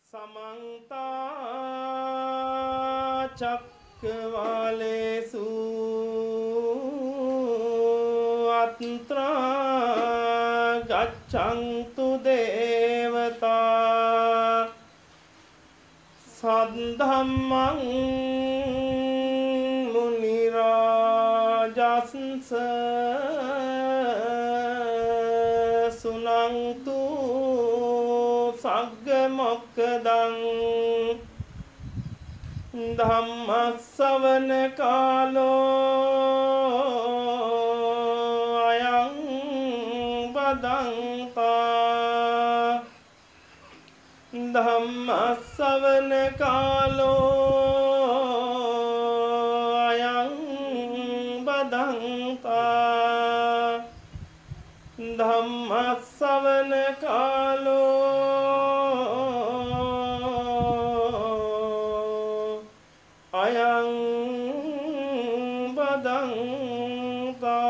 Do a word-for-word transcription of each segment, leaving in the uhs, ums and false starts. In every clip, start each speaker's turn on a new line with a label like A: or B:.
A: समन्ता चक्रवालेषु अत्रा गच्छन्तु देवता सद्धम्मं मुनिराजंस सुनन्तु सग्गमोक्खदं धम्मस्सवන कालो अयं बदन्ता धम्मस्सवන कालो अयं बदन्ता धम्मस्सवන कालो අයං බදන්තා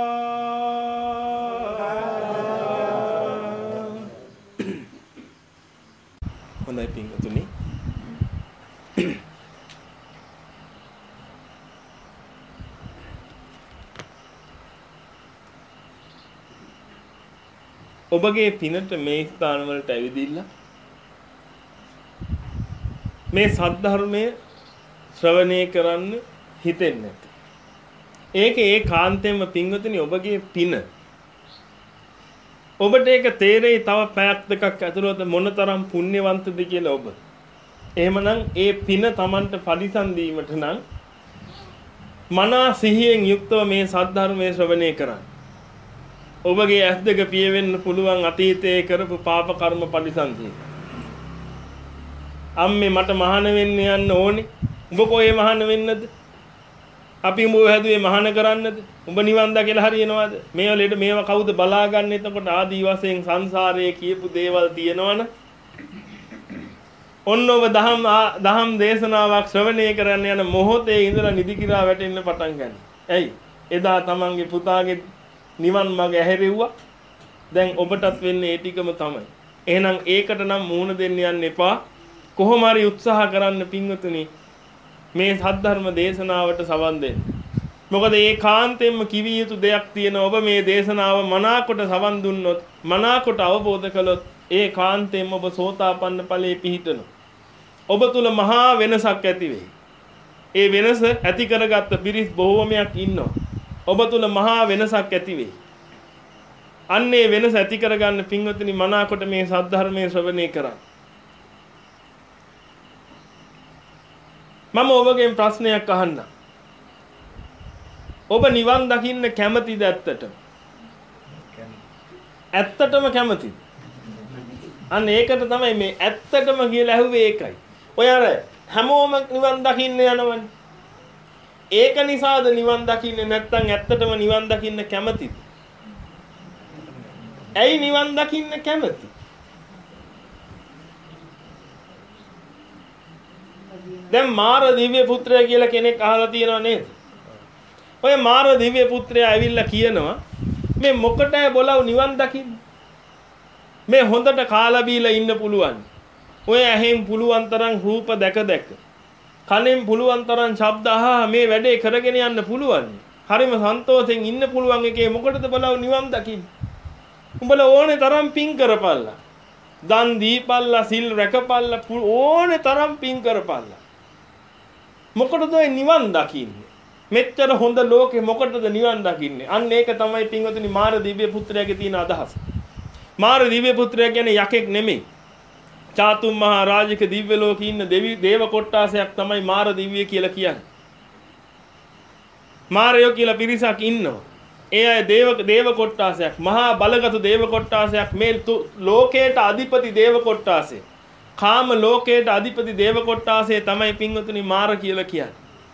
A: හොඳයි පින්වතුනි ඔබගේ පිනට මේ ස්ථාන වලට ඇවිදින්න මේ සද්ධර්මයේ ශ්‍රවණය කරන්න හිතෙන්නේ නැති. ඒක ඒකාන්තයෙන්ම පින්වතුනි ඔබගේ පින. ඔබට ඒක තේරෙයි තව පැයක් දෙකක් ඇතුළත මොනතරම් පුණ්‍යවන්තද කියලා ඔබ. එහෙමනම් ඒ පින Tamanට පරිසම් දීමට නම් මනා සිහියෙන් යුක්තව මේ සද්ධර්මයේ ශ්‍රවණය කරන්න. ඔබගේ ඇස් දෙක පිය වෙන්න පුළුවන් අතීතයේ කරපු පාප කර්ම පරිසම් දී. අම්මේ මට මහාන වෙන්න යන්න ඕනේ. උඹ කොහේ මහාන වෙන්නද? අපි උඹ හැදුවේ මහාන කරන්නද? උඹ නිවන් දකලා හරියනවද? මේව ලෙඩ මේව කවුද බලාගන්නේ? එතකොට ආදී වශයෙන් සංසාරයේ කියපු දේවල් තියෙනවනේ. ඔන්න ඔබ දහම් දහම් දේශනාවක් ශ්‍රවණය කරන්න යන මොහොතේ ඉඳලා නිදි කිරා වැටෙන්න පටන් ගන්න. ඇයි? එදා තමන්ගේ පුතාගේ නිවන් මඟ ඇහැරෙව්වා. දැන් ඔබටත් වෙන්නේ ඒ ටිකම තමයි. එහෙනම් ඒකට නම් මූණ දෙන්න යන්න එපා. කොහොම හරි උත්සාහ කරන්න පින්වතුනි. මේ සද්ධර්ම දේශනාවට සවන් දෙන්න. මොකද ඒකාන්තයෙන්ම කිවිය යුතු දෙයක් තියෙනවා. ඔබ මේ දේශනාව මනාකොට සවන් දුන්නොත්, මනාකොට අවබෝධ කළොත් ඒකාන්තයෙන්ම ඔබ සෝතාපන්න ඵලයේ පිහිටනවා. ඔබ තුල මහා වෙනසක් ඇති වෙයි. ඒ වෙනස ඇති කරගත්ත පිරිස් බොහෝමයක් ඉන්නවා. ඔබ තුල මහා වෙනසක් ඇති වෙයි. අන්නේ වෙනස ඇති කරගන්න පින්වතුනි මනාකොට මේ සද්ධර්මයේ ශ්‍රවණය කරන්න. මම ඔබගෙන් ප්‍රශ්නයක් අහන්නම්. ඔබ නිවන් දකින්න කැමතිද ඇත්තටම? ඇත්තටම කැමතිද? අන්න ඒකට තමයි මේ ඇත්තටම කියලා ඇහුවේ ඒකයි. ඔය අර හැමෝම නිවන් දකින්න යනවනේ. ඒක නිසාද නිවන් දකින්නේ නැත්නම් ඇත්තටම නිවන් දකින්න කැමතිද? ඇයි නිවන් දකින්න කැමති? දැන් මාර දිව්‍ය පුත්‍රයා කියලා කෙනෙක් අහලා තියෙනව නේද? ඔය මාර දිව්‍ය පුත්‍රයා ඇවිල්ලා කියනවා මේ මොකටද බොලව නිවන් දකින්නේ? මේ හොඳට කාලා බීලා ඉන්න පුළුවන්. ඔය ඇහෙන් පුළුවන් තරම් රූප දැක දැක. කනෙන් පුළුවන් තරම් ශබ්ද අහා මේ වැඩේ කරගෙන යන්න පුළුවන්. හරිම සන්තෝෂෙන් ඉන්න පුළුවන් එකේ මොකටද බොලව නිවන් දකින්නේ? උඹලා ඕනේ තරම් පින් කරපල්ලා. දන් දීපල්ලා, සිල් රැකපල්ලා, ඕනේ තරම් පින් කරපල්ලා. මොකටද ඔය නිවන් දකින්නේ? මෙච්චර හොඳ ලෝකේ මොකටද නිවන් දකින්නේ? අන්න ඒක තමයි පින්වතුනි මාර දිව්‍ය පුත්‍රයාගේ තියෙන අදහස. මාර දිව්‍ය පුත්‍රයා කියන්නේ යකෙක් නෙමෙයි. චාතුම් මහා රාජික දිව්‍ය ලෝකේ ඉන්න දෙවි දේව කොට්ටාසයක් තමයි මාර දිව්‍ය කියලා කියන්නේ. මාරයෝ කියලා පිරිසක් ඉන්නවා. ඒ අය දේව දේව කොට්ටාසයක්, මහා බලගත් දේව කොට්ටාසයක් මේ ලෝකයට අධිපති දේව කොට්ටාසය. කාම ලෝකයට අධිපති දේව කොට්ටාසය තමයි පින්වතුනි මාර කියලා කියන්නේ.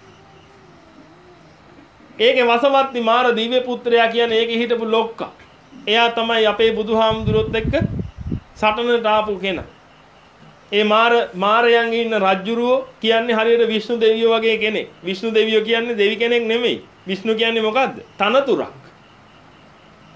A: ඒකේ වසවත්ති මාර දිව්‍ය පුත්‍රයා කියන්නේ ඒකේ හිටපු ලොක්කා. එයා තමයි අපේ බුදුහාමුදුරුවොත් එක්ක සටනට ආපු කෙනා. ඒ මාර මාරයන් ඉන්න රජුරෝ කියන්නේ හරියට විෂ්ණු දෙවියෝ වගේ කෙනෙක්. විෂ්ණු දෙවියෝ කියන්නේ දෙවි කෙනෙක් නෙමෙයි. විෂ්ණු කියන්නේ මොකද්ද? තනතුරක්.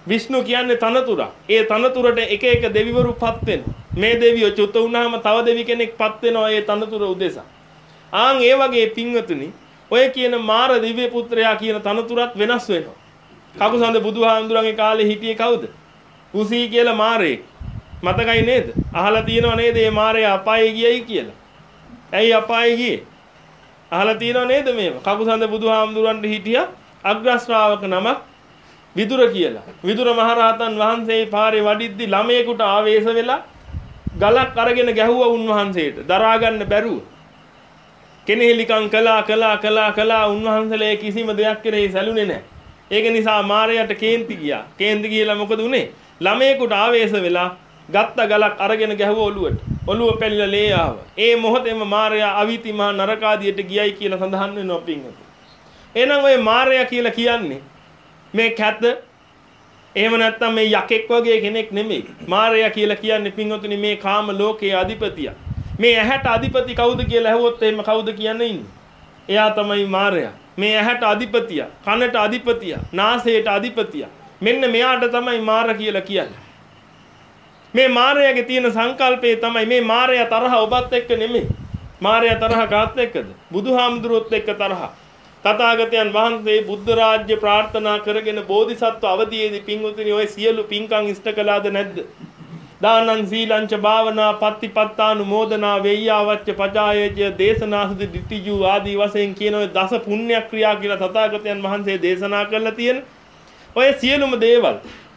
A: විෂ්ණු කියන්නේ තනතුරක්. ඒ තනතුරට එක එක දෙවිවරුපත් වෙනවා. මේ දෙවියෝ චුත වුණාම තව දෙවි කෙනෙක්පත් වෙනවා ඒ තනතුර උදෙසා. ආන් ඒ වගේ පින්වතුනි ඔය කියන මාර දිව්‍ය පුත්‍රයා කියන තනතුරත් වෙනස් වෙනවා. කකුසඳ බුදුහාමුදුරන්ගේ කාලේ හිටියේ කවුද? කුසී කියලා මාරයෙක්. මතකයි නේද? අහලා තියෙනව නේද මේ මාරයා අපායේ ගියයි කියලා? ඇයි අපායේ ගියේ? අහලා තියෙනව නේද මේව? කකුසඳ බුදුහාමුදුරන්ට හිටියා අග්‍ර ශ්‍රාවක නමක් විදුර කියලා. විදුර මහරහතන් වහන්සේ පාරේ වඩිද්දි ළමයෙකුට ආවේශ වෙලා ගලක් අරගෙන ගැහුවා උන්වහන්සේට. දරා ගන්න බැරුව. කෙනෙහිලිකම් කළා කළා කළා කළා උන්වහන්සේලා කිසිම දෙයක් කෙරෙහි සැලුනේ නැහැ. ඒක නිසා මාරයාට කේන්ති ගියා. කේන්ති ගිහලා මොකද උනේ? ළමයෙකුට ආවේශ වෙලා ගත්ත ගලක් අරගෙන ගැහුවා ඔළුවට. ඔළුව පැලිලා ලේ ආවා. ඒ මොහොතේම මාරයා අවිති මහ නරකාදියට ගියයි කියලා සඳහන් වෙනවා පින්වතුනි. එහෙනම් ඔය මාරයා කියලා කියන්නේ මේ කැත එහෙම නැත්නම් මේ යකෙක් වගේ කෙනෙක් නෙමෙයි. මාරයා කියලා කියන්නේ පින්වතුනි මේ කාම ලෝකයේ අධිපතිය. මේ ඇහැට අධිපති කවුද කියලා ඇහුවොත් එහෙම කවුද කියන්නේ ඉන්නේ? එයා තමයි මාරයා. මේ ඇහැට අධිපතිය, කනට අධිපතිය, නාසයට අධිපතිය. මෙන්න මෙයාට තමයි මාර කියලා කියන්නේ. මේ මාරයාගේ තියෙන සංකල්පය තමයි මේ මාරයා තරහ ඔබත් එක්ක නෙමෙයි. මාරයා තරහ කාත් එක්කද? බුදුහාමුදුරුවොත් එක්ක තරහ. තථාගතයන් වහන්සේ බුද්ධ රාජ්‍ය ප්‍රාර්ථනා කරගෙන බෝධිසත්ව අවදීයේදී පින්වතුනි ඔය සියලු පින්කම් ඉෂ්ට කළාද නැද්ද? දානං සීලංච භාවනා පත්තිපත්තානුමෝදනා වෙය්‍යාවච්ච පජායේජ දේශනාසුදි ditthiju ආදී වශයෙන් කියන ඔය දස පුණ්‍ය ක්‍රියා කියලා තථාගතයන් වහන්සේ දේශනා කරලා තියෙන ඔය සියලුම දේවල්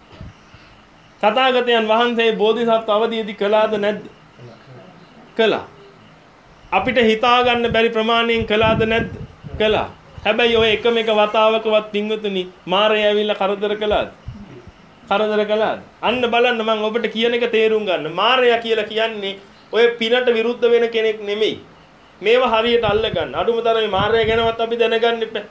A: තථාගතයන් වහන්සේ බෝධිසත්ව අවදීයේදී කළාද නැද්ද? කළා. අපිට හිතා ගන්න බැරි ප්‍රමාණයෙන් කළාද නැද්ද? කළා. හැබැයි ඔය එකම එක වතාවකවත් පින්වතුනි මාරය ඇවිල්ලා කරදර කළාද? කරදර කළාද? අන්න බලන්න මම ඔබට කියන එක තේරුම් ගන්න. මාරයා කියලා කියන්නේ ඔය පිනට විරුද්ධ වෙන කෙනෙක් නෙමෙයි. මේව හරියට අල්ල ගන්න. අඩුම තරමේ මාරයා ගැනවත් අපි දැනගන්න ඉපැ.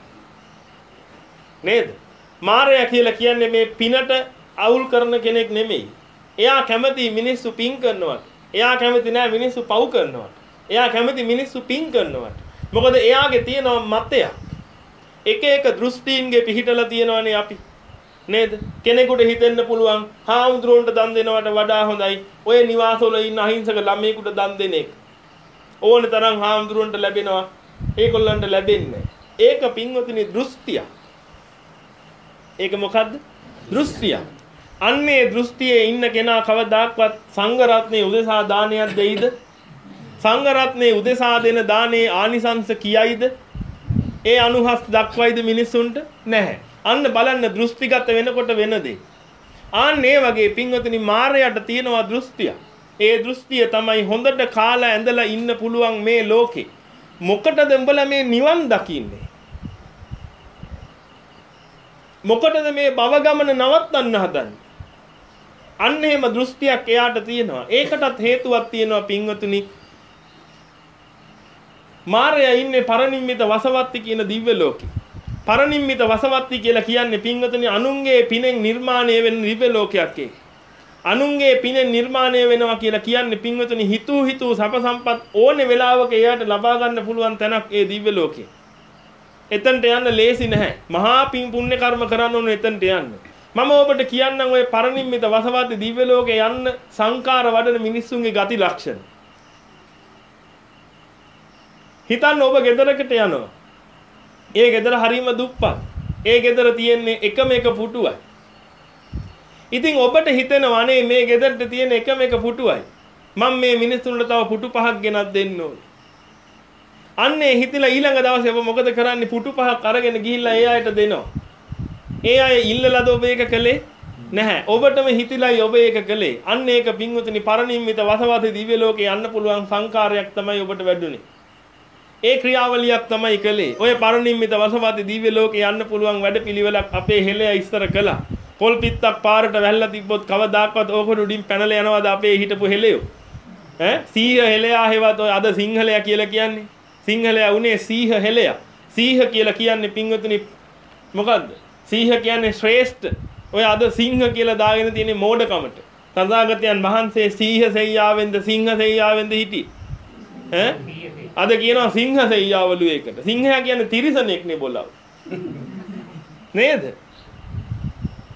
A: නේද? මාරයා කියලා කියන්නේ මේ පිනට අවුල් කරන කෙනෙක් නෙමෙයි. එයා කැමති මිනිස්සු පින් කරනවා. එයා කැමති නෑ මිනිස්සු පව් කරනවා. එයා කැමති මිනිස්සු පින් කරනවා. මොකද එයාගේ තියෙන මතය එක එක දෘෂ්ටීන්ගේ පිහිටලා තියෙනවනේ අපි. නේද? කෙනෙකුට හිතෙන්න පුළුවන් හාමුදුරුවන්ට දන් දෙනවට වඩා හොඳයි ඔය නිවාසවල ඉන්න අහිංසක ළමයෙකුට දන් දෙන එක. ඕන තරම් හාමුදුරුවන්ට ලැබෙනවා ඒගොල්ලන්ට ලැබෙන්නේ. ඒක පින්වතුනි දෘෂ්ටිය. ඒක මොකද්ද? දෘෂ්ටිය. අන්නේ දෘෂ්ටියේ ඉන්න කෙනා කවදාක්වත් සංඝ රත්නයේ උදෙසා දානයක් දෙයිද? සංඝ රත්නයේ උදෙසා දෙන දානේ ආනිසංස කියයිද? ඒ අනුහස් දක්වයිද මිනිසුන්ට? නැහැ. අන්න බලන්න දෘෂ්ටිගත වෙනකොට වෙන දේ. ආන්න ඒ වගේ පින්වතුනි මායයට තියෙනවා දෘෂ්ටිය. ඒ දෘෂ්ටිය තමයි හොඳට කාලා ඇඳලා ඉන්න පුළුවන් මේ ලෝකේ. මොකටද උඹලා මේ නිවන් දකින්නේ? මොකටද මේ භව ගමන නවත්තන්න හදන්නේ? අන්න එහෙම දෘෂ්ටියක් එයාට තියෙනවා. ඒකටත් හේතුවක් තියෙනවා පින්වතුනි. මායя ඉන්නේ පරිනිම්මිත වසවත්ති කියන දිව්‍ය ලෝකේ. පරිනිම්මිත වසවත්ති කියලා කියන්නේ පින්වතුනි අනුන්ගේ පිනෙන් නිර්මාණය වෙන දිව්‍ය ලෝකයක් ඒක. අනුන්ගේ පිනෙන් නිර්මාණය වෙනවා කියලා කියන්නේ පින්වතුනි හිතූ හිතූ සප සම්පත් ඕනේ වෙලාවක එයාට ලබා ගන්න පුළුවන් තැනක් ඒ දිව්‍ය ලෝකේ. එතනට යන්න ලේසි නැහැ. මහා පින් පුණ්‍ය කර්ම කරන්න ඕනේ එතනට යන්න. මම ඔබට කියන්නම් ඔය පරිනිම්මිත වසවත්ති දිව්‍ය ලෝකේ යන්න සංකාර වඩන මිනිස්සුන්ගේ ගති ලක්ෂණ. හිතන්න ඔබ ගෙදරකට යනවා. ඒ ගෙදර හරීම දුප්පත්. ඒ ගෙදර තියෙන්නේ එකම එක පුටුවයි. ඉතින් ඔබට හිතෙනවා අනේ මේ ගෙදරට තියෙන එකම එක පුටුවයි. මම මේ මිනිස්සුන්ට තව පුටු පහක් ගෙනත් දෙන්න ඕනේ. අන්නේ හිතලා ඊළඟ දවසේ ඔබ මොකද කරන්නේ? පුටු පහක් අරගෙන ගිහිල්ලා ඒ අයට දෙනවා. ඒ අය ඉල්ලලාද ඔබ ඒක කළේ? නැහැ. ඔබටම හිතිලායි ඔබ ඒක කළේ. අන්න ඒක පින්වතුනි පරිනිම්මිත වසවත්ති දිව්‍ය ලෝකේ යන්න පුළුවන් සංකාරයක් තමයි ඔබට වැඩුණේ. ඒ ක්‍රියාවලියක් තමයි කළේ. ඔය පරිනිම්මිත වසවත්ති දිව්‍ය ලෝකේ යන්න පුළුවන් වැඩපිළිවෙලක් අපේ හෙළයා ඉස්සර කළා. පොල් පිටක් පාරට වැල්ලා තිබ්බොත් කවදාක්වත් ඕක උඩින් පැනලා යනවාද අපේ හිටපු හෙළයෝ? ඈ සීහ හෙළයා හේවත් ඔය අද සිංහලයා කියලා කියන්නේ. සිංහලයා උනේ සීහ හෙළයා. සීහ කියලා කියන්නේ පින්වතුනි මොකද්ද? සීහ කියන්නේ ශ්‍රේෂ්ඨ. ඔය අද සිංහ කියලා දාගෙන තියෙන මෝඩකමට. තථාගතයන් වහන්සේ සීහ සෙයියාවෙන්ද සිංහ සෙයියාවෙන්ද හිටියේ? ඈ අද කියනවා සිංහ සෙයියාවලු ඒකට. සිංහයා කියන්නේ තිරිසනෙක් නේ බොලව. නේද?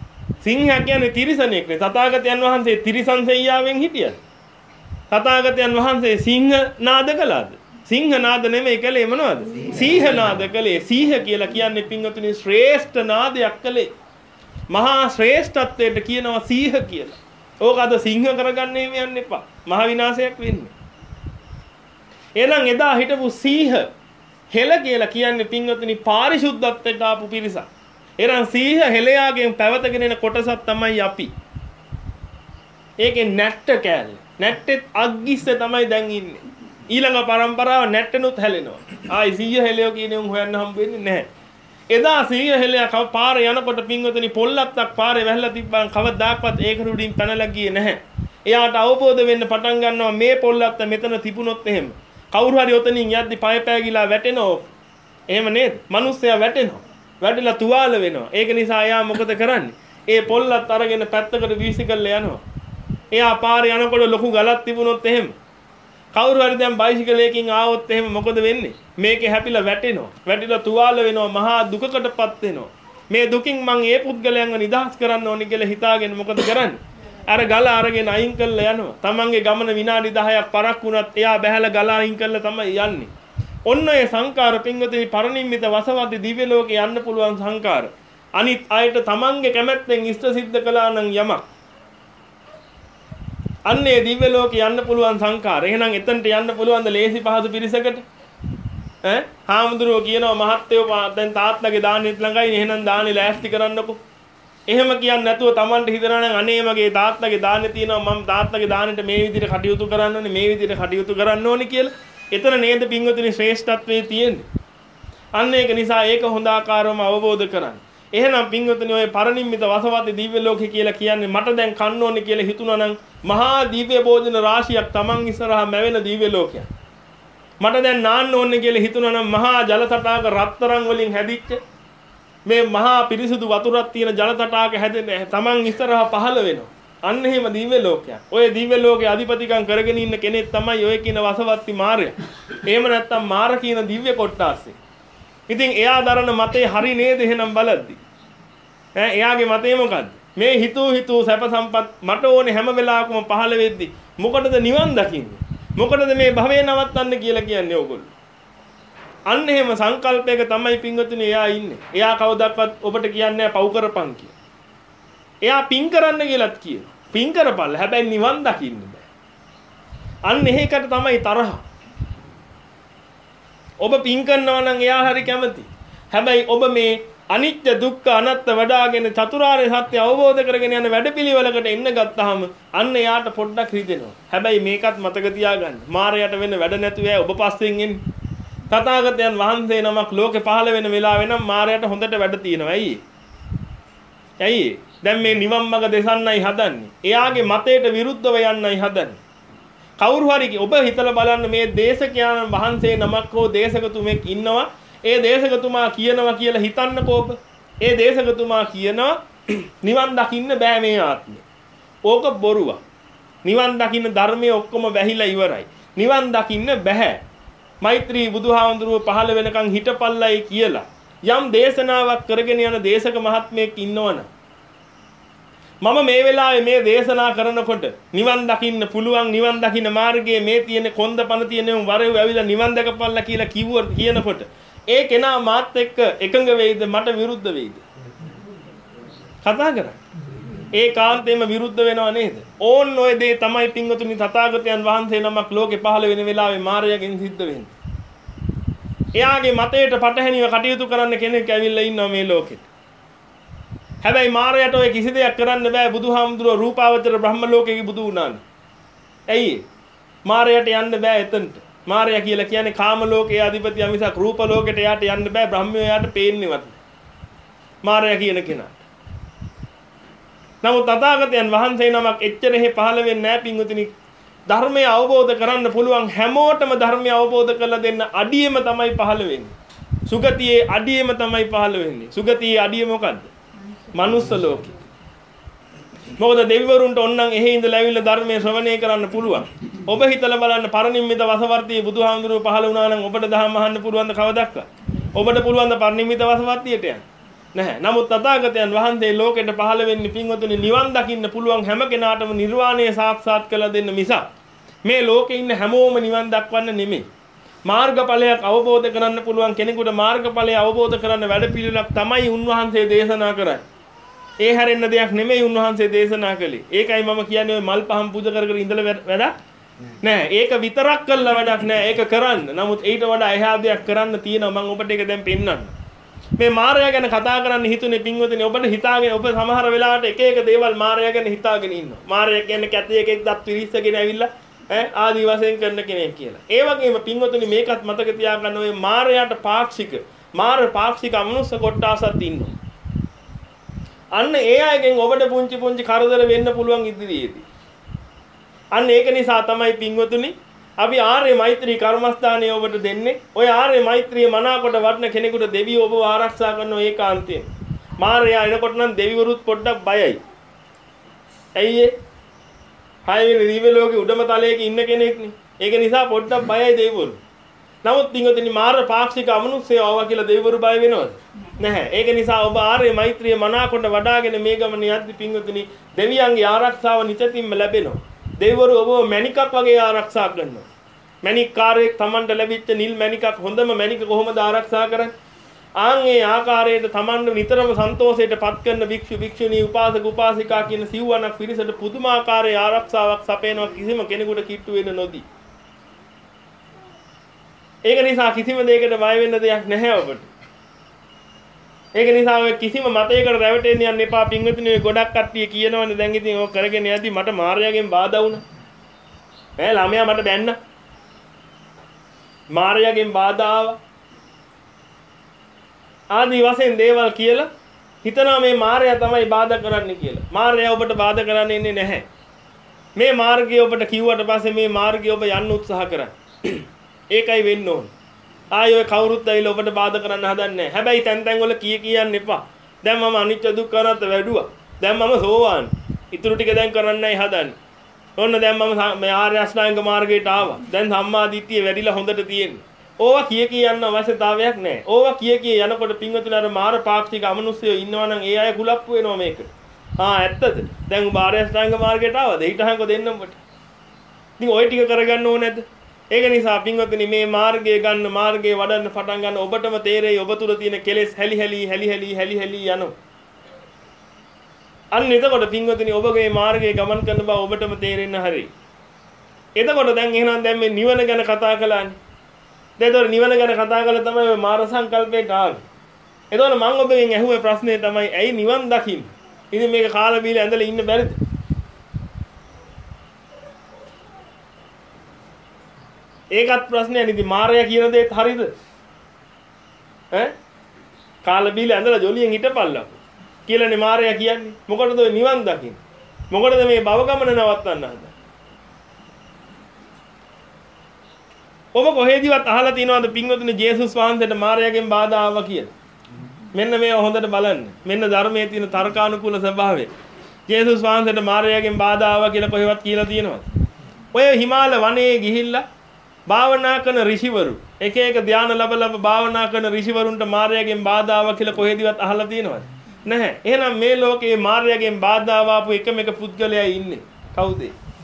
A: සිංහයා කියන්නේ තිරිසනෙක් නේ. තථාගතයන් වහන්සේ තිරිසන් සෙයියාවෙන් හිටියද? තථාගතයන් වහන්සේ සිංහ නාද කළාද? සිංහ නාද නෙමෙයි කළේ මොනවද? සීහ නාද කළේ. සීහ කියලා කියන්නේ පින්වතුනි ශ්‍රේෂ්ඨ නාදයක් කළේ. මහා ශ්‍රේෂ්ඨත්වයට කියනවා සීහ කියලා. ඕක අද සිංහ කරගන්නේ යන්න එපා. මහ විනාශයක් වෙන්නේ. එහෙනම් එදා හිටපු සීහ හෙළ කියලා කියන්නේ පින්වතුනි පාරිශුද්ධත්වයට ආපු පිරිසක්. එහෙනම් සීහ හෙළයාගෙන් පැවතගෙන එන කොටසක් තමයි අපි. ඒකේ නැට්ට කෑල්ල. නැට්ටෙත් අග්ගිස්සේ තමයි දැන් ඉන්නේ. ඊළඟ පරම්පරාව නැට්ටනුත් හැලෙනවා. ආයි සීහ හෙළයෝ කියන උන් හොයන්න හම්බ වෙන්නේ නැහැ. එදා සීහ හෙළයා පාරේ යනකොට පින්වතුනි පොල්ලත්තක් පාරේ වැහලා තිබ්බන් කවදාක්වත් ඒක රුඩින් පැනලා ගියේ නැහැ. එයාට අවබෝධ වෙන්න පටන් ගන්නවා මේ පොල්ලත්ත මෙතන තිබුණොත් එහෙම කවුරු හරි ඔතනින් යද්දි පය පෑගිලා වැටෙනවා. එහෙම නේද? මිනිස්සයා වැටෙනවා. වැටිලා තුවාල වෙනවා. ඒක නිසා එයා මොකද කරන්නේ? ඒ පොල්ලත් අරගෙන පැත්තකට වීසිකල්ලා යනවා. එයා පාරේ යනකොට ලොකු ගලක් තිබුණොත් එහෙම කවුරු හරි දැන් බයිසිකලයකින් ආවොත් එහෙම මොකද වෙන්නේ? මේකේ හැපිලා වැටෙනවා. වැටිලා තුවාල වෙනවා. මහා දුකකටපත් වෙනවා. මේ දුකින් මං ඒ පුද්ගලයන්ව නිදහස් කරන්න ඕනි කියලා හිතාගෙන මොකද කරන්නේ? අර ගල අරගෙන අයින් කරලා යනවා. තමන්ගේ ගමන විනාඩි දහයක් පරක් වුණත් එයා බහැලා ගල අයින් කරලා තමයි යන්නේ. ඔන්න ඒ සංකාර පින්වතුනි පරිනිම්මිත වසවති දිව්‍ය ලෝකේ යන්න පුළුවන් සංකාර. අනිත් අයට තමන්ගේ කැමැත්තෙන් ඉෂ්ට සිද්ධ කළා නම් යමක්. අන්නේ දිව්‍ය ලෝකේ යන්න පුළුවන් සංකාර. එහෙනම් එතනට යන්න පුළුවන්ද ලේසි පහසු පිරිසකට? ඈ හාමුදුරුවෝ කියනවා මහත්තයෝ දැන් තාත්තගේ දානෙත් ළඟයි එහෙනම් දානේ ලෑස්ති කරන්නකෝ. එහෙම කියන්නේ නැතුව Tamanට හිතනවා නම් අනේ මගේ තාත්තගේ දාන්නේ තියෙනවා මම තාත්තගේ දානෙට මේ විදිහට කටයුතු කරන්න ඕනේ මේ විදිහට කටයුතු කරන්න ඕනේ කියලා. එතන නේද පින්වතුනි ශ්‍රේෂ්ඨත්වයේ තියෙන්නේ. අන්න ඒක නිසා ඒක හොඳ ආකාරවම අවබෝධ කරගන්න. එහෙනම් පින්වතුනි ඔය පරිනිම්මිත වසවති දිව්‍ය ලෝකේ කියලා කියන්නේ මට දැන් කන්න ඕනේ කියලා හිතුණා නම් මහා දිව්‍ය භෝජන රාශියක් Taman ඉස්සරහා මැවෙන දිව්‍ය ලෝකයක්. මට දැන් නාන්න ඕනේ කියලා හිතුණා නම් මහා ජල තටාක රත්තරන් වලින් හැදිච්ච මේ මහා පිරිසුදු වතුරක් තියෙන ජල තටාක හැදෙන Taman ඉස්සරහා පහළ වෙනවා. අන්න එහෙම දිව්‍ය ලෝකයක්. ඔය දිව්‍ය ලෝකේ අධිපතිකම් කරගෙන ඉන්න කෙනෙක් තමයි ඔය කියන වසවත්ති මාරයා. එහෙම නැත්තම් මාර කියන දිව්‍ය කොට්ටාස්සේ. ඉතින් එයා දරන මතේ හරි නේද එහෙනම් බලද්දි. ඈ එයාගේ මතේ මොකද්ද? මේ හිතූ හිතූ සැප සම්පත් මට ඕනේ හැම වෙලාවකම පහළ වෙද්දි මොකටද නිවන් දකින්නේ? මොකටද මේ භවය නවත්තන්න කියලා කියන්නේ ඕගොල්ලෝ? අන්න එහෙම සංකල්පයක තමයි පින්වතුනි එයා ඉන්නේ. එයා කවදාවත් ඔබට කියන්නේ නැහැ පව් කරපන් කියලා. එයා පින් කරන්න කියලාත් කියනවා. පින් කරපළ හැබැයි නිවන් දකින්න බෑ. අන්න එහෙකට තමයි තරහ. ඔබ පින් කරනවා නම් එයා හරි කැමති. හැබැයි ඔබ මේ අනිත්‍ය දුක්ඛ අනාත්ම වඩාගෙන චතුරාර්ය සත්‍ය අවබෝධ කරගෙන යන වැඩපිළිවෙලකට එන්න ගත්තාම අන්න එයාට පොඩ්ඩක් හිතෙනවා. හැබැයි මේකත් මතක තියාගන්න. මාරයට වෙන වැඩ නැතුව ඇයි ඔබ පස්සෙන් එන්නේ? තථාගතයන් වහන්සේ නමක් ලෝකේ පහළ වෙන වෙලාවෙ නම් මාරයට හොඳට වැඩ තියෙනවා. ඇයි? ඇයි? දැන් මේ නිවන් මඟ දෙසන්නයි හදන්නේ. එයාගේ මතයට විරුද්ධව යන්නයි හදන්නේ. කවුරු හරි ඔබ හිතලා බලන්න මේ දේශකයන් වහන්සේ නමක් හෝ දේශකතුමෙක් ඉන්නවා. ඒ දේශකතුමා කියනවා කියලා හිතන්නකෝ ඔබ. ඒ දේශකතුමා කියනවා නිවන් දකින්න බෑ මේ ආත්මේ. ඕක බොරුවක්. නිවන් දකින්න ධර්මයේ ඔක්කොම වැහිලා ඉවරයි. නිවන් දකින්න බෑ. මෛත්‍රී බුදුහාමුදුරුව පහළ වෙනකන් හිටපල්ලයි කියලා යම් දේශනාවක් කරගෙන යන දේශක මහත්මයෙක් ඉන්නවනම් මම මේ වෙලාවේ මේ දේශනා කරනකොට නිවන් දකින්න පුළුවන් නිවන් දකින්න මාර්ගයේ මේ තියෙන කොන්ද පන තියෙන වරෙව් ඇවිල්ලා නිවන් දැකපල්ලා කියලා කිව්වොත් කියනකොට ඒ කෙනා මාත් එක්ක එකඟ වෙයිද මට විරුද්ධ වෙයිද? කතා කරන්නේ. ඒ කාන්තේම විරුද්ධ වෙනව නේද? ඕන් ඔය දේ තමයි පින්වතුනි තථාගතයන් වහන්සේ නමක් ලෝකේ පහළ වෙන වෙලාවේ මාරයාගෙන් සිද්ධ වෙන්නේ. එයාගේ මතයට පටහැනිව කටයුතු කරන්න කෙනෙක් ඇවිල්ලා ඉන්නවා මේ ලෝකෙට. හැබැයි මාරයට ඔය කිසි දෙයක් කරන්න බෑ බුදුහාමුදුරුවෝ රූපාවචර බ්‍රහ්ම ලෝකෙක බුදු වුණානේ. ඇයි? මාරයට යන්න බෑ එතනට. මාරයා කියලා කියන්නේ කාම ලෝකයේ අධිපතිය මිසක් රූප ලෝකෙට යාට යන්න බෑ බ්‍රහ්මයෝ යාට පේන්නේවත්. මාරයා කියන කෙනා. නමුත් තථාගතයන් වහන්සේ නමක් එච්චරෙහි පහළ වෙන්නේ නැහැ පින්වතුනි. ධර්මය අවබෝධ කරන්න පුළුවන් හැමෝටම ධර්මය අවබෝධ කරලා දෙන්න අඩියෙම තමයි පහළ වෙන්නේ. සුගතියේ අඩියෙම තමයි පහළ වෙන්නේ. සුගතියේ අඩිය මොකද්ද? මනුස්ස ලෝකේ. මොකද දෙවිවරුන්ට ඕනනම් එහෙ ඉඳලා ඇවිල්ලා ධර්මයේ ශ්‍රවණය කරන්න පුළුවන්. ඔබ හිතලා බලන්න පරිනිම්මිත වසවර්තියේ බුදුහාමුදුරුවෝ පහළ වුණා නම් ඔබට දහම් අහන්න පුළුවන් ද කවදක්වත්? ඔබට පුළුවන් ද පරිනිම්මිත වසවර්තියට යන්න? නැහැ. නමුත් තථාගතයන් වහන්සේ ලෝකෙට පහළ වෙන්නේ පින්වතුනි නිවන් දකින්න පුළුවන් හැම කෙනාටම නිර්වාණය සාක්ෂාත් කරලා දෙන්න මිසක් මේ ලෝකේ ඉන්න හැමෝම නිවන් දක්වන්න නෙමෙයි. මාර්ගඵලයක් අවබෝධ කරන්න පුළුවන් කෙනෙකුට මාර්ගඵලය අවබෝධ කරන්න වැඩපිළිවෙලක් තමයි උන්වහන්සේ දේශනා කරන්නේ. ඒ හැරෙන්න දෙයක් නෙමෙයි උන්වහන්සේ දේශනා කළේ. ඒකයි මම කියන්නේ ඔය මල් පහන් පූජා කර කර ඉඳලා වැඩක් නෑ. ඒක විතරක් කළා වැඩක් නෑ. ඒක කරන්න. නමුත් ඊට වඩා එහා දෙයක් කරන්න තියෙනවා. මම ඔබට ඒක දැන් පෙන්නන්න. මේ මායя ගැන කතා කරන්න හිතුනේ පින්වතුනි ඔබට හිතාගෙන ඔබ සමහර වෙලාවට එක එක දේවල් මායя ගැන හිතාගෙන ඉන්නවා. මායя කියන්නේ කැතේ එකෙක් දත් පිරිස්සගෙන ඇවිල්ලා ඈ ආදි වශයෙන් කරන කෙනෙක් කියලා. ඒ වගේම පින්වතුනි මේකත් මතක තියාගන්න ඔය මායයට පාක්ෂික මාර පාක්ෂික අමනුෂ්‍ය කොටසක් ඉන්නවා. අන්න ඒ අයගෙන් ඔබට පුංචි පුංචි කරදර වෙන්න පුළුවන් ඉදිරියේදී. අන්න ඒක නිසා තමයි පින්වතුනි අපි ආර්ය මෛත්‍රී කර්මස්ථානය ඔබට දෙන්නේ. ඔය ආර්ය මෛත්‍රිය මනාකොට වඩන කෙනෙකුට දෙවියෝ ඔබව ආරක්ෂා කරන ඒකාන්තයෙන්. මාරයා එනකොට නම් දෙවිවරුත් පොඩ්ඩක් බයයි. ඇයි ඒ? හයවෙනි දිව්‍ය ලෝකේ උඩම තලයක ඉන්න කෙනෙක්නේ. ඒක නිසා පොඩ්ඩක් බයයි දෙවිවරු. නමුත් පින්වතුනි මාර පාක්ෂික අමනුෂ්‍යය ආවා කියලා දෙවිවරු බය වෙනවද? නැහැ. ඒක නිසා ඔබ ආර්ය මෛත්‍රිය මනාකොට වඩාගෙන මේ ගමන යද්දි පින්වතුනි දෙවියන්ගේ ආරක්ෂාව නිතින්ම ලැබෙනවා. දෙවිවරු ඔබව මණිකක් වගේ ආරක්ෂා කරනවා. මණික් කාර්යයක් Tamanට ලැබිච්ච නිල් මණිකක් හොඳම මණික කොහොමද ආරක්ෂා කරන්නේ? ආන් ඒ ආකාරයට Tamanට නිතරම සන්තෝෂයට පත් කරන භික්ෂු භික්ෂුණී උපාසක උපාසිකා කියන සිව්වණක් පිරිසට පුදුමාකාරයේ ආරක්ෂාවක් සපයනවා කිසිම කෙනෙකුට කිට්ටු වෙන්න නොදී. ඒක නිසා කිසිම දෙයකට බය වෙන්න දෙයක් නැහැ ඔබට. ඒක නිසා ඔය කිසිම මතයකට රැවටෙන්න යන්න එපා පින්වතුනි. ඔය ගොඩක් කට්ටිය කියනවනේ දැන් ඉතින් ඔය කරගෙන යද්දි මට මාර්යාගෙන් බාධා වුණා. ඈ ළමයා මට බැන්න. මාර්යාගෙන් බාධා ආවා. ආදි වශයෙන් දේවල් කියලා හිතනවා මේ මාර්යා තමයි බාධා කරන්නේ කියලා. මාර්යා ඔබට බාධා කරන්නේ ඉන්නේ නැහැ. මේ මාර්ගය ඔබට කිව්වට පස්සේ මේ මාර්ගය ඔබ යන්න උත්සාහ කරන්න. ඒකයි වෙන්න ඕන. ආයෙ කවුරුත් ඇවිල්ලා ඔබට බාධා කරන්න හදන්නේ නැහැ. හැබැයි තැන් තැන් වල කී කියන්න එපා. දැන් මම අනිත්‍ය දුක්ඛ අනාත්ම වැඩුවා. දැන් මම සෝවාන්. ඊටු ටික දැන් කරන්නයි හදන්නේ. ඕන්න දැන් මම මේ ආර්ය අෂ්ටාංග මාර්ගයට ආවා. දැන් සම්මා දිට්ඨිය වැඩිලා හොඳට තියෙන්නේ. ඕවා කිය කිය යන්න අවශ්‍යතාවයක් නැහැ. ඕවා කිය කිය යනකොට පින්වතුනි අර මාර පාක්ෂික අමනුෂ්‍යයෝ ඉන්නවා නම් ඒ අය කුලප්පු වෙනවා මේක. ආ ඇත්තද? දැන් ඔබ ආර්ය අෂ්ටාංග මාර්ගයට ආවද? ඊටහංග දෙන්න ඔබට. ඉතින් ওই ටික කරගන්න ඕනේ නැද්ද? ඒක නිසා පින්වතුනි මේ මාර්ගය ගන්න මාර්ගයේ වඩන්න පටන් ගන්න ඔබටම තේරෙයි ඔබ තුල තියෙන කෙලෙස් හැලි හැලි හැලි හැලි හැලි හැලි යනවා. අන්න එතකොට පින්වතුනි ඔබගේ මාර්ගයේ ගමන් කරන බව ඔබටම තේරෙන්න හරියි. එතකොට දැන් එහෙනම් දැන් මේ නිවන ගැන කතා කළානේ. දැන් නිවන ගැන කතා කළා තමයි ඔය මාර සංකල්පයට ආවේ. එතකොට මම ඔබගෙන් ඇහුවේ ප්‍රශ්නේ තමයි ඇයි නිවන් දකින්න? ඉතින් මේක කාලා බීලා ඇඳලා ඉන්න බැරිද? ඒකත් ප්‍රශ්නයක් නෙදි මාරයා කියන දේත් හරිද? ඈ කාලා බීලා ඇඳලා ජොලියෙන් හිටපල්ලා කියලානේ මාරයා කියන්නේ. මොකටද ඔය නිවන් දකින්න? මොකටද මේ භව ගමන නවත්තන්න හදන්නේ? ඔබ කොහෙදීවත් අහලා තියෙනවද පින්වතුනි ජේසුස් වහන්සේට මාරයාගෙන් බාධා ආවා කියලා? මෙන්න මේ හොඳට බලන්න. මෙන්න ධර්මයේ තියෙන තර්කානුකූල ස්වභාවය. ජේසුස් වහන්සේට මාරයාගෙන් බාධා ආවා කියලා කොහෙවත් කියලා තියෙනවද? ඔය හිමාල වනයේ ගිහිල්ලා භාවනා කරන ඍෂිවරු එක එක ධානය ලැබ ලැබ භාවනා කරන ඍෂිවරුන්ට මාරයාගෙන් බාධා ආවා කියලා කොහෙදීවත් අහලා තියෙනවද? නැහැ. එහෙනම් මේ ලෝකේ මාරයාගෙන් බාධා ආවපු එකම එක පුද්ගලයා ඉන්නේ. කවුද?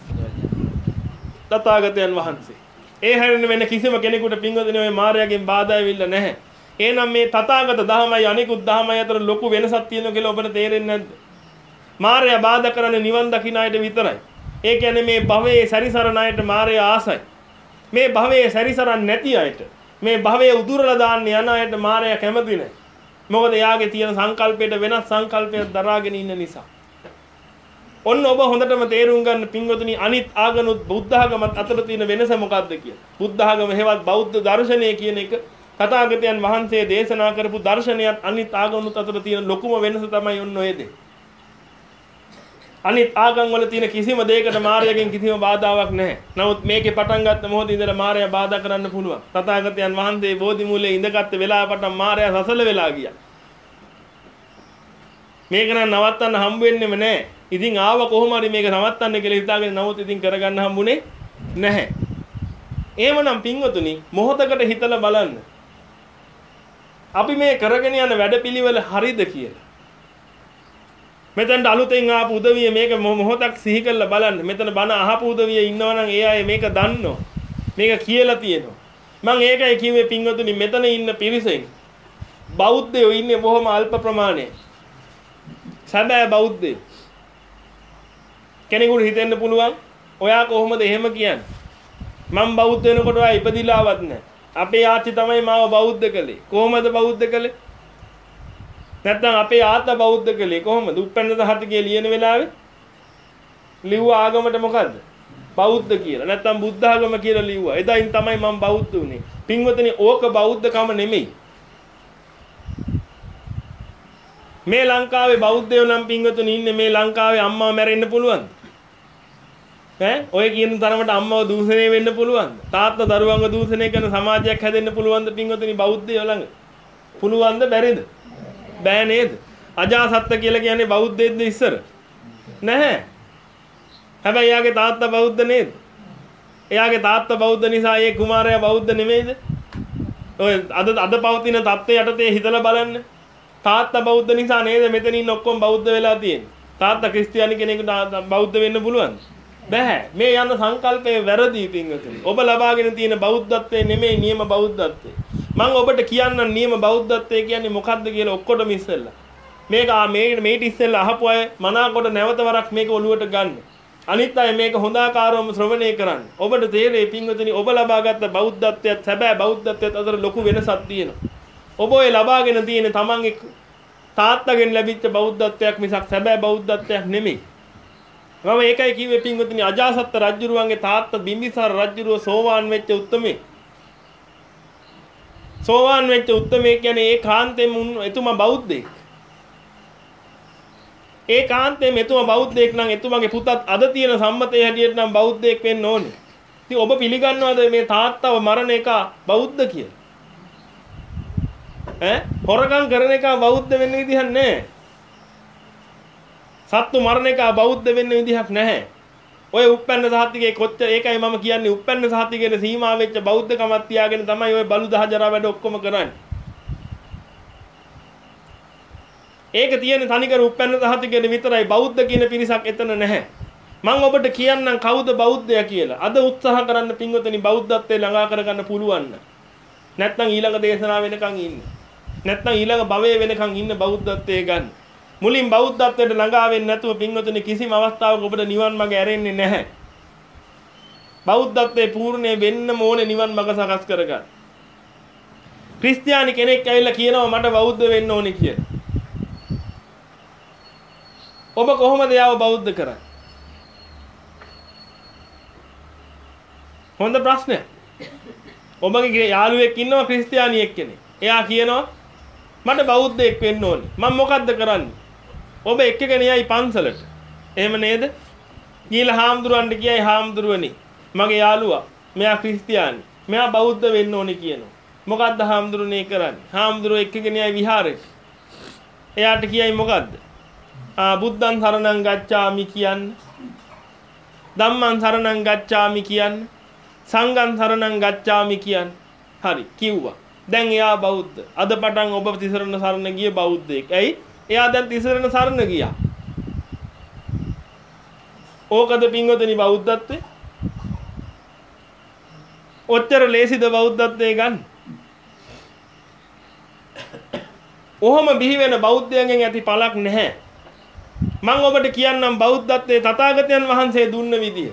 A: තථාගතයන් වහන්සේ. ඒ හැරෙන්න වෙන කිසිම කෙනෙකුට පින්වදින ඔය මායාවෙන් බාධා වෙවිලා නැහැ. එහෙනම් මේ තථාගත ධර්මයි අනිකුත් ධර්මයි අතර ලොකු වෙනසක් තියෙනවා කියලා ඔබට තේරෙන්නේ නැද්ද? මායා බාධා කරන්නේ නිවන් දකින්න අයට විතරයි. ඒ කියන්නේ මේ භවයේ සැරිසරන අයට මායා ආසයි. මේ භවයේ සැරිසරන්නේ නැති අයට මේ භවයේ උදුරලා දාන්න යන අයට මායා කැමති නැහැ. මොකද එයාගේ තියෙන සංකල්පයට වෙනස් සංකල්පයක් දරාගෙන ඉන්න නිසා. ඔන්න ඔබ හොඳටම තේරුම් ගන්න පින්වතුනි අනිත් ආගමත් බුද්ධ ආගමත් අතර තියෙන වෙනස මොකක්ද කියලා. බුද්ධ ආගම හේවත් බෞද්ධ දර්ශනය කියන එක තථාගතයන් වහන්සේ දේශනා කරපු දර්ශනයත් අනිත් ආගමත් අතර තියෙන ලොකුම වෙනස තමයි ඔන්න ඔය දේ. අනිත් ආගම් වල තියෙන කිසිම දෙයකට මායාවෙන් කිසිම බාධාවක් නැහැ. නමුත් මේකේ පටන් ගත්ත මොහොතේ ඉඳලා මායාව බාධා කරන්න පුළුවන්. තථාගතයන් වහන්සේ බෝධි මූලයේ ඉඳගත් වෙලාව පටන් මායාව සසල වෙලා ගියා. මේක නම් නවත්තන්න හම්බ වෙන්නෙම නැහැ. ඉතින් ආව කොහොම හරි මේක නවත්තන්න කියලා හිතාගෙන නමුත් ඉතින් කරගන්න හම්බුනේ නැහැ. එහෙමනම් පින්වතුනි මොහොතකට හිතලා බලන්න. අපි මේ කරගෙන යන වැඩපිළිවෙල හරිද කියලා. මෙතෙන් අලුතෙන් ආපු උදවිය මේක මොහොතක් සිහි කරලා බලන්න. මෙතන බණ අහපු උදවිය ඉන්නවා නම් ඒ අය මේක දන්නවා. මේක කියලා තියෙනවා. මම ඒකයි කිව්වේ පින්වතුනි මෙතන ඉන්න පිරිසෙන් බෞද්ධයෝ ඉන්නේ බොහොම අල්ප ප්‍රමාණයක්. සැබෑ බෞද්ධයෝ. කෙනෙකුට හිතෙන්න පුළුවන් ඔයා කොහොමද එහෙම කියන්නේ? මම බෞද්ධ වෙනකොට ඔයා ඉපදිලාවත් නැහැ. අපේ ආච්චි තමයි මාව බෞද්ධ කළේ. කොහොමද බෞද්ධ කළේ? නැත්නම් අපේ ආත්තා බෞද්ධ කළේ කොහොමද? උප්පන්න සහතිකයේ ලියන වෙලාවේ ලිව්ව ආගමට මොකද්ද? බෞද්ධ කියලා. නැත්නම් බුද්ධ ආගම කියලා ලිව්වා. එදායින් තමයි මම බෞද්ධ වුනේ. පින්වතුනි ඕක බෞද්ධකම නෙමෙයි. මේ ලංකාවේ බෞද්ධයෝ නම් පින්වතුනි ඉන්නේ මේ ලංකාවේ අම්මා මැරෙන්න පුළුවන්ද? ඈ ඔය කියන තරමට අම්මව දූෂණය වෙන්න පුළුවන්ද? තාත්තා දරුවන්ව දූෂණය කරන සමාජයක් හැදෙන්න පුළුවන්ද පින්වතුනි බෞද්ධයෝ ළඟ? පුළුවන්ද බැරිද? බෑ නේද? අජාසත්ත කියලා කියන්නේ බෞද්ධයෙක්ද ඉස්සර? නැහැ. හැබැයි එයාගේ තාත්තා බෞද්ධ නේද? එයාගේ තාත්තා බෞද්ධ නිසා ඒ කුමාරයා බෞද්ධ නෙමෙයිද? ඔය අද අද පවතින தත්ත්වය යටතේ හිතලා බලන්න. තාත්තා බෞද්ධ නිසා නේද මෙතන ඉන්න ඔක්කොම බෞද්ධ වෙලා තියෙන්නේ. තාත්තා ක්‍රිස්තියානි කෙනෙකුට බෞද්ධ වෙන්න පුළුවන්ද? බෑ. මේ යන සංකල්පයේ වැරදි පින්වතුනි. ඔබ ලබාගෙන තියෙන බෞද්ධත්වයේ නෙමෙයි නියම බෞද්ධත්වය. මම ඔබට කියන්නම් නියම බෞද්ධත්වය කියන්නේ මොකක්ද කියලා ඔක්කොටම ඉස්සෙල්ලා. මේක මේ මේට ඉස්සෙල්ලා අහපු අය මනාකොට නැවත වරක් මේක ඔලුවට ගන්න. අනිත් අය මේක හොඳාකාරවම ශ්‍රවණය කරන්න. ඔබට තේරෙයි පින්වතුනි ඔබ ලබාගත් බෞද්ධත්වයත් සැබෑ බෞද්ධත්වයත් අතර ලොකු වෙනසක් තියෙනවා. ඔබ ඔය ලබාගෙන තියෙන තමන්ගේ තාත්තගෙන් ලැබිච්ච බෞද්ධත්වයක් මිසක් සැබෑ බෞද්ධත්වයක් නෙමෙයි. මම ඒකයි කිව්වේ පින්වතුනි අජාසත්ත රජුරුවන්ගේ තාත්තා බිම්බිසාර රජුරුව සෝවාන් වෙච්ච උත්තමේ. සෝවාන් වෙච්ච උත්තමේ කියන්නේ ඒ කාන්තෙම එතුමා බෞද්ධයෙක්. ඒ කාන්තෙම එතුමා බෞද්ධයෙක් නම් එතුමාගේ පුතත් අද තියෙන සම්මතයේ හැටියට නම් බෞද්ධයෙක් වෙන්න ඕනේ. ඉතින් ඔබ පිළිගන්නවද මේ තාත්තව මරණ එක බෞද්ධ කියලා? ඈ හොරකම් කරන එක බෞද්ධ වෙන්න විදිහක් නැහැ. සත්තු මරණ එක බෞද්ධ වෙන්න විදිහක් නැහැ. ඔය උප්පන්න සහතිකේ කොච්චර ඒකයි මම කියන්නේ උප්පන්න සහතිකේට සීමා වෙච්ච බෞද්ධකමක් තියාගෙන තමයි ඔය බලු දහජරා වැඩ ඔක්කොම කරන්නේ. ඒක තියෙන තනිකර උප්පන්න සහතිකේට විතරයි බෞද්ධ කියන පිරිසක් එතන නැහැ. මම ඔබට කියන්නම් කවුද බෞද්ධයා කියලා. අද උත්සාහ කරන්න පින්වතුනි බෞද්ධත්වයේ ළඟා කරගන්න පුළුවන්. නැත්නම් ඊළඟ දේශනාව වෙනකන් ඉන්න. නැත්නම් ඊළඟ භවයේ වෙනකන් ඉන්න බෞද්ධත්වයේ ගන්න. මුලින් බෞද්ධත්වයට ළඟා වෙන්නේ නැතුව පින්වතුනි කිසිම අවස්ථාවක ඔබට නිවන් මඟ ඇරෙන්නේ නැහැ. බෞද්ධත්වයේ පූර්ණේ වෙන්න ඕනේ නිවන් මඟ සකස් කරගන්න. ක්‍රිස්තියානි කෙනෙක් ඇවිල්ලා කියනවා මට බෞද්ධ වෙන්න ඕනේ කියලා. ඔබ කොහොමද යාව බෞද්ධ කරන්නේ? හොඳ ප්‍රශ්නයක්. ඔබගේ යාළුවෙක් ඉන්නවා ක්‍රිස්තියානියෙක් කෙනෙක්. එයා කියනවා මට බෞද්ධයෙක් වෙන්න ඕනේ. මම මොකද්ද කරන්නේ? ඔබ එක්කගෙන යයි පන්සලට. එහෙම නේද? ගිහලා හාමුදුරුවන්ට කියයි හාමුදුරුවනි මගේ යාළුවා මෙයා ක්‍රිස්තියානි. මෙයා බෞද්ධ වෙන්න ඕනේ කියනවා. මොකද්ද හාමුදුරුවනේ කරන්නේ? හාමුදුරුවෝ එක්කගෙන යයි විහාරෙට. එයාට කියයි මොකද්ද? ආ බුද්ධං සරණං ගච්ඡාමි කියන්නේ. ධම්මං සරණං ගච්ඡාමි කියන්නේ. සංඝං සරණං ගච්ඡාමි කියන්නේ. හරි කිව්වා. දැන් එයා බෞද්ධ. අද පටන් ඔබ තිසරණ සරණ ගිය බෞද්ධයෙක්. ඇයි? එයා දැන් තිසරණ සරණ ගියා. ඕකද පින්වතුනි බෞද්ධත්වේ? ඔච්චර ලේසිද බෞද්ධත්වයේ ගන්න? ඔහොම බිහි වෙන බෞද්ධයන්ගෙන් ඇති පළක් නැහැ. මම ඔබට කියන්නම් බෞද්ධත්වයේ තථාගතයන් වහන්සේ දුන්න විදිය.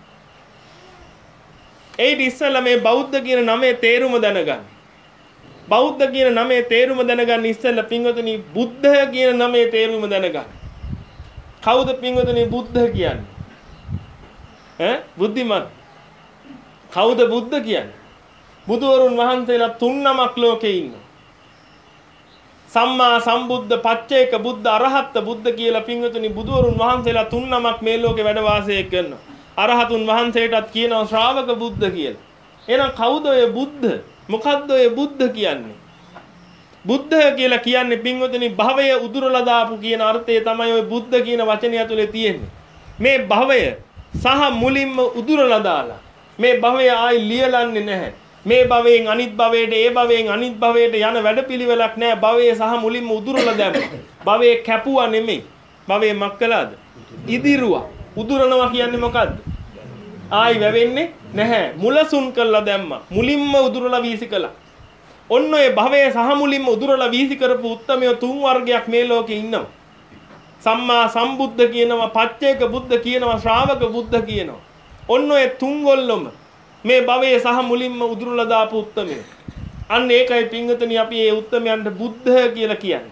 A: ඒත් ඉස්සෙල්ලා මේ බෞද්ධ කියන නමේ තේරුම දැනගන්න. බෞද්ධ කියන නමේ තේරුම දැනගන්න ඉස්සෙල්ලා පින්වතුනි බුද්ධ කියන නමේ තේරුම දැනගන්න. කවුද පින්වතුනි බුද්ධ කියන්නේ? ඈ බුද්ධිමත්. කවුද බුද්ධ කියන්නේ? බුදුවරුන් වහන්සේලා තුන් නමක් ලෝකේ ඉන්නවා. සම්මා සම්බුද්ධ පච්චේක බුද්ධ අරහත් බුද්ධ කියලා පින්වතුනි බුදුවරුන් වහන්සේලා තුන් නමක් මේ ලෝකේ වැඩ වාසය කරනවා. අරහතුන් වහන්සේටත් කියනවා ශ්‍රාවක බුද්ධ කියලා. එහෙනම් කවුද ඔය බුද්ධ? මොකද්ද ඔය බුද්ධ කියන්නේ? බුද්ධ කියලා කියන්නේ පින්වතුනි භවය උදුරලා දාපු කියන අර්ථය තමයි ඔය බුද්ධ කියන වචනය ඇතුලේ තියෙන්නේ. මේ භවය සහ මුලින්ම උදුරලා දාලා මේ භවය ආයි ලියලන්නේ නැහැ. මේ භවයෙන් අනිත් භවයට ඒ භවයෙන් අනිත් භවයට යන වැඩපිළිවෙලක් නැහැ. භවයේ සහ මුලින්ම උදුරලා දැම්ම. භවයේ කැපුවා නෙමෙයි. භවයේ මක් කළාද? ඉදිරුවා. උදුරනවා කියන්නේ මොකද්ද? ආයි වැවෙන්නේ නැහැ. මුලසුන් කළා දැම්මා. මුලින්ම උදුරලා වීසි කළා. ඔන්න ඔය භවයේ සහ මුලින්ම උදුරලා වීසි කරපු උත්තමයෝ තුන් වර්ගයක් මේ ලෝකේ ඉන්නවා. සම්මා සම්බුද්ධ කියනවා, පච්චේක බුද්ධ කියනවා, ශ්‍රාවක බුද්ධ කියනවා. ඔන්න ඔය තුන්ගොල්ලොම මේ භවයේ සහ මුලින්ම උදුරලා දාපු උත්තමයෝ. අන්න ඒකයි පින්වතුනි අපි මේ උත්තමයන්ට බුද්ධ කියලා කියන්නේ.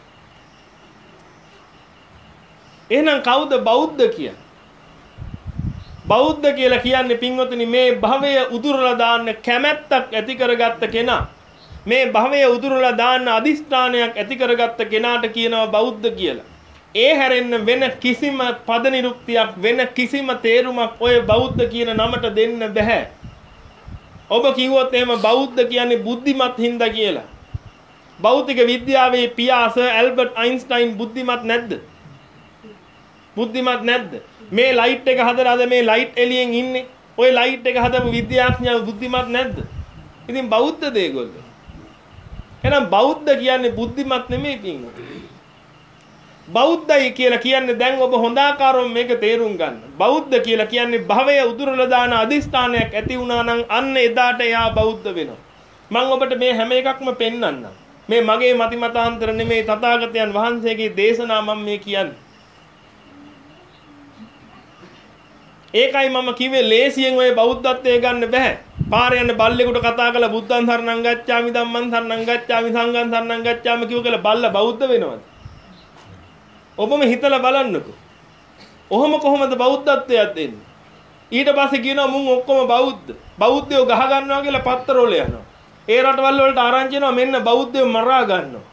A: එහෙනම් කවුද බෞද්ධ කියන්නේ? බෞද්ධ කියලා කියන්නේ පින්වතුනි මේ භවය උදුරලා දාන්න කැමැත්තක් ඇති කරගත්ත කෙනා. මේ භවය උදුරලා දාන්න අදිෂ්ඨානයක් ඇති කරගත්ත කෙනාට කියනවා බෞද්ධ කියලා. ඒ හැරෙන්න වෙන කිසිම පද නිරුක්තියක් වෙන කිසිම තේරුමක් ඔය බෞද්ධ කියන නමට දෙන්න බෑ. ඔබ කිව්වොත් එහෙම බෞද්ධ කියන්නේ බුද්ධිමත් හින්දා කියලා. භෞතික විද්‍යාවේ පියා සර් ඇල්බර්ට් අයින්ස්ටයින් බුද්ධිමත් නැද්ද? බුද්ධිමත් නැද්ද? මේ ලයිට් එක හදලා අද මේ ලයිට් එළියෙන් ඉන්නේ. ඔය ලයිට් එක හදපු විද්‍යාඥයෝ බුද්ධිමත් නැද්ද? ඉතින් බෞද්ධද ඒගොල්ලෝ? එහෙනම් බෞද්ධ කියන්නේ බුද්ධිමත් නෙමෙයි පින්වතුනි. බෞද්ධයි කියලා කියන්නේ දැන් ඔබ හොඳාකාරව මේක තේරුම් ගන්න. බෞද්ධ කියලා කියන්නේ භවය උදුරලා දාන අදිස්ථානයක් ඇති වුණා නම් අන්න එදාට එයා බෞද්ධ වෙනවා. මම ඔබට මේ හැම එකක්ම පෙන්වන්නම්. මේ මගේ මති මතාන්තර නෙමෙයි තථාගතයන් වහන්සේගේ දේශනා මම මේ කියන්නේ. ඒකයි මම කිව්වේ ලේසියෙන් ඔය බෞද්ධත්වයේ ගන්න බෑ. පාර යන බල්ලෙකුට කතා කරලා බුද්ධං සරණං ගච්ඡාමි ධම්මං සරණං ගච්ඡාමි සංඝං සරණං ගච්ඡාමි කිව්ව කියලා බල්ලා බෞද්ධ වෙනවද? ඔබම හිතලා බලන්නකෝ. ඔහොම කොහොමද බෞද්ධත්වයක් දෙන්නේ? ඊට පස්සේ කියනවා මුන් ඔක්කොම බෞද්ධ. බෞද්ධයෝ ගහ ගන්නවා කියලා පත්තරවල යනවා. ඒ රටවල් වලට ආරංචි වෙනවා මෙන්න බෞද්ධයෝ මරා ගන්නවා.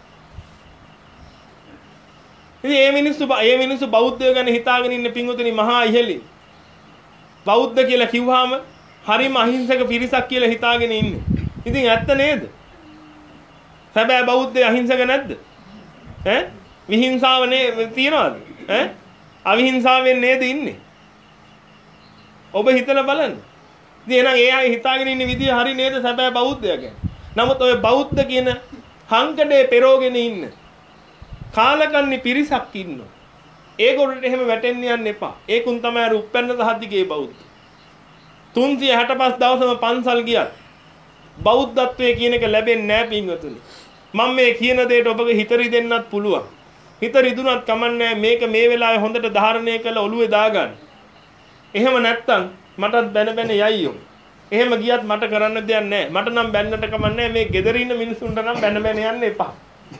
A: ඉතින් මේ මිනිස්සු මේ මිනිස්සු බෞද්ධයෝ ගැන හිතාගෙන ඉන්න පිංගුතුනි මහා ඉහළින්. බෞද්ධ කියලා කිව්වහම හරිම අහිංසක පිරිසක් කියලා හිතාගෙන ඉන්නේ. ඉතින් ඇත්ත නේද? හැබැයි බෞද්ධය අහිංසක නැද්ද? ඈ? විහිංසාව නේ තියනවාද? ඈ? අවිහිංසාවෙන් නේද ඉන්නේ? ඔබ හිතලා බලන්න. ඉතින් එහෙනම් ඒ අය හිතාගෙන ඉන්න විදිය හරි නේද සැබෑ බෞද්ධය කියන්නේ? නමුත් ඔය බෞද්ධ කියන හංකඩේ පෙරෝගෙන ඉන්න කාලකන්ණි පිරිසක් ඉන්නවා. ඒගොල්ලන්ට එහෙම වැටෙන්න යන්න එපා. ඒකුන් තමයි අර උප්පන්න සහතිකේ බෞද්ධ. තුන්සිය හැටපස් දවසම පන්සල් ගියත් බෞද්ධත්වයේ කියන එක ලැබෙන්නේ නැහැ පින්වතුනි. මම මේ කියන දෙයට ඔබගේ හිත රිදෙන්නත් පුළුවන්. හිත රිදුනත් කමන්නේ මේක මේ වෙලාවේ හොඳට ධාරණය කරලා ඔළුවේ දාගන්න. එහෙම නැත්තම් මටත් බැන බැන යයියෝ. එහෙම ගියත් මට කරන්න දෙයක් නැහැ. මට නම් බැන්නට කමන්නේ මේ ගෙදර ඉන්න මිනිස්සුන්ට නම් බැන බැන යන්න එපා.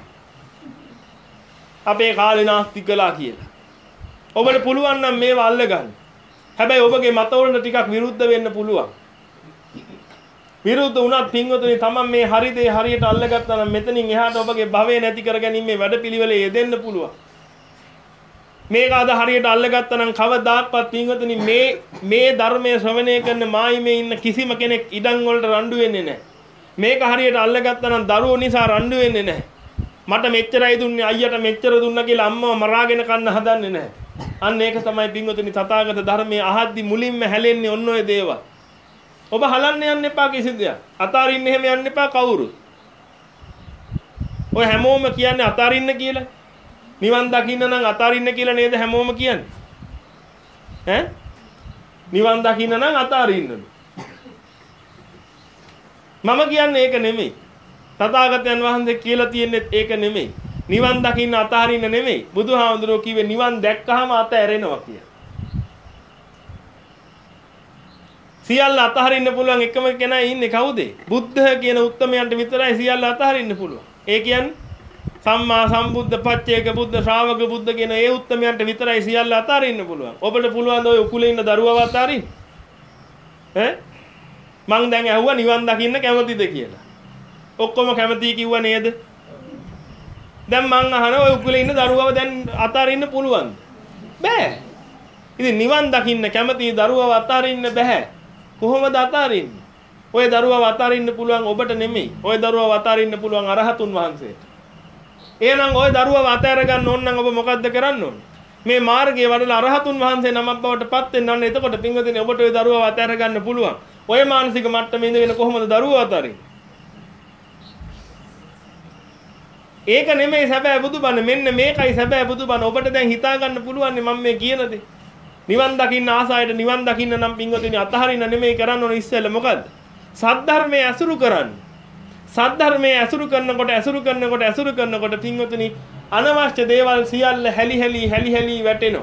A: අපේ කාලේ නාස්ති කළා කියලා. ඔබට පුළුවන් නම් මේවා අල්ලගන්න. හැබැයි ඔබගේ මතවලට ටිකක් විරුද්ධ වෙන්න පුළුවන්. විරුද්ධ වුණත් පින්වතුනි තමන් මේ හරි දේ හරියට අල්ලගත්තා නම් මෙතනින් එහාට ඔබගේ භවය නැති කරගැනීමේ වැඩපිළිවෙල යෙදෙන්න පුළුවන්. මේක අද හරියට අල්ලගත්තා නම් කවදාක්වත් පින්වතුනි මේ මේ ධර්මයේ ශ්‍රවණය කරන මායිමේ ඉන්න කිසිම කෙනෙක් ඉඩම් වලට රණ්ඩු වෙන්නේ නැහැ. මේක හරියට අල්ලගත්තා නම් දරුවෝ නිසා රණ්ඩු වෙන්නේ නැහැ. මට මෙච්චරයි දුන්නේ අයියට මෙච්චර දුන්නා කියලා අම්මව මරාගෙන කන්න හදන්නේ නැහැ. අන්න ඒක තමයි පින්වතුනි තථාගත ධර්මයේ අහද්දි මුලින්ම හැලෙන්නේ ඔන්න ඔය දේවල්. ඔබ හලන්න යන්න එපා කිසි දෙයක්. අතාරින්න එහෙම යන්න එපා කවුරුත්. ඔය හැමෝම කියන්නේ අතාරින්න කියලා. නිවන් දකින්න නම් අතාරින්න කියලා නේද හැමෝම කියන්නේ? ඈ? නිවන් දකින්න නම් අතාරින්න. මම කියන්නේ ඒක නෙමෙයි. තථාගතයන් වහන්සේ කියලා තියෙන්නේ ඒක නෙමෙයි. නිවන් දකින්න අතාරින්න නෙමෙයි. බුදුහාමුදුරුවෝ කිව්වේ නිවන් දැක්කහම අත ඇරෙනවා කියලා. සියල්ල අතහරින්න පුළුවන් එකම කෙනා ඉන්නේ කවුද? බුද්ධ කියන උත්තමයන්ට විතරයි සියල්ල අතහරින්න පුළුවන්. ඒ කියන්නේ සම්මා සම්බුද්ධ පච්චේක බුද්ධ ශ්‍රාවක බුද්ධ කියන ඒ උත්තමයන්ට විතරයි සියල්ල අතහරින්න පුළුවන්. ඔබට පුළුවන් ද ඔය උකුලේ ඉන්න දරුවව අතහරින්න? ඈ? මං දැන් ඇහුවා නිවන් දකින්න කැමතිද කියලා. ඔක්කොම කැමතියි කිව්වා නේද? දැන් මං අහනවා ඔය උකුලේ ඉන්න දරුවව දැන් අතහරින්න පුළුවන්ද? බෑ. ඉතින් නිවන් දකින්න කැමති දරුවව අතහරින්න බෑ. කොහොමද අතාරින්නේ? ඔය දරුවව අතාරින්න පුළුවන් ඔබට නෙමෙයි. ඔය දරුවව අතාරින්න පුළුවන් අරහතුන් වහන්සේට. එහෙනම් ඔය දරුවව අතාර ගන්න ඕන නම් ඔබ මොකද්ද කරන්න ඕන? මේ මාර්ගයේ වඩලා අරහතුන් වහන්සේ නමක් බවට පත් වෙන්න ඕන. එතකොට පින්වදිනේ ඔබට ඔය දරුවව අතාර ගන්න පුළුවන්. ඔය මානසික මට්ටමේ ඉඳගෙන කොහොමද දරුවෝ අතරින්? ඒක නෙමෙයි සැබෑ බුදුබණ. මෙන්න මේකයි සැබෑ බුදුබණ. ඔබට දැන් හිතා ගන්න පුළුවන් මම මේ කියන දේ. නිවන් දකින්න ආසායට නිවන් දකින්න නම් පින්වතුනි අතහරින්න නෙමෙයි කරන්න ඕන ඉස්සෙල්ලා මොකද්ද? සද්ධර්මයේ ඇසුරු කරන්න. සද්ධර්මයේ ඇසුරු කරනකොට ඇසුරු කරනකොට ඇසුරු කරනකොට පින්වතුනි අනවශ්‍ය දේවල් සියල්ල හැලි හැලි හැලි හැලි වැටෙනවා.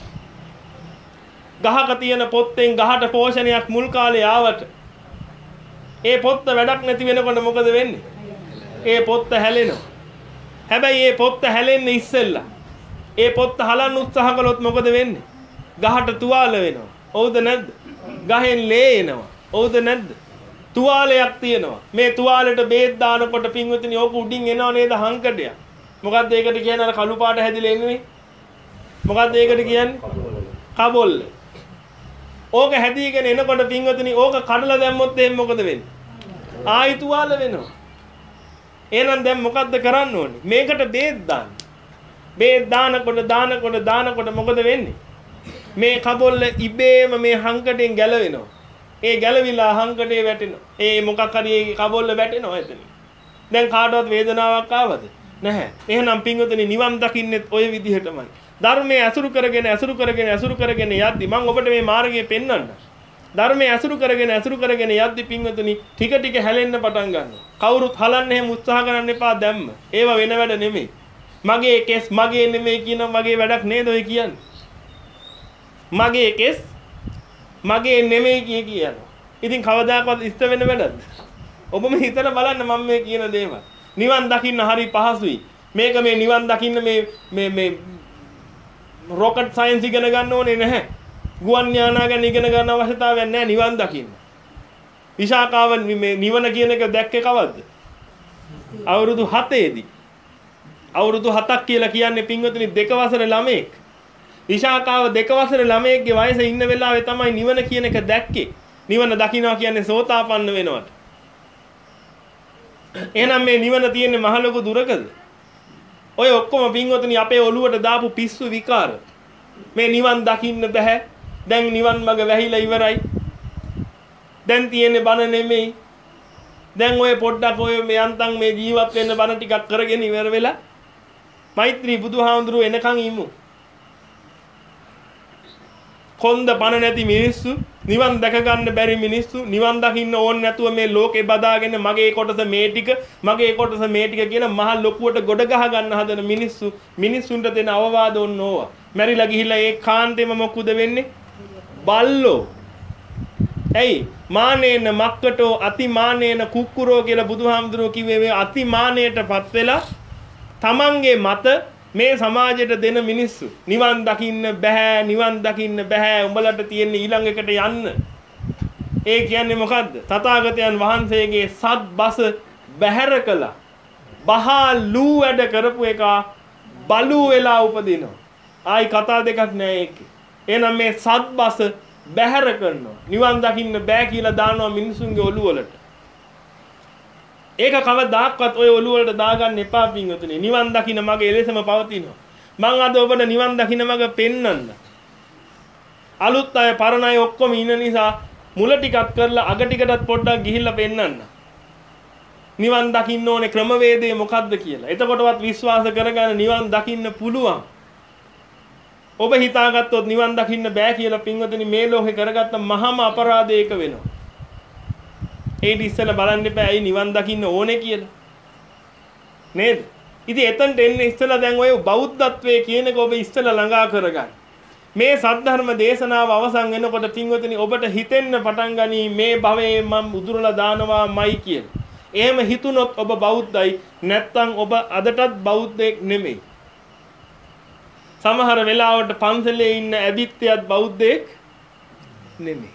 A: ගහක තියෙන පොත්තෙන් ගහට පෝෂණයක් මුල් කාලේ ආවට ඒ පොත්ත වැඩක් නැති වෙනකොට මොකද වෙන්නේ? ඒ පොත්ත හැලෙනවා. හැබැයි ඒ පොත්ත හැලෙන්නේ ඉස්සෙල්ලා. ඒ පොත්ත හලන්න උත්සාහ කළොත් මොකද වෙන්නේ? ගහට තුවාල වෙනවා. ඔව්ද නැද්ද? ගහෙන් ලේ එනවා. ඔව්ද නැද්ද? තුවාලයක් තියෙනවා. මේ තුවාලෙට බේත් දානකොට පින්වතුනි ඕක උඩින් එනව නේද හංකඩයක්. මොකද්ද ඒකට කියන්නේ? අර කළු පාට හැදිලා එන්නේ. මොකද්ද ඒකට කියන්නේ? කබොල්ල. ඕක හැදීගෙන එනකොට පින්වතුනි ඕක කඩලා දැම්මොත් එහෙනම් මොකද වෙන්නේ? ආයි තුවාල වෙනවා. එහෙනම් දැන් මොකද්ද කරන්න ඕනේ? මේකට බේත් දාන්න. බේත් දානකොට දානකොට දානකොට මොකද වෙන්නේ? මේ කබොල්ල ඉබේම මේ හංකඩෙන් ගැලවෙනවා. ඒ ගැලවිලා හංකඩේ වැටෙනවා. ඒ මොකක් හරි ඒ කබොල්ල වැටෙනවා එතන. දැන් කාටවත් වේදනාවක් ආවද? නැහැ. එහෙනම් පින්වතුනි නිවන් දකින්නෙත් ඔය විදිහටමයි. ධර්මයේ ඇසුරු කරගෙන ඇසුරු කරගෙන ඇසුරු කරගෙන යද්දි මම ඔබට මේ මාර්ගය පෙන්වන්න. ධර්මයේ ඇසුරු කරගෙන ඇසුරු කරගෙන යද්දි පින්වතුනි ටික ටික හැලෙන්න පටන් ගන්නවා. කවුරුත් හලන්න එහෙම උත්සාහ කරන්න එපා දැම්ම. ඒව වෙන වැඩ නෙමෙයි. මගේ කෙස් මගේ නෙමෙයි කියන මගේ වැඩක් නේද ඔය කියන්නේ? මගේ කෙස් මගේ නෙමෙයි කිය කියනවා. ඉතින් කවදාකවත් ඉෂ්ට වෙන වැඩක්ද? ඔබම හිතලා බලන්න මම මේ කියන දේවල්. නිවන් දකින්න හරි පහසුයි. මේක මේ නිවන් දකින්න මේ මේ මේ රොකට් සයන්ස් ඉගෙන ගන්න ඕනේ නැහැ. ගුවන් යානා ගැන ඉගෙන ගන්න අවශ්‍යතාවයක් නැහැ නිවන් දකින්න. විශාකාව මේ නිවන කියන එක දැක්කේ කවද්ද? අවුරුදු හතේදී. අවුරුදු හතක් කියලා කියන්නේ පින්වතුනි දෙක වසර ළමෙක්. විශාකාව දෙක වසර ළමයෙක්ගේ වයසේ ඉන්න වෙලාවේ තමයි නිවන කියන එක දැක්කේ. නිවන දකින්නවා කියන්නේ සෝතාපන්න වෙනවට. එහෙනම් මේ නිවන තියෙන්නේ මහ ලොකු දුරකද? ඔය ඔක්කොම පින්වතුනි අපේ ඔළුවට දාපු පිස්සු විකාර. මේ නිවන් දකින්න බෑ. දැන් නිවන් මඟ වැහිලා ඉවරයි. දැන් තියෙන්නේ බන නෙමෙයි. දැන් ඔය පොඩ්ඩක් ඔය මේ යන්තම් මේ ජීවත් වෙන්න බන ටිකක් කරගෙන ඉවර වෙලා මෛත්‍රී බුදුහාමුදුරුවෝ එනකන් ඉමු. කොන්ද පණ නැති මිනිස්සු නිවන් දැක ගන්න බැරි මිනිස්සු නිවන් දකින්න ඕනේ නැතුව මේ ලෝකේ බදාගෙන මගේ කොටස මේ ටික මගේ කොටස මේ ටික කියන මහ ලොකුවට ගොඩ ගහ ගන්න හදන මිනිස්සු මිනිස්සුන්ට දෙන අවවාද ඕනෝවා. මැරිලා ගිහිල්ලා ඒ කාන්තේම මොකුද වෙන්නේ? බල්ලෝ. ඇයි? මානේන මක්කටෝ අතිමානේන කුක්කුරෝ කියලා බුදුහාමුදුරුවෝ කිව්වේ මේ අතිමානයටපත් වෙලා තමන්ගේ මත මේ සමාජයට දෙන මිනිස්සු නිවන් දකින්න බෑ නිවන් දකින්න බෑ උඹලට තියෙන ඊළඟ එකට යන්න. ඒ කියන්නේ මොකද්ද? තථාගතයන් වහන්සේගේ සත් බස බැහැර කළා. බහලු වැඩ කරපු එක බලු වෙලා උපදිනවා. ආයි කතා දෙකක් නෑ ඒකේ. එහෙනම් මේ සත් බස බැහැර කරනවා. නිවන් දකින්න බෑ කියලා දානවා මිනිසුන්ගේ ඔළුව වලට. ඒක කවදාක්වත් ඔය ඔළුව වලට දාගන්න එපා පින්වතුනි. නිවන් දකින්න මගේ එලෙසම පවතිනවා. මං අද ඔබට නිවන් දකින්න මග පෙන්වන්න. අලුත් අය පරණ අය ඔක්කොම ඉන්න නිසා මුල ටිකක් කරලා අග ටිකටත් පොඩ්ඩක් ගිහිල්ලා පෙන්වන්න. නිවන් දකින්න ඕනේ ක්‍රමවේදය මොකද්ද කියලා. එතකොටවත් විශ්වාස කරගන්න නිවන් දකින්න පුළුවන්. ඔබ හිතාගත්තොත් නිවන් දකින්න බෑ කියලා පින්වතුනි මේ ලෝකේ කරගත්ත මහාම අපරාධයක වෙනවා. ඒත් ඉස්සෙල්ලා බලන්න එපා ඇයි නිවන් දකින්න ඕනේ කියලා. නේද? ඉතින් එතනට එන්නේ ඉස්සෙල්ලා දැන් ඔය බෞද්ධත්වයේ කියන එක ඔබ ඉස්සෙල්ලා ළඟා කරගන්න. මේ සද්ධර්ම දේශනාව අවසන් වෙනකොට පින්වතුනි ඔබට හිතෙන්න පටන් ගනී මේ භවයේ මම උදුරලා දානවාමයි කියලා. එහෙම හිතුනොත් ඔබ බෞද්ධයි නැත්නම් ඔබ අදටත් බෞද්ධයෙක් නෙමෙයි. සමහර වෙලාවට පන්සලේ ඉන්න ඇබිත්තියත් බෞද්ධයෙක් නෙමෙයි.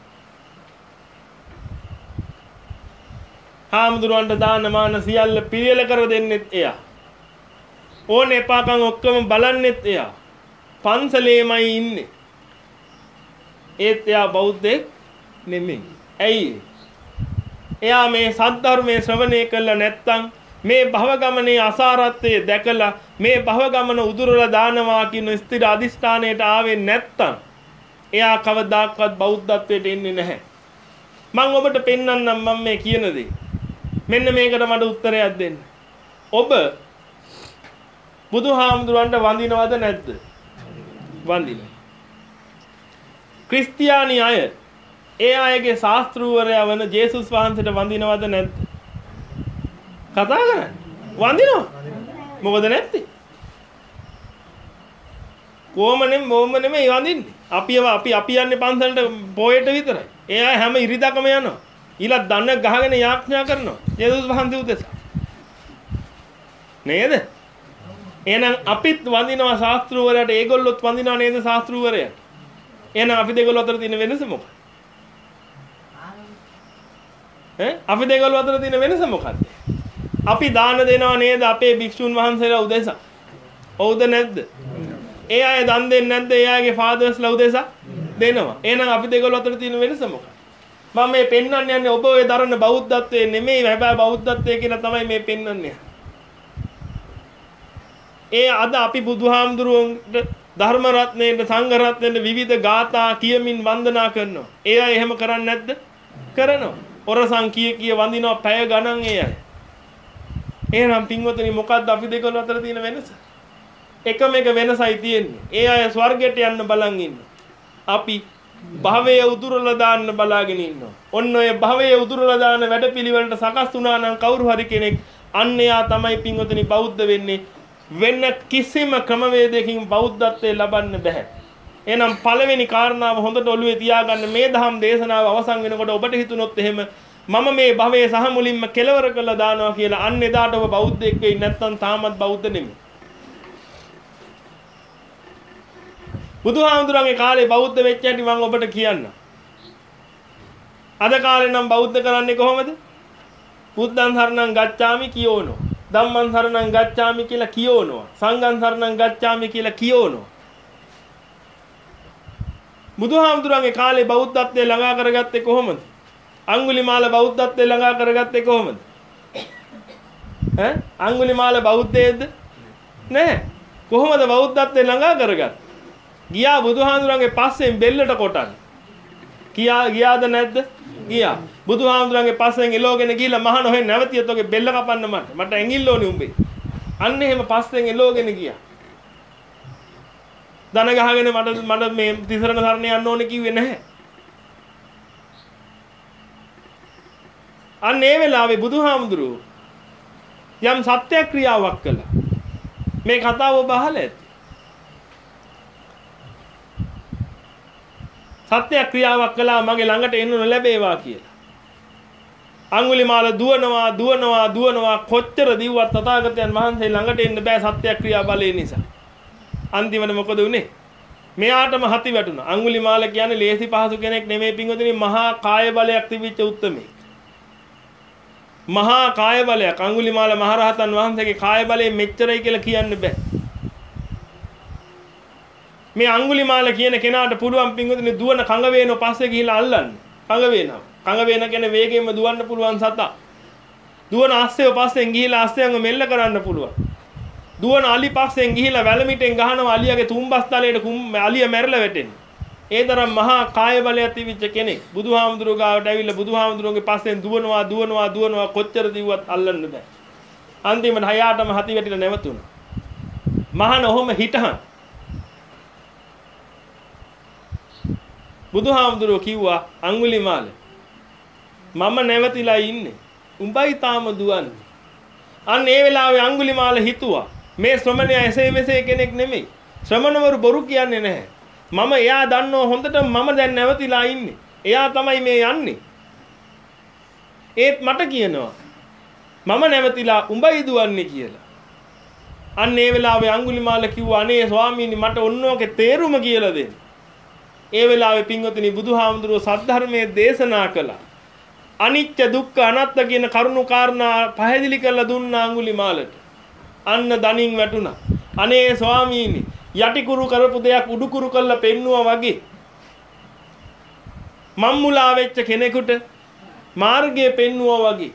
A: හාමුදුරුවන්ට දාන මාන සියල්ල පිළියෙල කර දෙන්නෙත් එයා. ඕන එපාකම් ඔක්කොම බලන්නෙත් එයා. පන්සලේමයි ඉන්නේ. ඒත් එයා බෞද්ධයෙක් නෙමෙයි. ඇයි? එයා මේ සද්ධර්මයේ ශ්‍රවණය කළා නැත්නම් මේ භව ගමනේ අසාරත්වයේ දැකලා මේ භව ගමන උදුරලා දානවා කියන ස්ථිර අදිෂ්ඨානයට ආවේ නැත්නම් එයා කවදාක්වත් බෞද්ධත්වයට එන්නේ නැහැ. මම ඔබට පෙන්වන්නම් මම මේ කියන දේ. මෙන්න මේකට මට උත්තරයක් දෙන්න. ඔබ බුදුහාමුදුරන්ට වඳිනවද නැද්ද? වඳිනවා. ක්‍රිස්තියානි අය ඒ අයගේ ශාස්ත්‍රූවරයා වන ජේසුස් වහන්සේට වඳිනවද නැද්ද? කතා කරන්නේ. වඳිනවා. මොකද නැත්තේ? කොහොමනේ මොම නෙමෙයි වඳින්නේ. අපි අපි අපි යන්නේ පන්සලට පොයට විතරයි. ඒ අය හැම ඉරිදකම යනවා. ඊළඟ දන්න ගහගෙන යාඥා කරනවා. ජේසුස් වහන්සේ උදෙසා. නේද? එහෙනම් අපිත් වඳිනවා ශාස්ත්‍රූවරයාට. ඒගොල්ලොත් වඳිනවා නේද ශාස්ත්‍රූවරයාට? එහෙනම් අපි දෙගොල්ලෝ අතර තියෙන වෙනස මොකක්ද? ඈ අපි දෙගොල්ලෝ අතර තියෙන වෙනස මොකක්ද? අපි දාන දෙනවා නේද අපේ භික්ෂුන් වහන්සේලා උදෙසා? ඔව්ද නැද්ද? ඒ අය දන් දෙන්නේ නැද්ද? ඒ අයගේ ෆාදර්ස්ලා උදෙසා දෙනවා. එහෙනම් අපි දෙගොල්ලෝ අතර තියෙන වෙනස මොකක්ද? මම මේ පෙන්වන්න යන්නේ ඔබ ඔය දරන බෞද්ධත්වයේ නෙමෙයි. හැබැයි බෞද්ධත්වයේ කියලා තමයි මේ පෙන්වන්නේ. ඒ අද අපි බුදුහාමුදුරුවන්ට ධර්ම රත්නයේ සංඝ රත්නයේ විවිධ ගාථා කියමින් වන්දනා කරනවා. ඒ අය එහෙම කරන්නේ නැද්ද? කරනවා. ඔරසං කිය කිය වඳිනවා පැය ගණන් ඒ අය. එහෙනම් පින්වතුනි මොකද්ද අපි දෙකල අතර තියෙන වෙනස? එකම එක වෙනසයි තියෙන්නේ. ඒ අය ස්වර්ගයට යන්න බලන් ඉන්නවා. අපි භවයේ උදුරලා දාන්න බලාගෙන ඉන්නවා. ඔන්න ඔය භවයේ උදුරලා දාන වැඩපිළිවෙලට සකස් වුණා නම් කවුරු හරි කෙනෙක් අන්න එයා තමයි පින්වතුනි බෞද්ධ වෙන්නේ. වෙන කිසිම ක්‍රමවේදයකින් බෞද්ධත්වයේ ලබන්න බෑ. එහෙනම් පළවෙනි කාරණාව හොඳට ඔළුවේ තියාගන්න. මේ දහම් දේශනාව අවසන් වෙනකොට ඔබට හිතුනොත් එහෙම මම මේ භවයේ සහ මුලින්ම කෙලවර කළා දානවා කියලා අන්න එදාට ඔබ බෞද්ධයෙක් වෙයි. නැත්නම් තාමත් බෞද්ධ නෙමෙයි. බුදුහාමුදුරන්ගේ කාලේ බෞද්ධ වෙච්ච හැටි මම ඔබට කියන්නම්. අද කාලේ නම් බෞද්ධ කරන්නේ කොහොමද? බුද්ධං සරණං ගච්ඡාමි කියෝනෝ. ධම්මං සරණං ගච්ඡාමි කියලා කියෝනවා. සංඝං සරණං ගච්ඡාමි කියලා කියෝනවා. බුදුහාමුදුරන්ගේ කාලේ බෞද්ධත්වයේ ළඟා කරගත්තේ කොහොමද? අඟුලිමාල බෞද්ධත්වයේ ළඟා කරගත්තේ කොහොමද? ඈ අඟුලිමාල බෞද්ධයේද? නෑ. කොහොමද බෞද්ධත්වයේ ළඟා කරගත්තේ? ගියා බුදුහාමුදුරන්ගේ පස්සෙන් බෙල්ලට කොටන්න. කියා ගියාද නැද්ද? ගියා. බුදුහාමුදුරන්ගේ පස්සෙන් එලෝගෙන ගිහිල්ලා මහා නොහෙන් නැවතියත් ඔගේ බෙල්ල කපන්න මට. මට ඇඟිල්ල ඕනි උඹේ. අන්න එහෙම පස්සෙන් එලෝගෙන ගියා. දන ගහගෙන මට මට මේ තිසරණ සරණ යන්න ඕනේ කිව්වේ නැහැ. අන්න ඒ වෙලාවේ බුදුහාමුදුරුවෝ යම් සත්‍යක්‍රියාවක් කළා. මේ කතාව ඔබ අහලා ඇති. සත්‍යක්‍රියාවක් කළා මගේ ළඟට එන්න නොලැබේවා කියලා. අඟුලිමාල දුවනවා දුවනවා දුවනවා කොච්චර දිව්වත් තථාගතයන් වහන්සේ ළඟට එන්න බෑ සත්‍යක්‍රියා බලය නිසා. අන්තිමට මොකද වුනේ? මෙයාටම හති වැටුණා. අඟුලිමාල කියන්නේ ලේසි පහසු කෙනෙක් නෙමෙයි පින්වතුනි, මහා කාය බලයක් තිබිච්ච උත්තමෙක්. මහා කාය බලයක්. අඟුලිමාල මහරහතන් වහන්සේගේ කාය බලය මෙච්චරයි කියලා කියන්න බෑ. මේ අඟුලිමාල කියන කෙනාට පුළුවන් පින්වතුනි දුවන කඟ වේනෝ පස්සේ ගිහිලා අල්ලන්න. කඟ වේනවා. කඟ වේන කියන්නේ වේගයෙන්ම දුවන්න පුළුවන් සතා. දුවන අස්සෙව පස්සෙන් ගිහිලා අස්සයන්ව මෙල්ල කරන්න පුළුවන්. දුවන අලි පස්සෙන් ගිහිලා වැලමිටෙන් ගහනවා අලියාගේ තුම්බස් තලයට අලිය මැරලා වැටෙන්නේ. ඒ තරම් මහා කාය බලයක් තිබිච්ච කෙනෙක්. බුදුහාමුදුරුවෝ ගාවට ඇවිල්ලා බුදුහාමුදුරුවෝගේ පස්සෙන් දුවනවා දුවනවා දුවනවා කොච්චර දිව්වත් අල්ලන්න බෑ. අන්තිමට හයාටම හති වැටිලා නැවතුණා. මහාන ඔහොම හිටහන්. බුදුහාමුදුරුවෝ කිව්වා අඟුලිමාල මම නැවතිලා ඉන්නේ. උඹයි තාම දුවන්නේ. අන්න ඒ වෙලාවේ අඟුලිමාල හිතුවා මේ ශ්‍රමණයා එසේ මෙසේ කෙනෙක් නෙමෙයි. ශ්‍රමණවරු බොරු කියන්නේ නැහැ. මම එයා දන්නව හොඳට මම දැන් නැවතිලා ඉන්නේ. එයා තමයි මේ යන්නේ. ඒත් මට කියනවා මම නැවතිලා උඹයි දුවන්නේ කියලා. අන්න ඒ වෙලාවේ අඟුලිමාල කිව්වා අනේ ස්වාමීනි මට ඔන්නෝගේ තේරුම කියලා දෙන්න. ඒ වෙලාවේ පින්වතුනි බුදුහාමුදුරුවෝ සද්ධර්මයේ දේශනා කළා. අනිත්‍ය දුක්ඛ අනාත්ම කියන කරුණු කාරණා පැහැදිලි කරලා දුන්නා අඟුලිමාලට. අන්න දණින් වැටුණා. අනේ ස්වාමීනි යටිකුරු කරපු දෙයක් උඩුකුරු කරලා පෙන්නුවා වගේ. මම්මුලා වෙච්ච කෙනෙකුට මාර්ගය පෙන්නුවා වගේ.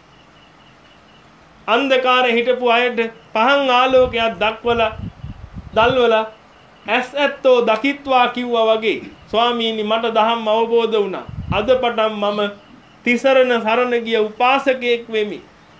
A: අන්ධකාරේ හිටපු අයට පහන් ආලෝකයක් දක්වලා දල්වලා ඇස් ඇත්තෝ දකිත්වා කිව්වා වගේ. ස්වාමීනි මට දහම් අවබෝධ වුණා. අද පටන් මම තිසරණ සරණ ගිය උපාසකයෙක් වෙමි.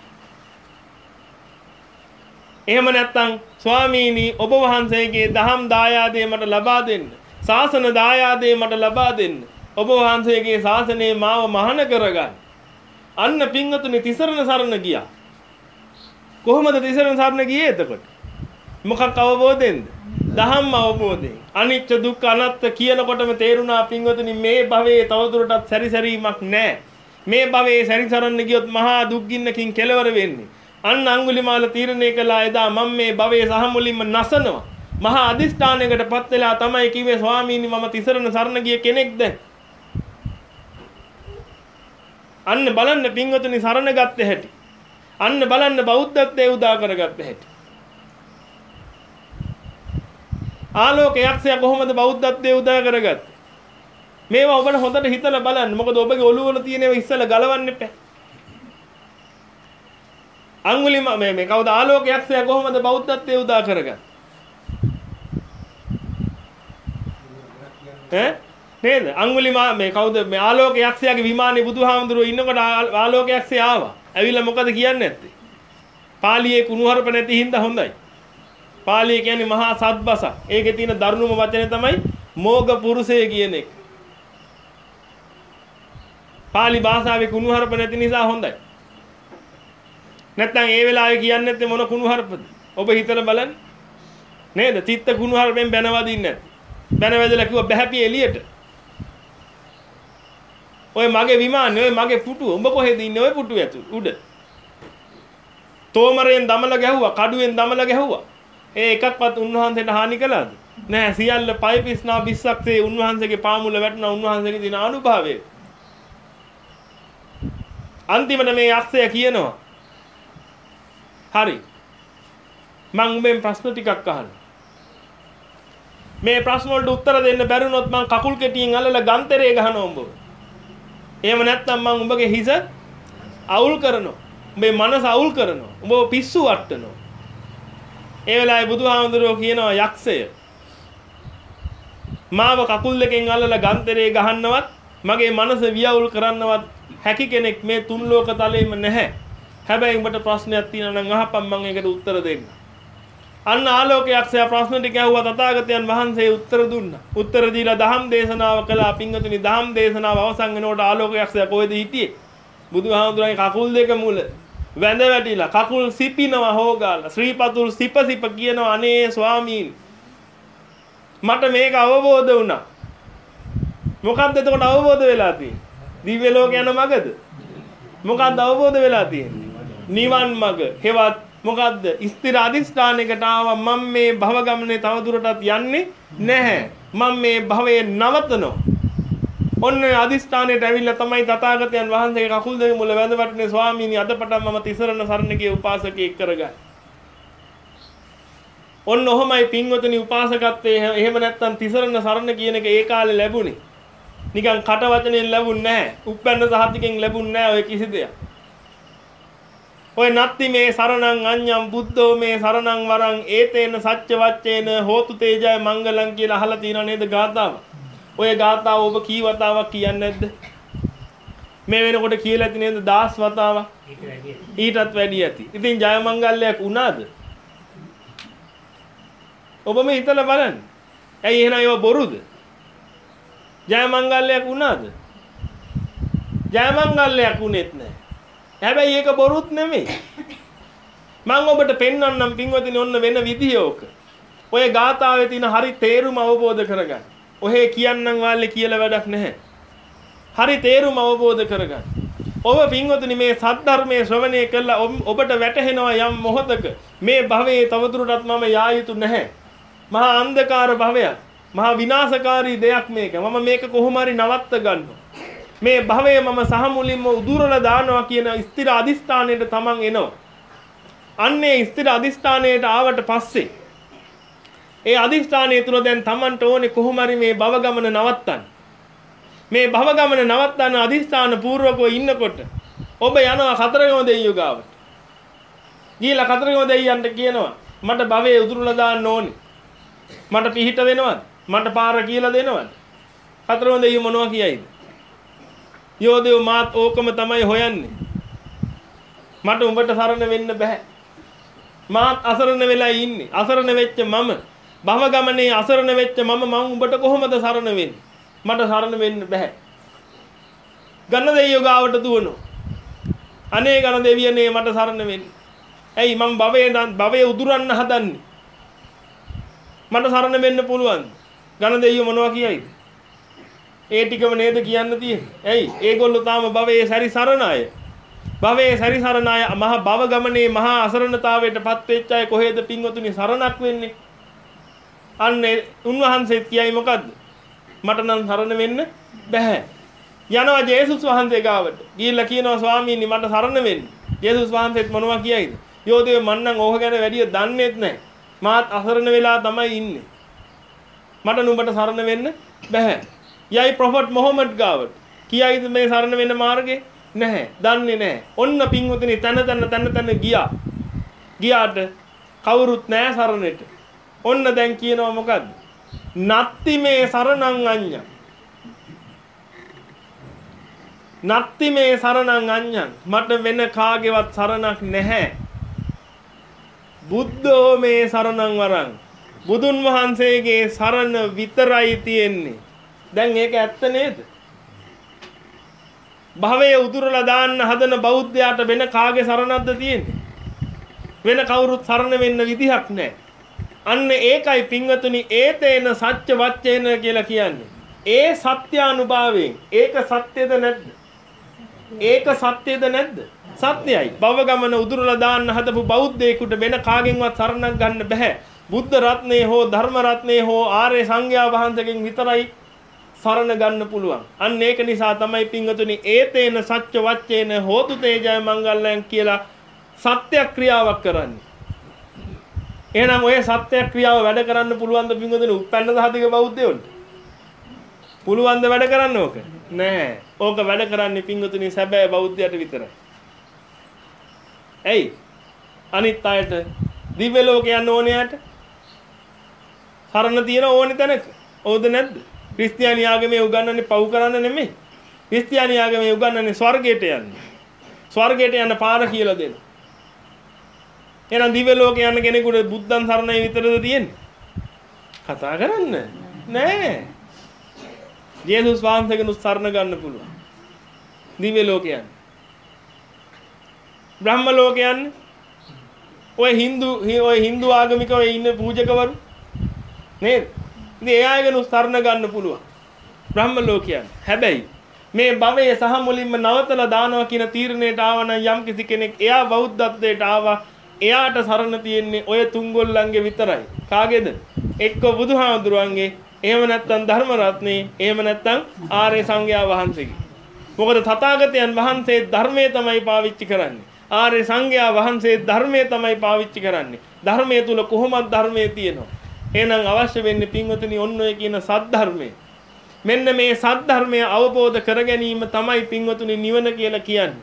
A: එහෙම නැත්නම් ස්වාමීනි ඔබ වහන්සේගේ දහම් දායාදේ මට ලබා දෙන්න. ශාසන දායාදේ මට ලබා දෙන්න. ඔබ වහන්සේගේ ශාසනයේ මාව මහාන කරගන්න. අන්න පින්වතුනි තිසරණ සරණ ගියා. කොහොමද තිසරණ සරණ ගියේ එතකොට? මොකක් අවබෝධයෙන්ද? දහම් අවබෝධයෙන්. අනිච්ච දුක්ඛ අනාත්ම කියනකොටම තේරුණා පින්වතුනි මේ භවයේ තවදුරටත් සැරිසැරීමක් නැහැ. මේ භවයේ සැරිසරන්න ගියොත් මහා දුක් ගින්නකින් කෙලවර වෙන්නේ. අන්න අඟුලිමාල තීරණය කළා එදා මම මේ භවයේ සහ මුලින්ම නැසනවා. මහා අදිෂ්ඨානයකටපත් වෙලා තමයි කිව්වේ ස්වාමීනි මම තිසරණ සරණ ගිය කෙනෙක්ද? අන්න බලන්න පින්වතුනි සරණ ගත්ත හැටි. අන්න බලන්න බෞද්ධත්වයේ උදා කරගත්ත හැටි. ආලෝක යක්ෂය කොහොමද බෞද්ධත්වයේ උදා කරගත්තේ? මේවා ඔබට හොඳට හිතලා බලන්න. මොකද ඔබගේ ඔළුව වල තියෙන ඒවා ඉස්සෙල්ලා ගලවන්න එපා. අඟුලිමා මේ මේ කවුද ආලෝක යක්ෂය කොහොමද බෞද්ධත්වයේ උදා කරගත්තේ? ඈ නේද? අඟුලිමා මේ කවුද මේ ආලෝක යක්ෂයාගේ විමානේ බුදුහාමුදුරුවෝ ඉන්නකොට ආලෝක යක්ෂය ආවා. ඇවිල්ලා මොකද කියන්නේ නැත්තේ? පාලියේ කුණුහරුප නැති හින්දා හොඳයි. පාලිය කියන්නේ මහා සත්බසක්. ඒකේ තියෙන දරුණුම වචනේ තමයි මෝග පුරුෂය කියන එක. පාලි භාෂාවේ කුණුහරුප නැති නිසා හොඳයි. නැත්නම් ඒ වෙලාවේ කියන්නේ නැත්තේ මොන කුණුහරුපද? ඔබ හිතලා බලන්න. නේද? චිත්ත කුණුහරුපෙන් බැනවදින්නේ නැති. බැනවැදලා කිව්ව බහැපි එළියට. ඔය මගේ විමානේ ඔය මගේ පුටුව උඹ කොහෙද ඉන්නේ ඔය පුටුව ඇතුළේ උඩ. තෝමරෙන් දමලා ගැහුවා, කඩුවෙන් දමලා ගැහුවා. ඒ එකක්වත් උන්වහන්සේට හානි කළාද? නැහැ. සියල්ල පය පිස්නා බිස්සක්සේ උන්වහන්සේගේ පාමුල වැටුණා උන්වහන්සේගේ දින අනුභවයේ. අන්තිමට මේ යක්ෂය කියනවා හරි මම උඹෙන් ප්‍රශ්න ටිකක් අහනවා. මේ ප්‍රශ්න වලට උත්තර දෙන්න බැරිුණොත් මම කකුල් කෙටියෙන් අල්ලලා ගන්තරේ ගහනවා උඹව. එහෙම නැත්නම් මම උඹගේ හිස අවුල් කරනවා. උඹේ මනස අවුල් කරනවා. උඹව පිස්සු වට්ටනවා. ඒ වෙලාවේ බුදුහාමුදුරුවෝ කියනවා යක්ෂය මාව කකුල් දෙකෙන් අල්ලලා ගන්තරේ ගහන්නවත් මගේ මනස වියවුල් කරන්නවත් හැකි කෙනෙක් මේ තුන් ලෝක තලෙම නැහැ. හැබැයි උඹට ප්‍රශ්නයක් තියෙනවා නම් අහපන් මම ඒකට උත්තර දෙන්න. අන්න ආලෝක යක්ෂයා ප්‍රශ්න ටික ඇහුවා තථාගතයන් වහන්සේ උත්තර දුන්නා. උත්තර දීලා දහම් දේශනාව කළා. පින්වතුනි දහම් දේශනාව අවසන් වෙනකොට ආලෝක යක්ෂයා කොහෙද හිටියේ? බුදුහාමුදුරන්ගේ කකුල් දෙක මුල වැඳ වැටිලා කකුල් සිපිනවා හොගාලා ශ්‍රීපතුල් සිප සිප කියනවා අනේ ස්වාමීන් මට මේක අවබෝධ වුණා. මොකක්ද එතකොට අවබෝධ වෙලා තියෙන්නේ? දිව්‍ය ලෝක යන මගද? මොකක්ද අවබෝධ වෙලා තියෙන්නේ? නිවන් මග. හෙවත් මොකද්ද? ස්ථිර අධිෂ්ඨානයකට ආවා මම මේ භව ගමනේ තවදුරටත් යන්නේ නැහැ. මම මේ භවයේ නවතනවා. ඔන්න අධිෂ්ඨානයට ඇවිල්ලා තමයි තථාගතයන් වහන්සේගේ කකුල් දෙක මුල වැඳ වටනේ ස්වාමීනි අද පටන් මම තිසරණ සරණ ගිය උපාසකයෙක් කරගන්න. ඔන්න ඔහමයි පින්වතුනි උපාසකත්වයේ එහෙම නැත්තම් තිසරණ සරණ කියන එක ඒ කාලේ ලැබුණේ. නිකන් කට වචනෙන් ලැබුණ නැහැ. උප්පන්න සහතිකෙන් ලැබුණ නැහැ ඔය කිසි දෙයක්. ඔය නත්ති මේ සරණං අඤ්ඤං බුද්ධෝ මේ සරණං වරං ඒතේන සච්ච වච්චේන හෝතු තේජය මංගලං කියලා අහලා තියෙනව නේද ගාථාව? ඔය ගාථාව ඔබ කී වතාවක් කියන්නේ නැද්ද? මේ වෙනකොට කියලා ඇති නේද දහස් වතාවක්? ඊටත් වැඩි ඇති. ඉතින් ජය මංගල්‍යයක් වුණාද? ඔබම හිතලා බලන්න. ඇයි එහෙනම් ඒව බොරුද? ජය මංගල්‍යයක් වුණාද? ජය මංගල්‍යයක් වුණෙත් නැහැ. හැබැයි ඒක බොරුත් නෙමෙයි. මම ඔබට පෙන්වන්නම් පින්වතුනි ඔන්න වෙන විදිය ඕක. ඔය ගාථාවේ තියෙන හරි තේරුම අවබෝධ කරගන්න. ඔහේ කියන්නම් වාල්ලේ කියලා වැඩක් නැහැ. හරි තේරුම අවබෝධ කරගන්න. ඔබ පින්වතුනි මේ සද්ධර්මයේ ශ්‍රවණය කළා ඔබට වැටහෙනවා යම් මොහොතක මේ භවයේ තවදුරටත් මම යා යුතු නැහැ. මහා අන්ධකාර භවයක්. මහා විනාශකාරී දෙයක් මේක. මම මේක කොහොම හරි නවත්ත ගන්නවා. මේ භවයේ මම සහ මුලින්ම උදුරලා දානවා කියන ස්ථිර අදිස්ථානයට තමන් එනවා. අන්නේ ස්ථිර අදිස්ථානයට ආවට පස්සේ ඒ අදිස්ථානයේ තුල දැන් තමන්ට ඕනේ කොහොම හරි මේ භව ගමන නවත්තන්න. මේ භව ගමන නවත්තන අදිස්ථාන පූර්වකව ඉන්නකොට ඔබ යනවා කතරගම දෙයියෝ ගාවට. ගිහලා කතරගම දෙයියන්ට කියනවා මට භවයේ උදුරලා දාන්න ඕනේ. මට පිහිට වෙනවද? මට පාර කියලා දෙනවද? කතරගම දෙයියෝ මොනවා කියයිද? යෝදේව මාත් ඕකම තමයි හොයන්නේ. මට උඹට සරණ වෙන්න බෑ. මාත් අසරණ වෙලා ඉන්නේ. අසරණ වෙච්ච මම භව ගමනේ අසරණ වෙච්ච මම මම උඹට කොහොමද සරණ වෙන්නේ? මට සරණ වෙන්න බෑ. ගන්න දෙයියෝ ගාවට දුවනවා. අනේ ගණ දෙවියනේ මට සරණ වෙන්න. ඇයි මම භවයේ භවයේ උදුරන්න හදන්නේ? මට සරණ වෙන්න පුළුවන්. ගණ දෙයියෝ මොනවා කියයිද? ඒ ටිකම නේද කියන්න තියෙන්නේ. ඇයි? ඒගොල්ලෝ තාම භවයේ සැරිසරණ අය. භවයේ සැරිසරණ අය මහ භව ගමනේ මහා අසරණතාවයටපත් වෙච්ච අය කොහෙද පින්වතුනි සරණක් වෙන්නේ? අන්නේ උන්වහන්සේත් කියයි මොකද්ද? මට නම් සරණ වෙන්න බෑ. යනවා ජේසුස් වහන්සේ ගාවට. ගිහිල්ලා කියනවා ස්වාමීනි මට සරණ වෙන්න. ජේසුස් වහන්සේත් මොනවා කියයිද? යෝදේව මන් නම් ඕක ගැන වැඩිය දන්නේත් නැහැ. මාත් අසරණ වෙලා තමයි ඉන්නේ. මට නුඹට සරණ වෙන්න බෑ. යයි ප්‍රොෆට් මොහමඩ් ගාවට. කියයිද මේ සරණ වෙන්න මාර්ගේ? නැහැ. දන්නේ නැහැ. ඔන්න පින්වතුනි තන තන තන තන ගියා. ගියාට කවුරුත් නැහැ සරණෙට. ඔන්න දැන් කියනවා මොකද්ද? නත්ති මේ සරණං අඤ්ඤං. නත්ති මේ සරණං අඤ්ඤං. මට වෙන කාගේවත් සරණක් නැහැ. බුද්ධෝ මේ සරණං වරං. බුදුන් වහන්සේගේ සරණ විතරයි තියෙන්නේ. දැන් ඒක ඇත්ත නේද? භවයේ උදුරලා දාන්න හදන බෞද්ධයාට වෙන කාගේ සරණක්ද තියෙන්නේ? වෙන කවුරුත් සරණ වෙන්න විදිහක් නැහැ. අන්න ඒකයි පින්වතුනි ඒතේන සත්‍ය වච්චේන කියලා කියන්නේ. ඒ සත්‍යානුභවයෙන් ඒක සත්‍යද නැද්ද? ඒක සත්‍යද නැද්ද? සත්‍යයි. භව ගමන උදුරලා දාන්න හදපු බෞද්ධයෙකුට වෙන කාගෙන්වත් සරණක් ගන්න බෑ. බුද්ධ රත්නේ හෝ ධර්ම රත්නේ හෝ ආර්ය සංඝයා වහන්සේගෙන් විතරයි සරණ ගන්න පුළුවන්. අන්න ඒක නිසා තමයි පින්වතුනි ඒතේන සත්‍ය වච්චේන හෝතු තේජය මංගල්‍යං කියලා සත්‍ය ක්‍රියාවක් කරන්නේ. එහෙනම් ඔය සත්‍ය ක්‍රියාව වැඩ කරන්න පුළුවන් ද පින්වතුනි උත්පන්න සහතික බෞද්ධයන්ට? පුළුවන් ද වැඩ කරන්න ඕක? නෑ. ඕක වැඩ කරන්නේ පින්වතුනි සැබෑ බෞද්ධයට විතරයි. ඇයි? අනිත් අයට දිව්‍ය ලෝක යන්න ඕනෑට සරණ තියෙන ඕනේ තැනක. ඕද නැද්ද? ක්‍රිස්තියානි ආගමේ උගන්වන්නේ පව් කරන්න නෙමෙයි. ක්‍රිස්තියානි ආගමේ උගන්වන්නේ ස්වර්ගයට යන්න. ස්වර්ගයට යන්න පාර කියලා දෙන්න. එහෙනම් දිව්‍ය ලෝක යන්න කෙනෙකුට බුද්ධන් සරණයි විතරද තියෙන්නේ? කතා කරන්න නෑ. ජේසුස් වහන්සේගෙන් සරණ ගන්න පුළුවන්. දිව්‍ය ලෝක යන්න. බ්‍රහ්ම ලෝක යන්න. ඔය Hindu ඔය Hindu ආගමිකව ඉන්න පූජකවරු නේද? ඉතින් ඒ අයගෙන් සරණ ගන්න පුළුවන්. බ්‍රහ්ම ලෝකයන්. හැබැයි මේ භවයේ සහ මුලින්ම නවතලා දානවා කියන තීරණයට ආවනම් යම් කිසි කෙනෙක් එයා බෞද්ධත්වයට ආවා එයාට සරණ තියෙන්නේ ඔය තුන්ගොල්ලන්ගේ විතරයි. කාගේද? එක්ක බුදුහාමුදුරුවන්ගේ, එහෙම නැත්නම් ධර්ම රත්නේ, එහෙම නැත්නම් ආර්ය සංඝයා වහන්සේගේ. මොකද තථාගතයන් වහන්සේ ධර්මයේ තමයි පාවිච්චි කරන්නේ. ආර්ය සංඝයා වහන්සේ ධර්මයේ තමයි පාවිච්චි කරන්නේ. ධර්මයේ තුල කොහොමද ධර්මයේ තියෙනවා? එහෙනම් අවශ්‍ය වෙන්නේ පින්වතුනි ඔන්න ඔය කියන සද්ධර්මය. මෙන්න මේ සද්ධර්මය අවබෝධ කර ගැනීම තමයි පින්වතුනි නිවන කියලා කියන්නේ.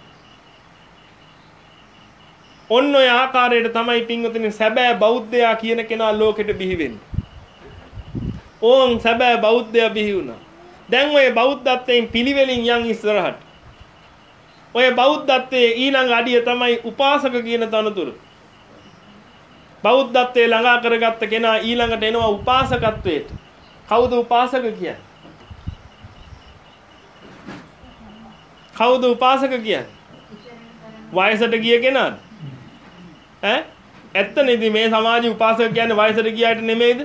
A: ඔන්න ඔය ආකාරයට තමයි පින්වතුනි සැබෑ බෞද්ධයා කියන කෙනා ලෝකෙට බිහි වෙන්නේ. ඕන් සැබෑ බෞද්ධයා බිහි වුණා. දැන් ඔය බෞද්ධත්වයෙන් පිළිවෙලින් යන් ඉස්සරහට. ඔය බෞද්ධත්වයේ ඊළඟ අඩිය තමයි උපාසක කියන තනතුර. බෞද්ධත්වයේ ළඟා කරගත්ත කෙනා ඊළඟට එනවා උපාසකත්වයට. කවුද උපාසක කියන්නේ? කවුද උපාසක කියන්නේ? වයසට ගිය කෙනාද? ඈ? ඇත්තනේ මේ සමාජයේ උපාසක කියන්නේ වයසට ගියාට නෙමෙයිද?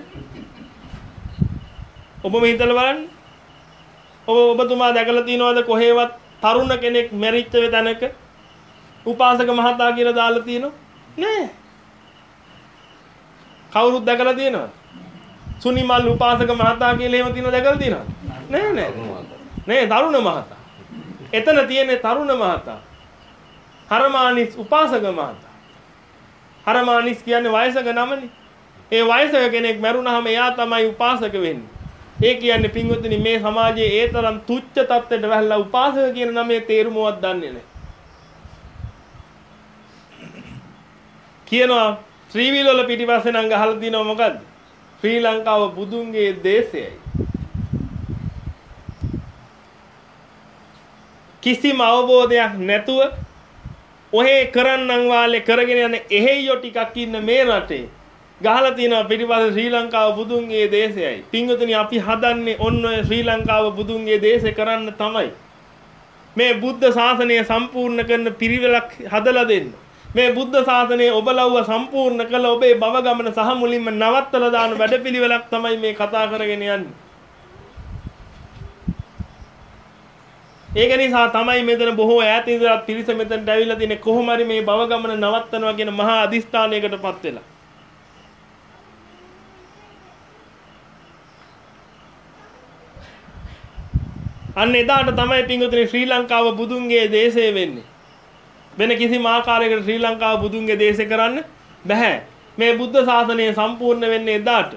A: ඔබම හිතලා බලන්න. ඔබ ඔබතුමා දැකලා තියෙනවද කොහෙවත් තරුණ කෙනෙක් මැරිච්ච තැනක උපාසක මහතා කියලා දාලා තියෙනව? නෑ. කවුරුත් දැකලා තියෙනවද? සුනිමල් උපාසක මහතා කියලා එහෙම තියෙනව දැකලා තියෙනවද? නෑ නෑ. නෑ තරුණ මහතා. එතන තියෙන්නේ තරුණ මහතා. හරමානිස් උපාසක මහතා. හරමානිස් කියන්නේ වයසක නමනේ. ඒ වයසක කෙනෙක් මැරුණාම එයා තමයි උපාසක වෙන්නේ. ඒ කියන්නේ පින්වතුනි මේ සමාජයේ ඒ තරම් තුච්ච තත්ත්වයට වැහැලා උපාසක කියන නමේ තේරුමවත් දන්නේ නැහැ. කියනවා ශ්‍රී විලවල පිටිපස්සේ නම් ගහලා දිනව මොකද්ද? ශ්‍රී ලංකාව බුදුන්ගේ දේශයයි. කිසිම අවබෝධයක් නැතුව ඔහේ කරන්නම් වාලේ කරගෙන යන එහෙයියෝ ටිකක් ඉන්න මේ රටේ ගහලා තියෙනවා පිටිපස්ස ශ්‍රී ලංකාව බුදුන්ගේ දේශයයි. පින්වතුනි අපි හදන්නේ ඔන්න ඔය ශ්‍රී ලංකාව බුදුන්ගේ දේශේ කරන්න තමයි. මේ බුද්ධ ශාසනය සම්පූර්ණ කරන පිරිවෙලක් හදලා දෙන්න. මේ බුද්ධ ශාසනය ඔබලව්ව සම්පූර්ණ කළ ඔබේ භව ගමන සහ මුලින්ම නවත්තලා දාන වැඩපිළිවෙලක් තමයි මේ කතා කරගෙන යන්නේ. ඒක නිසා තමයි මෙතන බොහෝ ඈත ඉඳලා පිරිස මෙතනට ඇවිල්ලා තියෙන්නේ කොහොම හරි මේ භව ගමන නවත්තනවා කියන මහා අදිස්ථානයකටපත් වෙලා. අන්න එදාට තමයි පින්වතුනි ශ්‍රී ලංකාව බුදුන්ගේ දේශය වෙන්නේ. වෙන කිසිම ආකාරයකට ශ්‍රී ලංකාව බුදුන්ගේ දේශය කරන්න බෑ. මේ බුද්ධ ශාසනය සම්පූර්ණ වෙන්නේ එදාට.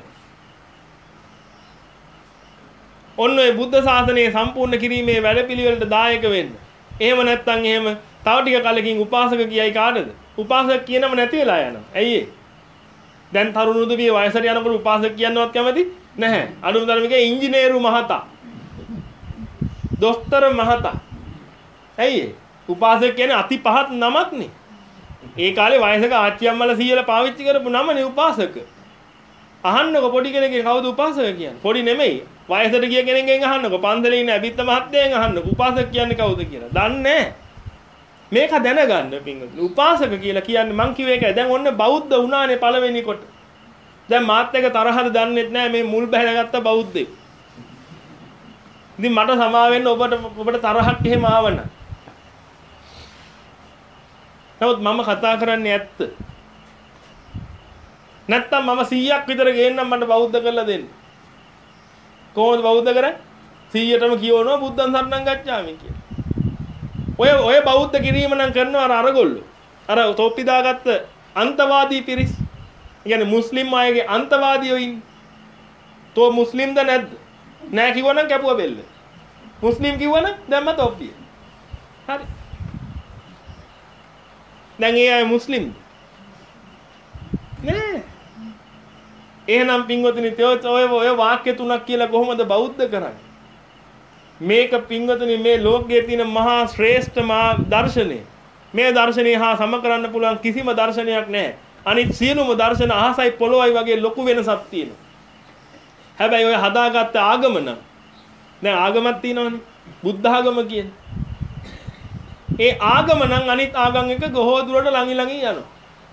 A: ඔන්න ඔය බුද්ධ ශාසනය සම්පූර්ණ කිරීමේ වැඩපිළිවෙලට දායක වෙන්න. එහෙම නැත්නම් එහෙම තව ටික කලකින් උපාසක කියයි කාටද? උපාසක කියනම නැති වෙලා යනවා. ඇයි ඒ? දැන් තරුණ උදවිය වයසට යනකොට උපාසක කියන්නවත් කැමති නැහැ. අනුම ධර්මිකේ ඉංජිනේරු මහතා. දොස්තර මහතා. ඇයි ඒ? උපාසක කියන්නේ අති පහත් නමක් නේ. ඒ කාලේ වයසක ආච්චි අම්මලා සීයලා පාවිච්චි කරපු නමනේ උපාසක. අහන්නකො පොඩි කෙනෙක්ගෙන් කවුද උපාසක කියන්නේ? පොඩි නෙමෙයි. වයසට ගිය කෙනෙක්ගෙන් අහන්නකො. පන්සලේ ඉන්න අබිත්ත මහත්තයෙන් අහන්නකො. උපාසක කියන්නේ කවුද කියලා. දන්නේ නැහැ. මේක දැනගන්න පින්වතුනි. උපාසක කියලා කියන්නේ මං කිව්ව එකයි. දැන් ඔන්න බෞද්ධ වුණානේ පළවෙනි කොට. දැන් මාත් එක තරහද දන්නෙත් නැහැ මේ මුල් බහැලාගත්ත බෞද්ධයෙක්. ඉතින් මට සමා වෙන්න ඔබට ඔබට තරහක් එහෙම ආවන. නමුත් මම කතා කරන්නේ ඇත්ත. නැත්තම් මම සීයක් විතර ගේන්නම් මට බෞද්ධ කරලා දෙන්න. කොහොමද බෞද්ධ කරන්නේ? සීයටම කියවනවා බුද්ධං සරණං ගච්ඡාමි කියලා. ඔය ඔය බෞද්ධ කිරීම නම් කරනවා අර අරගොල්ලෝ. අර තොප්පි දාගත්ත අන්තවාදී පිරිස්. කියන්නේ මුස්ලිම් අයගේ අන්තවාදියෝ ඉන්නේ. තෝ මුස්ලිම්ද නැද්ද? නෑ කිව්වනම් කැපුවා බෙල්ල. මුස්ලිම් කිව්වනම් දැම්ම තොප්පිය. හරි. දැන් ඒ අය මුස්ලිම්ද? නෑ. එහෙනම් පින්වතුනි ඔය ඔය වාක්‍ය තුනක් කියලා කොහොමද බෞද්ධ කරන්නේ? මේක පින්වතුනි මේ ලෝකයේ තියෙන මහා ශ්‍රේෂ්ඨ මහා දර්ශනය. මේ දර්ශනය හා සම කරන්න පුළුවන් කිසිම දර්ශනයක් නැහැ. අනිත් සියලුම දර්ශන අහසයි පොළොවයි වගේ ලොකු වෙනසක් තියෙනවා. හැබැයි ඔය හදාගත්ත ආගම නම් දැන් ආගමක් තියෙනවනේ. බුද්ධ ආගම කියන්නේ. ඒ ආගම නම් අනිත් ආගම් එක ගොහෝ දුරට ළඟි ළඟි යනවා.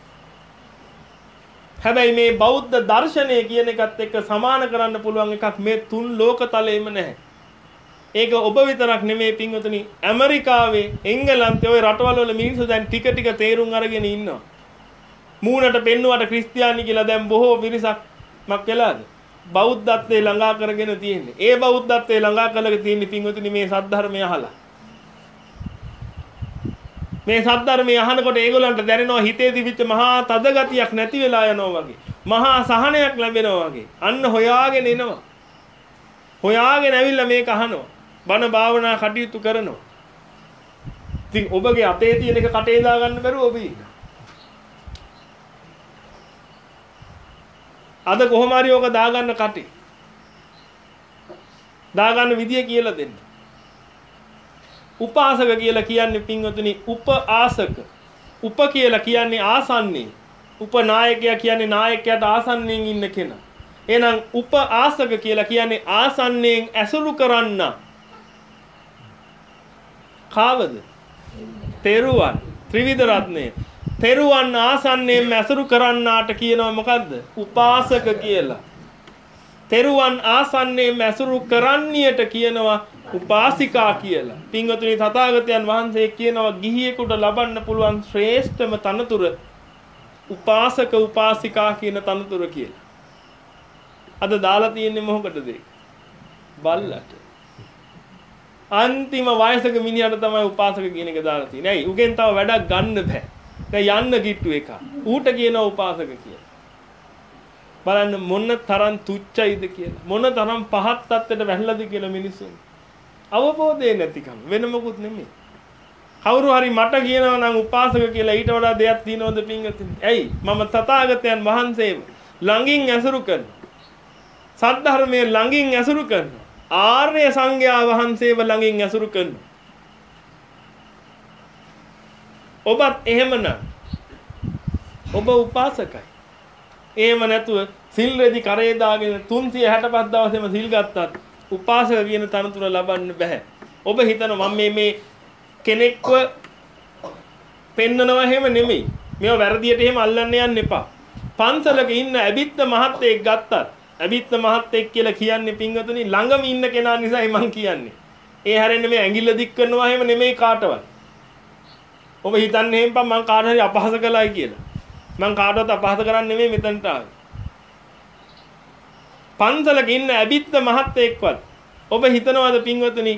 A: හැබැයි මේ බෞද්ධ දර්ශනය කියන එකත් එක්ක සමාන කරන්න පුළුවන් එකක් මේ තුන් ලෝක තලෙෙම නැහැ. ඒක ඔබ විතරක් නෙමෙයි පින්වතුනි ඇමරිකාවේ එංගලන්තේ ওই රටවල වල මිනිස්සු දැන් ටික ටික තේරුම් අරගෙන ඉන්නවා. මූණට පෙන්නුවට ක්‍රිස්තියානි කියලා දැන් බොහෝ පිරිසක් මක් වෙලාද? බෞද්ධත්වයේ ළඟා කරගෙන තියෙන්නේ. ඒ බෞද්ධත්වයේ ළඟා කරගෙන තියෙන්නේ පින්වතුනි මේ සද්ධර්මය අහලා. මේ සද්ධර්මය අහනකොට ඒගොල්ලන්ට දැනෙනවා හිතේ තිබිච්ච මහා තද ගතියක් නැති වෙලා යනවා වගේ. මහා සහනයක් ලැබෙනවා වගේ. අන්න හොයාගෙන එනවා. හොයාගෙන ඇවිල්ලා මේක අහනවා. බණ භාවනා කටයුතු කරනවා. ඉතින් ඔබගේ අතේ තියෙන එක කටේ දා ගන්න බැරුව ඔබ ඉන්න. අද කොහොම හරි ඔක දා ගන්න කටේ. දා ගන්න විදිය කියලා දෙන්න. උපාසක කියලා කියන්නේ පින්වතුනි උපආසක. උප කියලා කියන්නේ ආසන්නේ. උපනායකයා කියන්නේ නායකයාට ආසන්නයෙන් ඉන්න කෙනා. එහෙනම් උපආසක කියලා කියන්නේ ආසන්නයෙන් ඇසුරු කරන්න. කාවද? තෙරුවන් ත්‍රිවිධ රත්නය. තෙරුවන් ආසන්නයෙන් ඇසුරු කරන්නාට කියනවා මොකද්ද? උපාසක කියලා. තෙරුවන් ආසන්නයෙන් ඇසුරු කරන්නියට කියනවා උපාසිකා කියලා. පින්වතුනි තථාගතයන් වහන්සේ කියනවා ගිහියෙකුට ලබන්න පුළුවන් ශ්‍රේෂ්ඨම තනතුර උපාසක උපාසිකා කියන තනතුර කියලා. අද දාලා තියෙන්නේ මොකටද ඒක? බල්ලට. අන්තිම වයසක මිනිහට තමයි උපාසක කියන එක දාලා තියෙන්නේ. ඇයි? උගෙන් තව වැඩක් ගන්න බෑ. දැන් යන්න කිට්ටු එක. ඌට කියනවා උපාසක කියලා. බලන්න මොන තරම් තුච්චයිද කියලා. මොන තරම් පහත් තත්ත්වයට වැටලාද කියලා මිනිස්සුන්. අවබෝධය නැතිකම වෙන මොකුත් නෙමෙයි. කවුරු හරි මට කියනවා නම් උපාසක කියලා ඊට වඩා දෙයක් තියනවද පින්වතුනි? ඇයි? මම තථාගතයන් වහන්සේව ළඟින් ඇසුරු කරනවා. සද්ධර්මයේ ළඟින් ඇසුරු කරනවා. ආර්ය සංඝයා වහන්සේව ළඟින් ඇසුරු කරනවා. ඔබත් එහෙමනම් ඔබ උපාසකයි. එහෙම නැතුව සිල් රෙදි කරේ දාගෙන තුන්සිය හැටපස් දවසේම සිල් ගත්තත් උපාසක කියන තනතුර ලබන්න බෑ. ඔබ හිතනවා මම මේ මේ කෙනෙක්ව පෙන්නනවා එහෙම නෙමෙයි. මේව වැරදියට එහෙම අල්ලන්න යන්න එපා. පන්සලක ඉන්න ඇබිත්ත මහත්තයෙක් ගත්තත් ඇබිත්ත මහත්තයෙක් කියලා කියන්නේ පින්වතුනි ළඟම ඉන්න කෙනා නිසායි මං කියන්නේ. ඒ හැරෙන්නේ මේ ඇඟිල්ල දික් කරනවා එහෙම නෙමෙයි කාටවත්. ඔබ හිතන්නේ එහෙම මං කාට හරි අපහාස කළායි කියලා. මං කාටවත් අපහාස කරන්නේ නෙමෙයි මෙතනට ආවේ. පන්සලක ඉන්න ඇබිත්ත මහත්තයෙක්වත් ඔබ හිතනවාද පින්වතුනි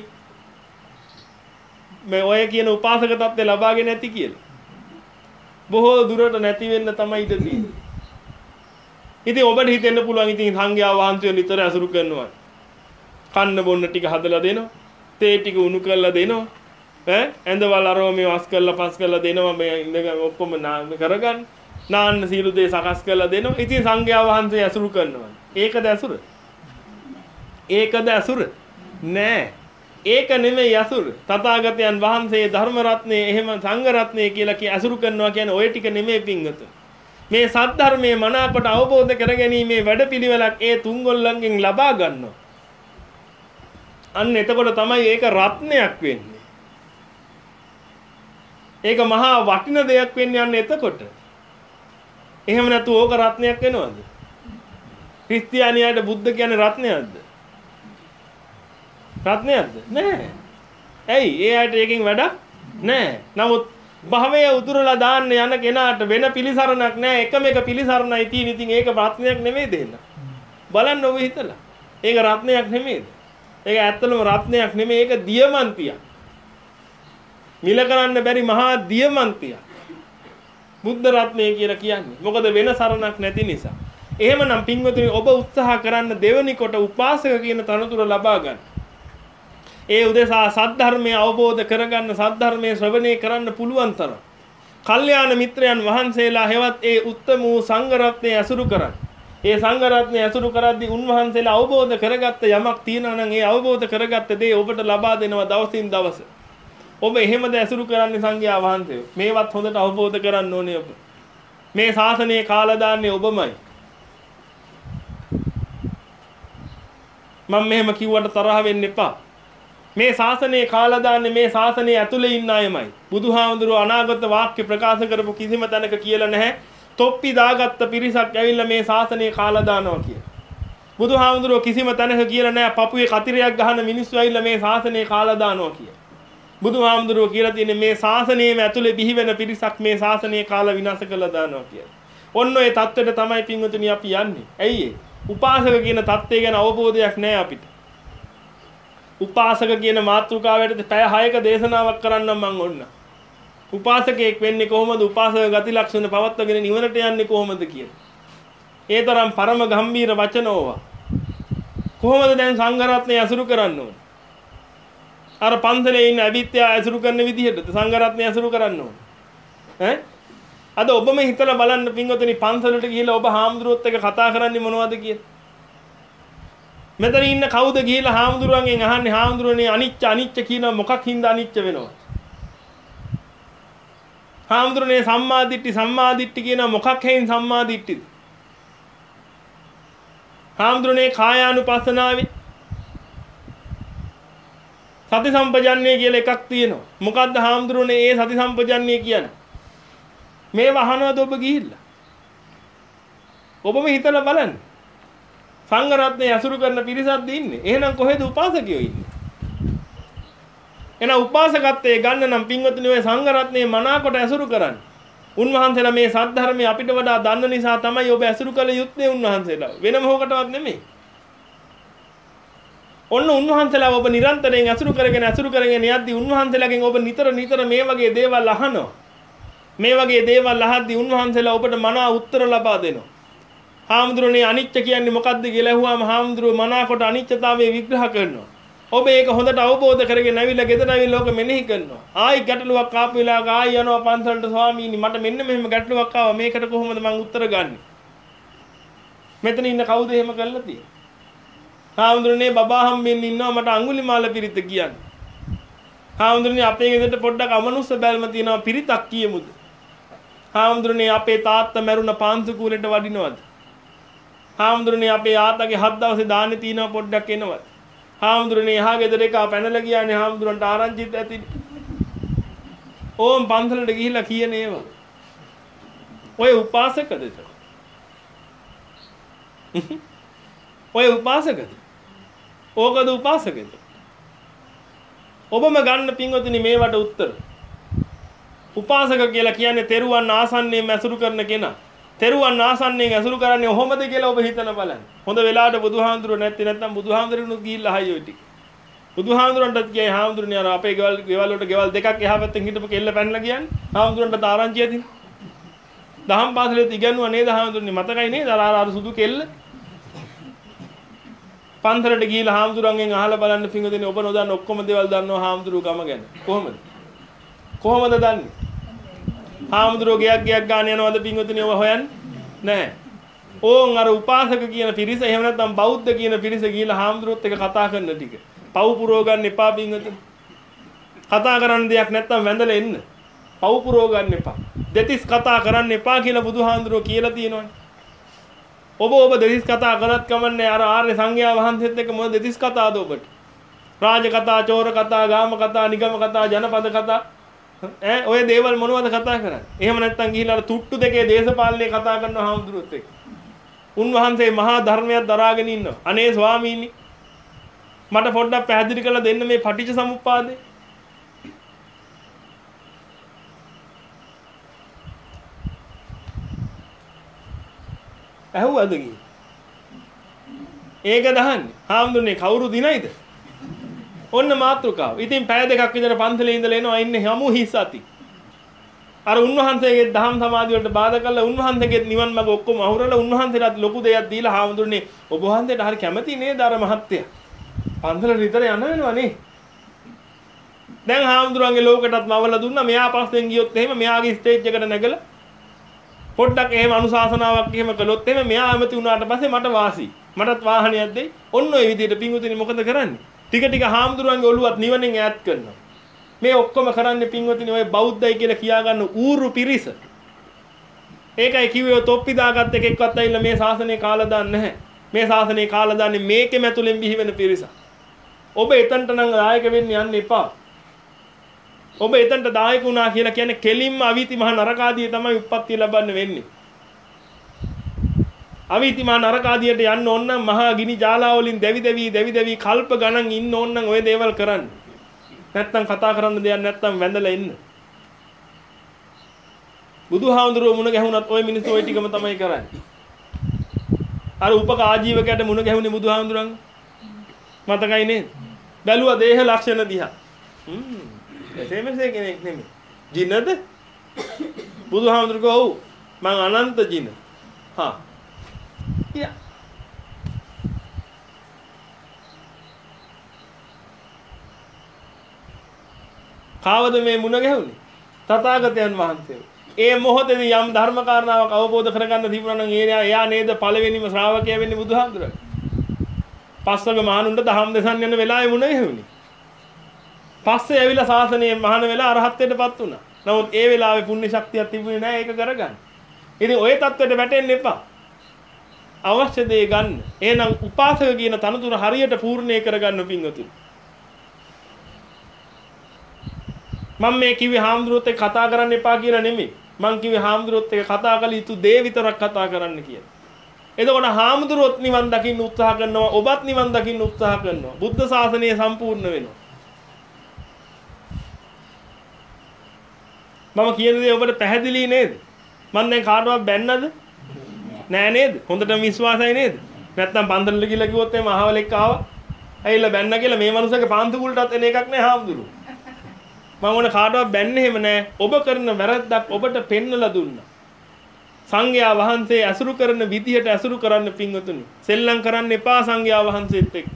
A: මේ ඔය කියන උපාසක තත්ත්වය ලබාගෙන නැති කියලා? බොහෝ දුරට නැති වෙන්න තමයි ඉඩ තියෙන්නේ. ඉතින් ඔබට හිතෙන්න පුළුවන් ඉතින් සංඝයා වහන්සේ නිතර අසුරු කරනවා. කන්න බොන්න ටික හදලා දෙනවා. තේ ටික උණු කරලා දෙනවා. ඈ ඇඳවල අරව මේ වස් කරලා පස් කරලා දෙනවා. මේ ඉඳගෙන ඔක්කොම කරගන්න. නාන්න සීළු දේ සකස් කරලා දෙනවා. ඉතින් සංඝයා වහන්සේ අසුරු කරනවා. ඒකද අසුර? ඒකද අසුර? නෑ. ඒක නෙමෙයි අසුර. තථාගතයන් වහන්සේ ධර්ම රත්නේ එහෙම සංඝ රත්නේ කියලා කිය අසුරු කරනවා කියන්නේ ඔය ටික නෙමෙයි පිංගත. මේ සද්ධර්මයේ මනාකොට අවබෝධ කරගැනීමේ වැඩපිළිවෙලක් ඒ තුන්ගොල්ලන්ගෙන් ලබා ගන්නවා. අන්න එතකොට තමයි ඒක රත්නයක් වෙන්නේ. ඒක මහා වටින දෙයක් වෙන්නේ අන්න එතකොට. එහෙම නැතු ඕක රත්නයක් වෙනවද? ක්‍රිස්තියානියට බුද්ධ කියන්නේ රත්නයක්ද? රත්නයක්ද? නෑ. ඇයි? ඒ ඇයිට එකකින් වැඩක් නෑ. නමුත් භවයේ උතුරලා දාන්න යන කෙනාට වෙන පිළිසරණක් නෑ. එකම එක පිළිසරණයි තියෙන. ඉතින් ඒක රත්නයක් නෙමෙයි දෙන්න. බලන්න ඔබ හිතලා. ඒක රත්නයක් නෙමෙයිද? ඒක ඇත්තටම රත්නයක් නෙමෙයි. ඒක දියමන්තියක්. මිල කරන්න බැරි මහා දියමන්තියක්. බුද්ධ රත්නය කියලා කියන්නේ. මොකද වෙන සරණක් නැති නිසා. එහෙමනම් පින්වතුනි ඔබ උත්සාහ කරන්න දෙවෙනි කොට උපාසක කියන තනතුර ලබා ගන්න. ඒ උදෙසා සද්ධර්මය අවබෝධ කරගන්න සද්ධර්මයේ ශ්‍රවණය කරන්න පුළුවන් තරම් කල්යාණ මිත්‍රයන් වහන්සේලා හෙවත් ඒ උත්තම වූ සංඝ රත්නය ඇසුරු කරන්න. ඒ සංඝ රත්නය ඇසුරු කරද්දී උන්වහන්සේලා අවබෝධ කරගත්ත යමක් තියෙනවා නම් ඒ අවබෝධ කරගත්ත දේ ඔබට ලබා දෙනවා දවසින් දවස. ඔබ එහෙමද ඇසුරු කරන්නේ සංඝයා වහන්සේ? මේවත් හොඳට අවබෝධ කරන්න ඕනේ ඔබ. මේ ශාසනයේ කාලා දාන්නේ ඔබමයි. මම මෙහෙම කිව්වට තරහ වෙන්න එපා. මේ ශාසනයේ කාලා දාන්නේ මේ ශාසනයේ ඇතුලේ ඉන්න අයමයි. බුදුහාමුදුරුවෝ අනාගත වාක්‍ය ප්‍රකාශ කරපු කිසිම තැනක කියලා නැහැ. තොප්පි දාගත්ත පිරිසක් ඇවිල්ලා මේ ශාසනයේ කාලා දානවා කියලා. බුදුහාමුදුරුවෝ කිසිම තැනක කියලා නැහැ. පපුවේ කතිරයක් ගහන මිනිස්සු ඇවිල්ලා මේ ශාසනයේ කාලා දානවා කියලා. බුදුහාමුදුරුවෝ කියලා තියෙන්නේ මේ ශාසනයේම ඇතුලේ බිහි වෙන පිරිසක් මේ ශාසනයේ කාලා විනාශ කරලා දානවා කියලා. ඔන්න ඔය தත්වෙට තමයි පින්වතුනි අපි යන්නේ. ඇයි ඒ? උපාසක කියන தත්ත්වය ගැන අවබෝධයක් නැහැ අපිට. උපාසක කියන මාතෘකාවට පැය හයක දේශනාවක් කරන්නම් මම ඔන්න. උපාසකයෙක් වෙන්නේ කොහොමද? උපාසක ගති ලක්ෂණ පවත්වාගෙන නිවනට යන්නේ කොහොමද කියලා. ඒ තරම් පරම ගම්බීර වචන ඕවා. කොහොමද දැන් සංඝ රත්නය අසුරු කරන්න ඕන? අර පන්සලේ ඉන්න අවිත්‍යා අසුරු කරන විදිහට සංඝ රත්නය අසුරු කරන්න ඕන. ඈ? අද ඔබම හිතලා බලන්න පින්වතුනි පන්සලට ගිහිල්ලා ඔබ හාමුදුරුවොත් එක්ක කතා කරන්නේ මොනවද කියලා. මෙතන ඉන්න කවුද ගිහිල්ලා හාමුදුරුවන්ගෙන් අහන්නේ හාමුදුරුවනේ අනිච්ච අනිච්ච කියන මොකක් හින්දා අනිච්ච වෙනවද? හාමුදුරුවනේ සම්මාදිට්ඨි සම්මාදිට්ඨි කියන මොකක් හේයින් සම්මාදිට්ඨිද? හාමුදුරුවනේ කායානුපස්සනාවේ සති සම්පජන්ණය කියලා එකක් තියෙනවා. මොකද්ද හාමුදුරුවනේ ඒ සති සම්පජන්ණය කියන්නේ? මේ වහනවද ඔබ ගිහිල්ලා? ඔබම හිතලා බලන්න. සංඝ රත්නය අසුරු කරන පිරිසක්ද ඉන්නේ? එහෙනම් කොහෙද උපාසකයෝ ඉන්නේ? එහෙනම් උපාසකත්වයේ ගන්න නම් පින්වතුනි ඔය සංඝ රත්නයේ මනාකොට අසුරු කරන්න. උන්වහන්සේලා මේ සද්ධර්මයේ අපිට වඩා දන්න නිසා තමයි ඔබ අසුරු කළ යුත්තේ උන්වහන්සේලා. වෙන මොකටවත් නෙමෙයි. ඔන්න උන්වහන්සේලා ඔබ නිරන්තරයෙන් අසුරු කරගෙන අසුරු කරගෙන යද්දී උන්වහන්සේලාගෙන් ඔබ නිතර නිතර මේ වගේ දේවල් අහනවා. මේ වගේ දේවල් අහද්දී උන්වහන්සේලා ඔබට මනා උත්තර ලබා දෙනවා. හාමුදුරනේ අනිච්ච කියන්නේ මොකද්ද කියලා අහුවාම හාමුදුරුවෝ මනාකොට අනිච්චතාවය විග්‍රහ කරනවා. ඔබ ඒක හොඳට අවබෝධ කරගෙන ඇවිල්ලා ගෙදර ඇවිල්ලා ඔක මෙනෙහි කරනවා. ආයි ගැටලුවක් ආපු වෙලාවක ආයි යනවා පන්සලට ස්වාමීනි මට මෙන්න මෙහෙම ගැටලුවක් ආවා මේකට කොහොමද මම උත්තර ගන්නෙ? මෙතන ඉන්න කවුද එහෙම කරලා තියෙන්නේ? හාමුදුරනේ බබා හම්බෙන්න ඉන්නවා මට අඟුලිමාල පිරිත කියන්නේ. හාමුදුරනේ අපේ ගෙදරට පොඩ්ඩක් අමනුස්ස බැල්ම තියෙනවා පිරිතක් කියමුද? හාමුදුරනේ අපේ තාත්තා මැරුණ පාන්සු කූලෙට වඩිනවද? හාමුදුරනේ අපේ ආතාගේ හත් දවසේ දාන්නේ තියෙනවා පොඩ්ඩක් එනවද? හාමුදුරනේ එහා ගෙදර එක පැනලා ගියානේ හාමුදුරන්ට ආරංචිත් ඇති. ඕම් පන්සලට ගිහිල්ලා කියන ඒවා. ඔය උපාසකද? ඔය උපාසකද? ඕකද උපාසකද? ඔබම ගන්න පින්වතුනි මේවට උත්තර. උපාසක කියලා කියන්නේ තෙරුවන් ආසන්නයෙන් ඇසුරු කරන කෙනා. තෙරුවන් ආසන්නයෙන් ඇසුරු කරන්නේ කොහොමද කියලා ඔබ හිතන බලන්න. හොඳ වෙලාවට බුදුහාමුදුරුවෝ නැත්te නැත්නම් බුදුහාමුදුරුවෝ ගිහිල්ලා හයි ඔය ටික. බුදුහාමුදුරන්ටත් කියයි හාමුදුරනේ අර අපේ ගෙවල් ගෙවල් වලට ගෙවල් දෙකක් එහා පැත්තෙන් හිටපු කෙල්ල පැනලා කියන්නේ. හාමුදුරන්ට ආරංචිය දින. දහම් පාසලෙත් ඉගෙනුවා නේද හාමුදුරනේ මතකයි නේද? අර අර සුදු කෙල්ල. පන්සලට ගිහිල්ලා හාමුදුරන්ගෙන් අහලා බලන්න පින්වදිනේ ඔබ නොදන්න ඔක්කොම දේවල් දන්නවා හාමුදුරුවෝ ගම ගැන. කොහොමද? කොහොමද දන්නේ? හාමුදුරුවෝ ගයක් ගයක් ගන්න යනවද පින්වදිනේ ඔබ හොයන්නේ? නැහැ. ඕන් අර උපාසක කියන පිරිස එහෙම නැත්නම් බෞද්ධ කියන පිරිස ගිහිල්ලා හාමුදුරුවොත් එක කතා කරන ටික. පව් පුරව ගන්න එපා පින්වදිනේ. කතා කරන්න දෙයක් නැත්නම් වැඳලා එන්න. පව් පුරව ගන්න එපා. දෙතිස් කතා කරන්න එපා කියලා බුදුහාමුදුරුවෝ කියලා තියෙනවනේ. ඔබ ඔබ දෙතිස් කතා කරත් කමන්නේ අර ආර්ය සංඝයා වහන්සේත් එක්ක මොන දෙතිස් කතාද ඔබට? රාජ කතා, චෝර කතා, ගාම කතා, නිගම කතා, ජනපද කතා ඈ ඔය දේවල් මොනවද කතා කරන්නේ? එහෙම නැත්නම් ගිහිල්ලා අර තුට්ටු දෙකේ දේශපාලනේ කතා කරනවා හාමුදුරුවොත් එක්ක. උන්වහන්සේ මහා ධර්මයක් දරාගෙන ඉන්නවා. අනේ ස්වාමීනි මට පොඩ්ඩක් පැහැදිලි කරලා දෙන්න මේ පටිච්ච සමුප්පාදේ. ඇහුවද කි? ඒක දහන්නේ. හාමුදුරනේ කවුරු දිනයිද? ඔන්න මාත්‍රිකාව. ඉතින් පැය දෙකක් විතර පන්සලේ ඉඳලා එනවා ඉන්නේ හමු හිස් අති. අර උන්වහන්සේගේ දහම් සමාධිය වලට බාධා කරලා උන්වහන්සේගේ නිවන් මඟ ඔක්කොම අහුරලා උන්වහන්සේට ලොකු දෙයක් දීලා හාමුදුරනේ ඔබ වහන්සේට හරි කැමති නේද අර මහත්තයා? පන්සලට විතර යන්න වෙනවා නේ. දැන් හාමුදුරන්ගේ ලෝකෙටත් මවලා දුන්නා. මෙයා පස්සෙන් ගියොත් එහෙම මෙයාගේ ස්ටේජ් එකට නැගලා පොඩ්ඩක් එහෙම අනුශාසනාවක් එහෙම කළොත් එහෙම මෙයා ඇමති වුණාට පස්සේ මට වාසි. මටත් වාහනයක් දෙයි. ඔන්න ඔය විදිහට පින්වතුනි මොකද කරන්නේ? ටික ටික හාමුදුරන්ගේ ඔළුවත් නිවනෙන් ඈත් කරනවා. මේ ඔක්කොම කරන්නේ පින්වතුනි ඔය බෞද්ධයි කියලා කියා ගන්න ඌරු පිරිස. ඒකයි කිව්වේ තොප්පි දාගත්ත එකෙක්වත් ඇවිල්ලා මේ ශාසනය කාලා දාන්නේ නැහැ. මේ ශාසනය කාලා දාන්නේ මේකෙම ඇතුලෙන් බිහි වෙන පිරිස. ඔබ එතනට නම් දායක වෙන්න යන්න එපා. ඔබ එතනට දායක වුණා කියලා කියන්නේ කෙලින්ම අවීති මහ නරකාදිය තමයි උප්පත්තිය ලබන්න වෙන්නේ. අවීති මහ නරකාදියට යන්න ඕන නම් මහා ගිනි ජාලා වලින් දෙවි දෙවි දෙවි දෙවි කල්ප ගණන් ඉන්න ඕන නම් ඔය දේවල් කරන්න. නැත්තම් කතා කරන්න දෙයක් නැත්තම් වැඳලා එන්න. බුදුහාමුදුරුවෝ මුණ ගැහුණත් ඔය මිනිස්සු ඔය ටිකම තමයි කරන්නේ. අර උපක ආජීවකයට මුණ ගැහුනේ බුදුහාමුදුරන් මතකයි නේද? බැලුවා දේහ ලක්ෂණ දිහා. හ්ම්. එතෙම කෙනෙක් නෙමෙයි. ජිනද? බුදුහාමුදුරුවෝ ඔව් මං අනන්ත ජින. හා. යා. කාවද මේ මුණ ගැහුනේ? තථාගතයන් වහන්සේ. ඒ මොහොතේදී යම් ධර්ම කාරණාවක් අවබෝධ කරගන්න තිබුණා නම් එයා එයා නේද පළවෙනිම ශ්‍රාවකයා වෙන්නේ බුදුහාමුදුරන්. පස්වග මහණුන්ට දහම් දෙසන් යන වෙලාවේ මුණ ගැහුනේ. පස්සේ ඇවිල්ලා ශාසනයේ මහාන වෙලා අරහත්ත්වයටපත් වුණා. නමුත් ඒ වෙලාවේ පුණ්‍ය ශක්තියක් තිබුණේ නැහැ ඒක කරගන්න. ඉතින් ওই தත්වෙට වැටෙන්න එපා. අවශ්‍ය දේ ගන්න. එහෙනම් උපාසක කියන තනතුර හරියට පූර්ණේ කරගන්න පින්වතුනි. මම මේ කිව්වේ හාමුදුරුවොත් එක්ක කතා කරන්න එපා කියලා නෙමෙයි. මම කිව්වේ හාමුදුරුවොත් එක්ක කතා කළ යුතු දේ විතරක් කතා කරන්න කියලා. එතකොට හාමුදුරුවොත් නිවන් දකින්න උත්සාහ කරනවා, ඔබත් නිවන් දකින්න උත්සාහ කරනවා. බුද්ධ ශාසනය සම්පූර්ණ වෙනවා. මම කියන දේ ඔබට පැහැදිලි නේද? මම දැන් කාටවත් බැන්නද? නෑ නේද? හොඳටම විශ්වාසයි නේද? නැත්තම් පන්සලට ගිහලා කිව්වොත් එහම අහවලෙක් ආවා. ඇවිල්ලා බැන්න කියලා මේ මනුස්සගේ පාන්තු කුලටත් එන එකක් නෑ හාමුදුරුවෝ. මම ඕන කාටවත් බැන්නේ එහෙම නෑ. ඔබ කරන වැරද්දක් ඔබට පෙන්නලා දුන්නා. සංඝයා වහන්සේ ඇසුරු කරන විදියට ඇසුරු කරන්න පින්වතුනි. සෙල්ලම් කරන්න එපා සංඝයා වහන්සේත් එක්ක.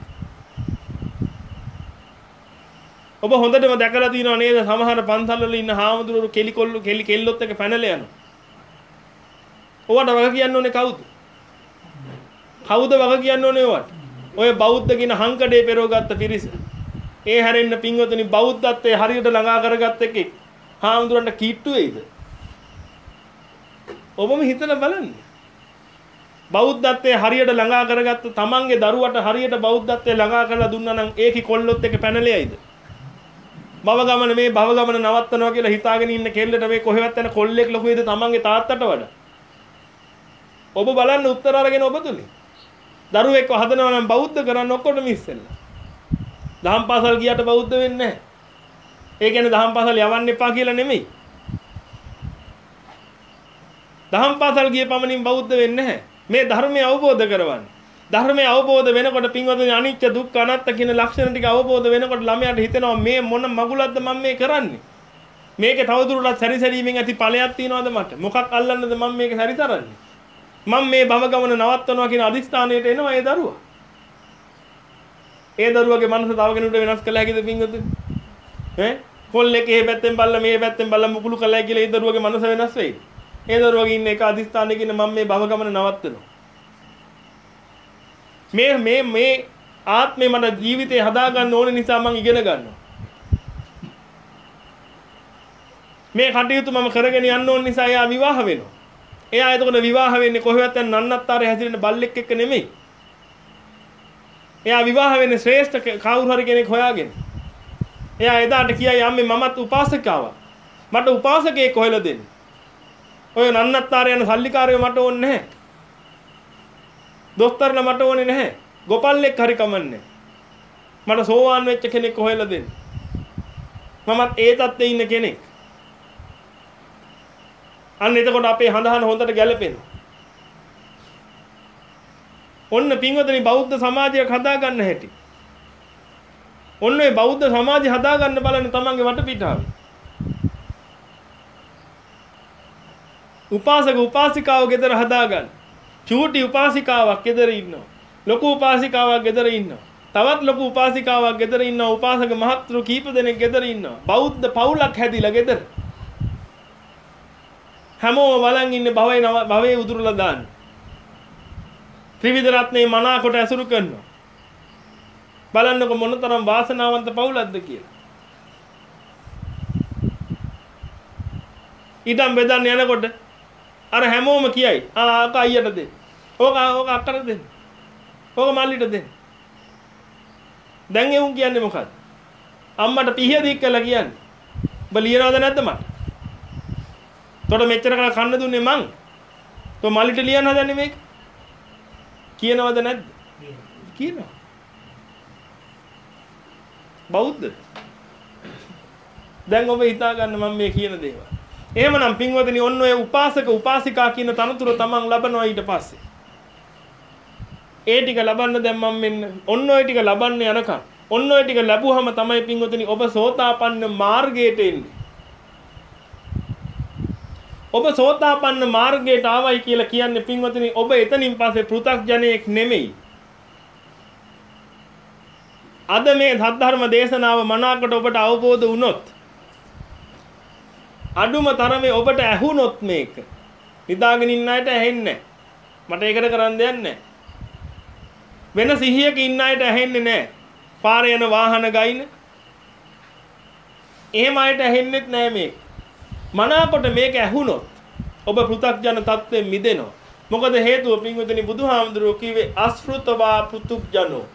A: ඔබ හොඳටම දැකලා තියෙනව නේද? සමහර පන්සල් වල ඉන්න හාමුදුරුවෝ කෙලි කොල්ල කෙලි කෙල්ලොත් එක පැනලා යනවා. ඔයාට වග කියන්න ඕනේ කවුද? කවුද වග කියන්න ඕනේ ඔයාට? ඔය බෞද්ධ කියන හංකඩේ පෙරවගත්ත පිරිස. ඒ හැරෙන්න පින්වතුනි බෞද්ධත්වයේ හරියට ළඟා කරගත්ත එකෙක් හාමුදුරන්ට කීට්ටු වෙයිද? ඔබම හිතලා බලන්න. බෞද්ධත්වයේ හරියට ළඟා කරගත්ත තමන්ගේ දරුවට හරියට බෞද්ධත්වයේ ළඟා කරලා දුන්නා නම් ඒකි කොල්ලොත් එක පැනලෙයිද? භව ගමන මේ භව ගමන නවත්තනවා කියලා හිතාගෙන ඉන්න කෙල්ලට මේ කොහෙවත් යන කොල්ලෙක් ලොකුයිද තමන්ගේ තාත්තට වඩා? ඔබ බලන්න උත්තර අරගෙන ඔබ තුලින් දරුවෙක්ව හදනවා නම් බෞද්ධ කරන්න ඔක්කොටම ඉස්සෙල්ලා. දහම් පාසල් ගියට බෞද්ධ වෙන්නේ නැහැ. ඒ කියන්නේ දහම් පාසල් යවන්න එපා කියලා නෙමෙයි. දහම් පාසල් ගිය පමණින් බෞද්ධ වෙන්නේ නැහැ. මේ ධර්මය අවබෝධ කරවන්න. ධර්මය අවබෝධ වෙනකොට පින්වතුනි අනිත්‍ය දුක්ඛ අනාත්ම කියන ලක්ෂණ ටික අවබෝධ වෙනකොට ළමයාට හිතෙනවා මේ මොන මගුලක්ද මම මේ කරන්නේ? මේකේ තවදුරටත් සැරිසැරීමෙන් ඇති ඵලයක් තියනවද මට? මොකක් අල්ලන්නද මම මේක සැරිසරන්නේ? මම මේ භව ගමන නවත්තනවා කියන අදිස්ථානයට එනවා ඒ දරුවා. ඒ දරුවගේ මනස තව කෙනෙකුට වෙනස් කළ හැකිද පින්වතුනි? ඈ කොල්ලෙක් ඒ පැත්තෙන් බල්ලා මේ පැත්තෙන් බල්ලා මුකුළු කළයි කියලා ඒ දරුවගේ මනස වෙනස් වෙයිද? ඒ දරුවගේ ඉන්න එක අදිස්ථානයක ඉන්න මම මේ භව ගමන නවත්තනවා. මේ මේ මේ ආත්මේ මට ජීවිතේ හදා ගන්න ඕන නිසා මම ඉගෙන ගන්නවා. මේ කටයුතු මම කරගෙන යන්න ඕන නිසා එයා විවාහ වෙනවා. එයා එතකොට විවාහ වෙන්නේ කොහෙවත් යන නන්නත්තරේ හැසිරෙන බල්ලෙක් එක්ක නෙමෙයි. එයා විවාහ වෙන්නේ ශ්‍රේෂ්ඨ කවුරු හරි කෙනෙක් හොයාගෙන. එයා එදාට කියයි අම්මේ මමත් උපාසකාවක්. මට උපාසකයෙක් හොයලා දෙන්න. ඔය නන්නත්තරේ යන සල්ලිකාරයෝ මට ඕනේ නැහැ. දොස්තරලා මට ඕනේ නැහැ. ගොපල්ලෙක් හරි කමන්නේ. මට සෝවාන් වෙච්ච කෙනෙක් හොයලා දෙන්න. මමත් ඒ තත්ත්වයේ ඉන්න කෙනෙක්. අන්න එතකොට අපේ හඳහන හොඳට ගැලපෙනවා. ඔන්න පින්වතුනි බෞද්ධ සමාජයක් හදා ගන්න හැටි. ඔන්න ඒ බෞද්ධ සමාජය හදා ගන්න බලන්න තමන්ගේ වටපිටාව. උපාසක උපාසිකාව ගෙදර හදා ගන්න. චූටි උපාසිකාවක් ගෙදර ඉන්නවා. ලොකු උපාසිකාවක් ගෙදර ඉන්නවා. තවත් ලොකු උපාසිකාවක් ගෙදර ඉන්නවා. උපාසක මහත්තුරු කීප දෙනෙක් ගෙදර ඉන්නවා. බෞද්ධ පවුලක් හැදිලා ගෙදර. හැමෝම බලන් ඉන්නේ භවයේ භවයේ උදුරලා දාන්න. ත්‍රිවිධ රත්නේ මනාකොට ඇසුරු කරනවා. බලන්නකො මොනතරම් වාසනාවන්ත පවුලක්ද කියලා. ඊටම් බෙදන්න යනකොට අර හැමෝම කියයි ආ අක අයියට දෙන්න. ඕක ඕක අක්කට දෙන්න. ඕක මල්ලිට දෙන්න. දැන් එවුන් කියන්නේ මොකද්ද? අම්මට පිහිය දික් කළා කියන්නේ. ඔබ ලියනවද නැද්ද මට? තොට මෙච්චර කල් කන්න දුන්නේ මං. තෝ මල්ලිට ලියන්න හදන්නේ මේක. කියනවද නැද්ද? කියනවා. බෞද්ධ. දැන් ඔබ හිතා ගන්න මම මේ කියන දේවල්. එහෙමනම් පින්වතුනි ඔන්න ඔය උපාසක උපාසිකා කියන තනතුර තමන් ලබනවා ඊට පස්සේ. ඒ ටික ලබන්න දැන් මම මෙන්න ඔන්න ඔය ටික ලබන්න යනකම් ඔන්න ඔය ටික ලැබුවහම තමයි පින්වතුනි ඔබ සෝතාපන්න මාර්ගයට එන්නේ. ඔබ සෝතාපන්න මාර්ගයට ආවයි කියලා කියන්නේ පින්වතුනි ඔබ එතනින් පස්සේ පෘථග්ජනයෙක් නෙමෙයි. අද මේ සද්ධර්ම දේශනාව මනාකොට ඔබට අවබෝධ වුණොත් අඩුම තරමේ ඔබට ඇහුනොත් මේක නිදාගෙන ඉන්න අයට ඇහෙන්නේ නැහැ. මට ඒකට කරන්න දෙයක් නැහැ. වෙන සිහියක ඉන්න අයට ඇහෙන්නේ නැහැ. පාරේ යන වාහන ගයින එහෙම අයට ඇහෙන්නෙත් නැහැ මේක. මනාකොට මේක ඇහුනොත් ඔබ පෘථග්ජන තත්ත්වයෙන් මිදෙනවා. මොකද හේතුව පින්වතුනි බුදුහාමුදුරුවෝ කිව්වේ අශෘතවා පෘථග්ජනෝ.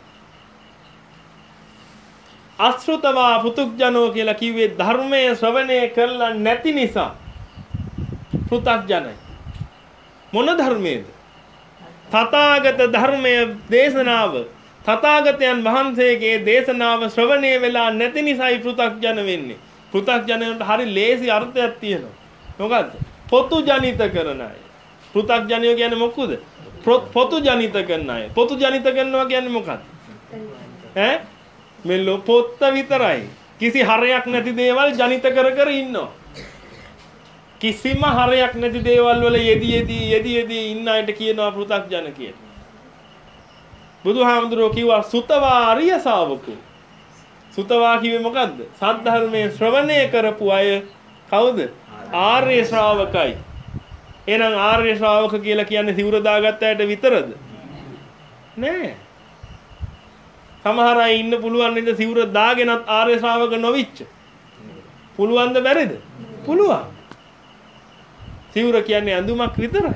A: අශෘතවා පෘථග්ජනෝ කියලා කිව්වේ ධර්මයේ ශ්‍රවණය කරලා නැති නිසා පෘථග්ජනයි. මොන ධර්මයේද? තථාගත ධර්මයේ දේශනාව තථාගතයන් වහන්සේගේ දේශනාව ශ්‍රවණය වෙලා නැති නිසායි පෘථග්ජන වෙන්නේ. පෘථග්ජනයට හරි ලේසි අර්ථයක් තියෙනවා. මොකද්ද? පොතු ජනිත කරන අය. පෘථග්ජනය කියන්නේ මොකද? පොතු ජනිත කරන අය. පොතු ජනිත කරනවා කියන්නේ මොකක්ද? ඈ මෙලොව පොත්ත විතරයි. කිසි හරයක් නැති දේවල් ජනිත කර කර ඉන්නවා. කිසිම හරයක් නැති දේවල් වල යෙදී යෙදී යෙදී යෙදී ඉන්න අයට කියනවා පෘථග්ජන කියලා. බුදුහාමුදුරුවෝ කිව්වා සුතවා අරිය ශාවකෝ. සුතවා කිව්වේ මොකද්ද? සද්ධර්මයේ ශ්‍රවණය කරපු අය කවුද? ආර්ය ශ්‍රාවකයි. එහෙනම් ආර්ය ශ්‍රාවක කියලා කියන්නේ සිවුර දාගත්ත අයට විතරද? නෑ. සමහර අය ඉන්න පුළුවන් නේද සිවුර දාගෙනත් ආර්ය ශ්‍රාවක නොවිච්ච. පුළුවන්ද බැරිද? පුළුවන්. සිවුර කියන්නේ ඇඳුමක් විතරයි.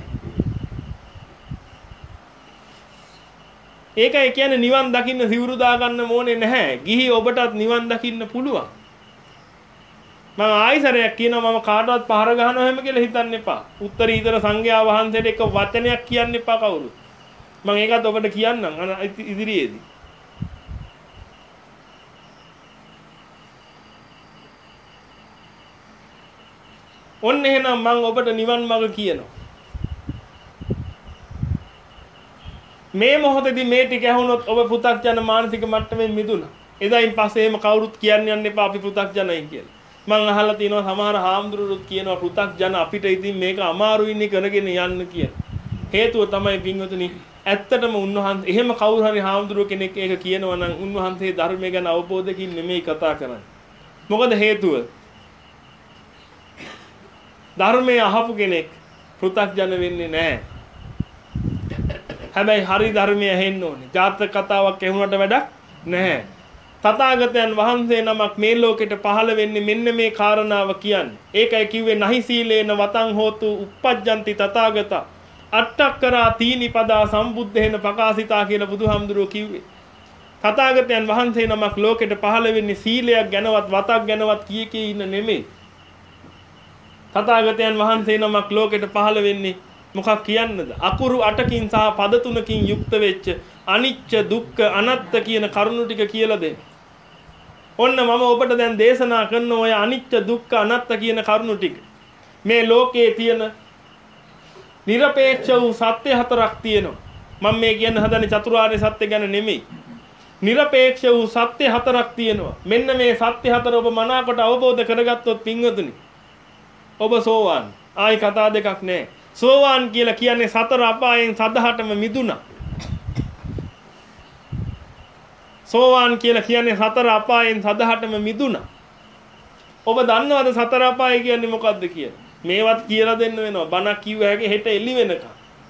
A: ඒකයි කියන්නේ නිවන් දකින්න සිවුරු දා ගන්න ඕනේ නැහැ. ගිහි ඔබටත් නිවන් දකින්න පුළුවන්. මම ආයිසරයක් කියනවා මම කාටවත් පහර ගහනවා හැම කියලා හිතන්න එපා. උත්තරීතර සංඝයා වහන්සේට එක වචනයක් කියන්න එපා කවුරුත්. මම ඒකත් ඔබට කියන්නම් ඉදිරියේදී. ඔන්න එහෙනම් මම ඔබට නිවන් මඟ කියනවා. මේ මොහොතේදී මේ ටික ඇහුනොත් ඔබ පෘථග්ජන මානසික මට්ටමින් මිදුණා. එදායින් පස්සේ එහෙම කවුරුත් කියන්න යන්න එපා අපි පෘථග්ජනයි කියලා. මම අහලා තියෙනවා සමහර හාමුදුරුවෝත් කියනවා පෘථග්ජන අපිට ඉතින් මේක අමාරුයිනේ කරගෙන යන්න කියලා. හේතුව තමයි පින්වතුනි ඇත්තටම උන්වහන්සේ එහෙම කවුරු හරි හාමුදුරුවෝ කෙනෙක් ඒක කියනවා නම් උන්වහන්සේ ධර්මය ගැන අවබෝධකින් නෙමෙයි කතා කරන්නේ. මොකද හේතුව? ධර්මයේ අහපු කෙනෙක් පෘථග්ජන වෙන්නේ නැහැ. හැබැයි හරි ධර්මය ඇහෙන්න ඕනේ. ජාතක කතාවක් ඇහුනට වැඩක් නැහැ. තථාගතයන් වහන්සේ නමක් මේ ලෝකෙට පහළ වෙන්නේ මෙන්න මේ කාරණාව කියන්නේ. ඒකයි කිව්වේ නහි සීලේන වතං හෝතු uppajjanti තථාගත අට්ඨක්කරා තීනි පදා සම්බුද්ධේන ප්‍රකාශිතා කියලා බුදුහාමුදුරුවෝ කිව්වේ. තථාගතයන් වහන්සේ නමක් ලෝකෙට පහළ වෙන්නේ සීලයක් ගැනවත් වතක් ගැනවත් කිය කී ඉන්න නෙමෙයි. තථාගතයන් වහන්සේ නමක් ලෝකෙට පහළ වෙන්නේ මොකක් කියන්නද? අකුරු අටකින් සහ පද තුනකින් යුක්ත වෙච්ච අනිච්ච දුක්ඛ අනාත්ත කියන කරුණු ටික කියලා දෙන්න. ඔන්න මම ඔබට දැන් දේශනා කරන ඔය අනිච්ච දුක්ඛ අනාත්ත කියන කරුණු ටික. මේ ලෝකයේ තියෙන නිර්පේක්ෂ වූ සත්‍ය හතරක් තියෙනවා. මම මේ කියන්න හදන්නේ චතුරාර්ය සත්‍ය ගැන නෙමෙයි. නිර්පේක්ෂ වූ සත්‍ය හතරක් තියෙනවා. මෙන්න මේ සත්‍ය හතර ඔබ මනාකොට අවබෝධ කරගත්තොත් පින්වතුනි ඔබ සෝවාන්. ආයි කතා දෙකක් නැහැ. සෝවාන් කියලා කියන්නේ සතර අපායෙන් සදහටම මිදුණා. සෝවාන් කියලා කියන්නේ සතර අපායෙන් සදහටම මිදුණා. ඔබ දන්නවද සතර අපාය කියන්නේ මොකද්ද කියලා? මේවත් කියලා දෙන්න වෙනවා. බණක් කිව්ව හැකි හෙට එළි වෙනකම්.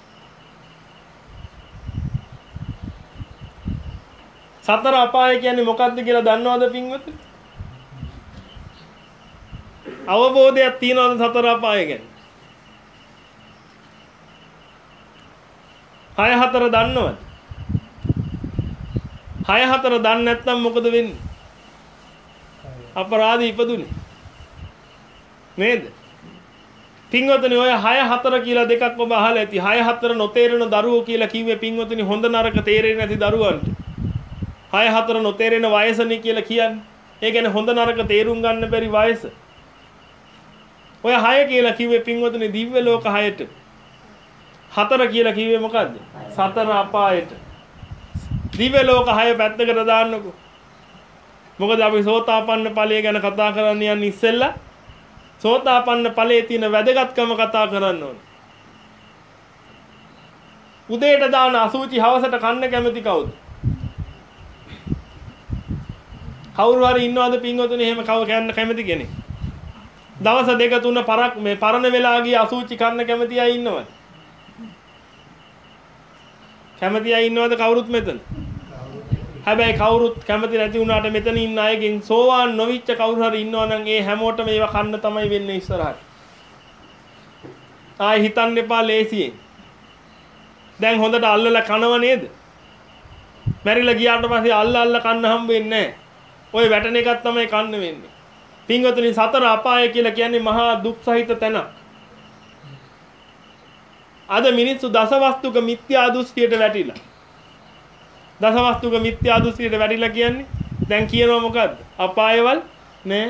A: සතර අපාය කියන්නේ මොකද්ද කියලා දන්නවද පින්වතුනි? අවබෝධයක් තියනවද සතර අපාය ගැන? හය හතර දන්නවද? හය හතර දන්නේ නැත්නම් මොකද වෙන්නේ? අපරාධ ඉපදුනේ. නේද? පින්වතුනි ඔය හය හතර කියලා දෙකක් ඔබ අහලා ඇති. හය හතර නොතේරෙන දරුවෝ කියලා කිව්වේ පින්වතුනි හොඳ නරක තේරෙන්නේ නැති දරුවන්ට. හය හතර නොතේරෙන වයසනේ කියලා කියන්නේ. ඒ කියන්නේ හොඳ නරක තේරුම් ගන්න බැරි වයස. ඔය හය කියලා කිව්වේ පින්වතුනි දිව්‍ය ලෝක හයට. හතර කියලා කිව්වේ මොකද්ද? සතර අපායට. දිව්‍ය ලෝක හය පැත්තකට දාන්නකෝ. මොකද අපි සෝතාපන්න ඵලය ගැන කතා කරන්න යන්නේ ඉස්සෙල්ලා සෝතාපන්න ඵලයේ තියෙන වැදගත්කම කතා කරන්න ඕනේ. උදේට දාන අසුචි හවසට කන්න කැමති කවුද? කවුරු හරි ඉන්නවද පින්වතුනි එහෙම කව කන්න කැමති කෙනෙක්? දවස් දෙක තුන පරක් මේ පරණ වෙලා ගිය අසුචි කන්න කැමති අය ඉන්නවද? කැමති අය ඉන්නවද කවුරුත් මෙතන? හැබැයි කවුරුත් කැමති නැති වුණාට මෙතන ඉන්න අයගෙන් සෝවාන් නොවිච්ච කවුරු හරි ඉන්නවා නම් ඒ හැමෝටම ඒව කන්න තමයි වෙන්නේ ඉස්සරහට. ආයි හිතන්න එපා ලේසියෙන්. දැන් හොඳට අල්ලලා කනව නේද? මැරිලා ගියාට පස්සේ අල්ල අල්ල කන්න හම්බ වෙන්නේ නැහැ. ওই වැටෙන එකක් තමයි කන්න වෙන්නේ. පින්වතුනි සතර අපාය කියලා කියන්නේ මහා දුක් සහිත තැන. අද මිනිස්සු දසවස්තුක මිත්‍යා දෘෂ්ටියට වැටිලා. දසවස්තුක මිත්‍යා දෘෂ්ටියට වැටිලා කියන්නේ දැන් කියනවා මොකද්ද? අපායවල නෑ.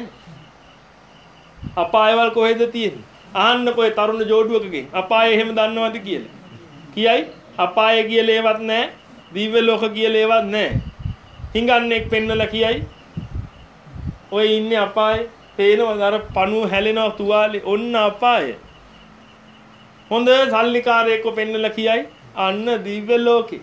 A: අපායවල කොහෙද තියෙන්නේ? අහන්නකෝ ඒ තරුණ ජෝඩුවකගෙන් අපාය එහෙම දන්නවද කියලා. කියයි අපාය කියලා ඒවත් නෑ. දිව්‍ය ලෝක කියලා ඒවත් නෑ. හිඟන්නේක් පෙන්නලා කියයි ඔය ඉන්නේ අපායේ. පේනවද අර පණුව හැලෙනවා තුවාලේ ඔන්න අපාය. හොඳ සල්ලිකාරයෙක්ව පෙන්නලා කියයි අන්න දිව්‍ය ලෝකේ.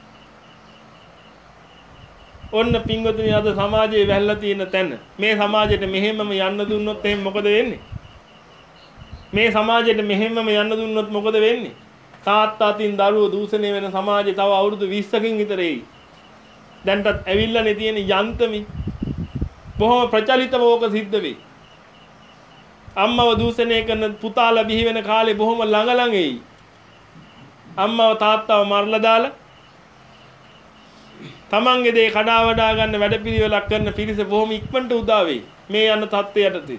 A: ඔන්න පින්වතුනි අද සමාජයේ වැල්ලා තියෙන තැන. මේ සමාජයට මෙහෙමම යන්න දුන්නොත් එහෙනම් මොකද වෙන්නේ? මේ සමාජයට මෙහෙමම යන්න දුන්නොත් මොකද වෙන්නේ? තාත්තා අතින් දරුවෝ දූෂණය වෙන සමාජය තව අවුරුදු විස්සකින් විතර එයි. දැන්ටත් ඇවිල්ලානේ තියෙන යන්තමේ. බොහොම ප්‍රචලිතව ඕක සිද්ධ වෙයි. අම්මව දූෂණය කරන පුතාලා බිහි වෙන කාලේ බොහොම ළඟ ළඟ එයි. අම්මව තාත්තව මරලා දාලා තමන්ගේ දේ කඩා වඩා ගන්න වැඩපිළිවෙලක් කරන පිරිස බොහොම ඉක්මනට උදා වෙයි. මේ යන තත්ත්වයටදී.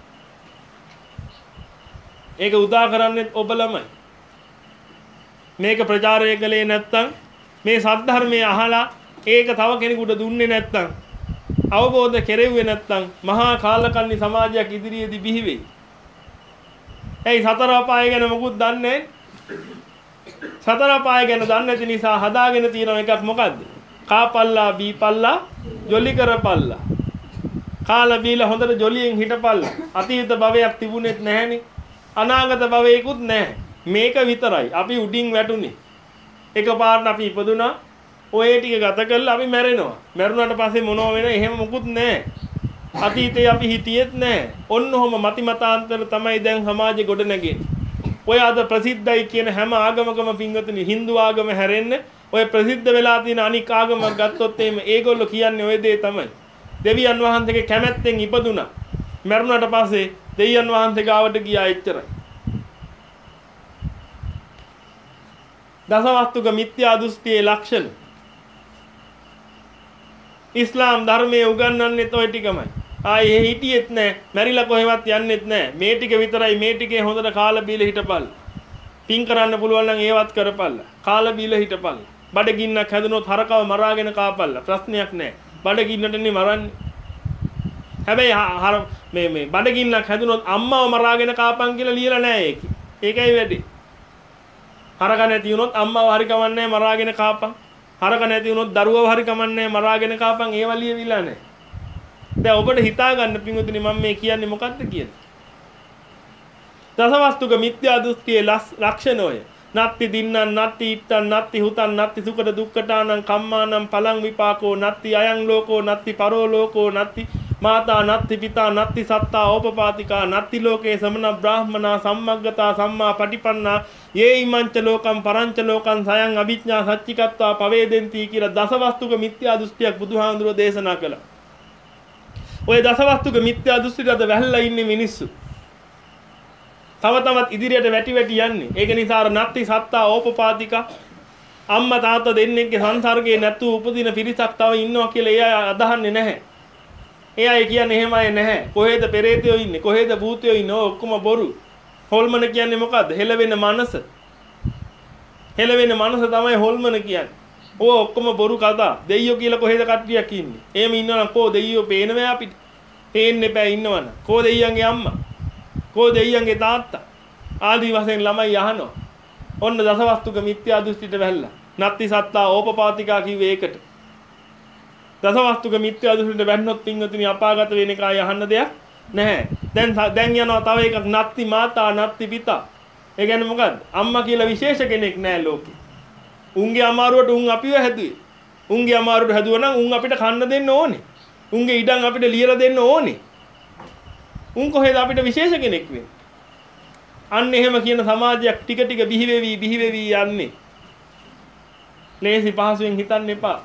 A: ඒක උදා කරන්නේ ඔබ ළමයි. මේක ප්‍රචාරය කළේ නැත්නම් මේ සද්ධර්මයේ අහලා ඒක තව කෙනෙකුට දුන්නේ නැත්නම් අවබෝධ කෙරෙව්වේ නැත්නම් මහා කාලකන්ණි සමාජයක් ඉදිරියේදී බිහි වෙයි. එයි සතර අපාය ගැන මොකුත් දන්නේ නැහැ. සතර අපාය ගැන දන්නේ නැති නිසා හදාගෙන තියෙන එකක් මොකද්ද? කාපල්ලා බීපල්ලා ජොලි කරපල්ලා. කාලා බීලා හොඳට ජොලියෙන් හිටපල්ලා. අතීත භවයක් තිබුණෙත් නැහැනේ. අනාගත භවයකුත් නැහැ. මේක විතරයි. අපි උඩින් වැටුනේ. එකපාරට අපි ඉපදුනා. ඔය ටික ගත කරලා අපි මැරෙනවා. මැරුණාට පස්සේ මොනව වෙන එහෙම මොකුත් නැහැ. අතීතේ අපි හිටියෙත් නැහැ. ඔන්න ඔහම මති මතාන්තර තමයි දැන් සමාජෙ ගොඩ නැගෙන්නේ. ඔය අද ප්‍රසිද්ධයි කියන හැම ආගමකම පින්වතුනි Hindu ආගම හැරෙන්න ඔය ප්‍රසිද්ධ වෙලා තියෙන අනික් ආගමක් ගත්තොත් එහෙම ඒගොල්ලෝ කියන්නේ ඔය දේ තමයි. දෙවියන් වහන්සේගේ කැමැත්තෙන් ඉපදුනා. මැරුණාට පස්සේ දෙවියන් වහන්සේ ගාවට ගියා එච්චරයි. දසවස්තුක මිත්‍යා දෘෂ්ටියේ ලක්ෂණ. ඉස්ලාම් ධර්මයේ උගන්වන්නේත් ඔය ටිකමයි. ආයේ හිටියෙත් නැහැ. මැරිලා කොහෙවත් යන්නෙත් නැහැ. මේ ටික විතරයි මේ ටිකේ හොඳට කාලා බීලා හිටපල්. පින් කරන්න පුළුවන් නම් ඒවත් කරපල්ලා. කාලා බීලා හිටපල්. බඩගින්නක් හැදුනොත් හරකව මරාගෙන කාපල්ලා. ප්‍රශ්නයක් නැහැ. බඩගින්නටනේ මරන්නේ. හැබැයි හර මේ මේ බඩගින්නක් හැදුනොත් අම්මව මරාගෙන කාපන් කියලා ලියලා නැහැ ඒකේ. ඒකයි වැඩි. හරක නැති වුණොත් අම්මව හරි කමන්නේ මරාගෙන කාපන්. හරක නැති වුණොත් දරුවව හරි කමන්නේ මරාගෙන කාපන්. ඒව ලියවිලා නැහැ. දැන් ඔබට හිතා ගන්න පින්වතුනි මම මේ කියන්නේ මොකක්ද කියන්නේ? දසවස්තුක මිත්‍යා දෘෂ්ටියේ ලක්ෂණය. නත්ති දින්නං නත්ති ඉත්තං නත්ති හුතං නත්ති සුඛද දුක්ඛතානං කම්මානං පලං විපාකෝ නත්ති අයං ලෝකෝ නත්ති පරෝ ලෝකෝ නත්ති මාතා නත්ති පිතා නත්ති සත්තා ඕපපාතිකා නත්ති ලෝකේ සමන බ්‍රාහ්මනා සම්මග්ගතා සම්මා පටිපන්නා යේ ඉමංච ලෝකම් පරංච ලෝකං සයං අභිඥා සච්චිකත්වා පවේදෙන්ති කියලා දසවස්තුක මිත්‍යා දෘෂ්ටියක් බුදුහාඳුරෝ දේශනා කළා. ඔය දසවස්තුක මිත්‍යා දෘෂ්ටියට අද වැහලා ඉන්නේ මිනිස්සු. තව තවත් ඉදිරියට වැටි වැටි යන්නේ. ඒක නිසා අර නත්ති සත්තා ඕපපාතික අම්මා තාත්තා දෙන්නෙක්ගේ සංසර්ගයේ නැතු උපදින පිරිසක් තව ඉන්නවා කියලා එයා අදහන්නේ නැහැ. එයා කියන්නේ එහෙම අය නැහැ. කොහෙද පෙරේතයෝ ඉන්නේ? කොහෙද භූතයෝ ඉන්නේ? ඔක්කොම බොරු. හොල්මන කියන්නේ මොකද්ද? හෙලවෙන මනස. හෙලවෙන මනස තමයි හොල්මන කියන්නේ. ඕ ඔක්කොම බොරු කතා. දෙයියෝ කියලා කොහෙද කට්ටියක් ඉන්නේ? එහෙම ඉන්නවනම් කෝ දෙයියෝ පේනවෑ අපිට? පේන්නේ බෑ ඉන්නවනම්. කෝ දෙයියන්ගේ අම්මා? කෝ දෙයියන්ගේ තාත්තා? ආදි වශයෙන් ළමයි අහනවා. ඔන්න දසවස්තුක මිත්‍යා දෘෂ්ටියට වැහැල්ලා. නත්ති සත්තා ඕපපාතිකා කිව්වේ ඒකට. දසවස්තුක මිත්‍යා දෘෂ්ටියට වැන්නොත් පින්වතුනි අපාගත වෙන එක ආය අහන්න දෙයක් නැහැ. දැන් දැන් යනවා තව එකක් නත්ති මාතා නත්ති පිතා. ඒ කියන්නේ මොකද්ද? අම්මා කියලා විශේෂ කෙනෙක් නැහැ ලෝකේ. උන්ගේ අමාරුවට උන් අපිව හැදුවේ. උන්ගේ අමාරුවට හැදුවා නම් උන් අපිට කන්න දෙන්න ඕනේ. උන්ගේ ඉඩම් අපිට ලියලා දෙන්න ඕනේ. උන් කොහෙද අපිට විශේෂ කෙනෙක් වෙන්නේ? අන්න එහෙම කියන සමාජයක් ටික ටික බිහි වෙවි බිහි වෙවි යන්නේ. ලේසි පහසුවෙන් හිතන්න එපා.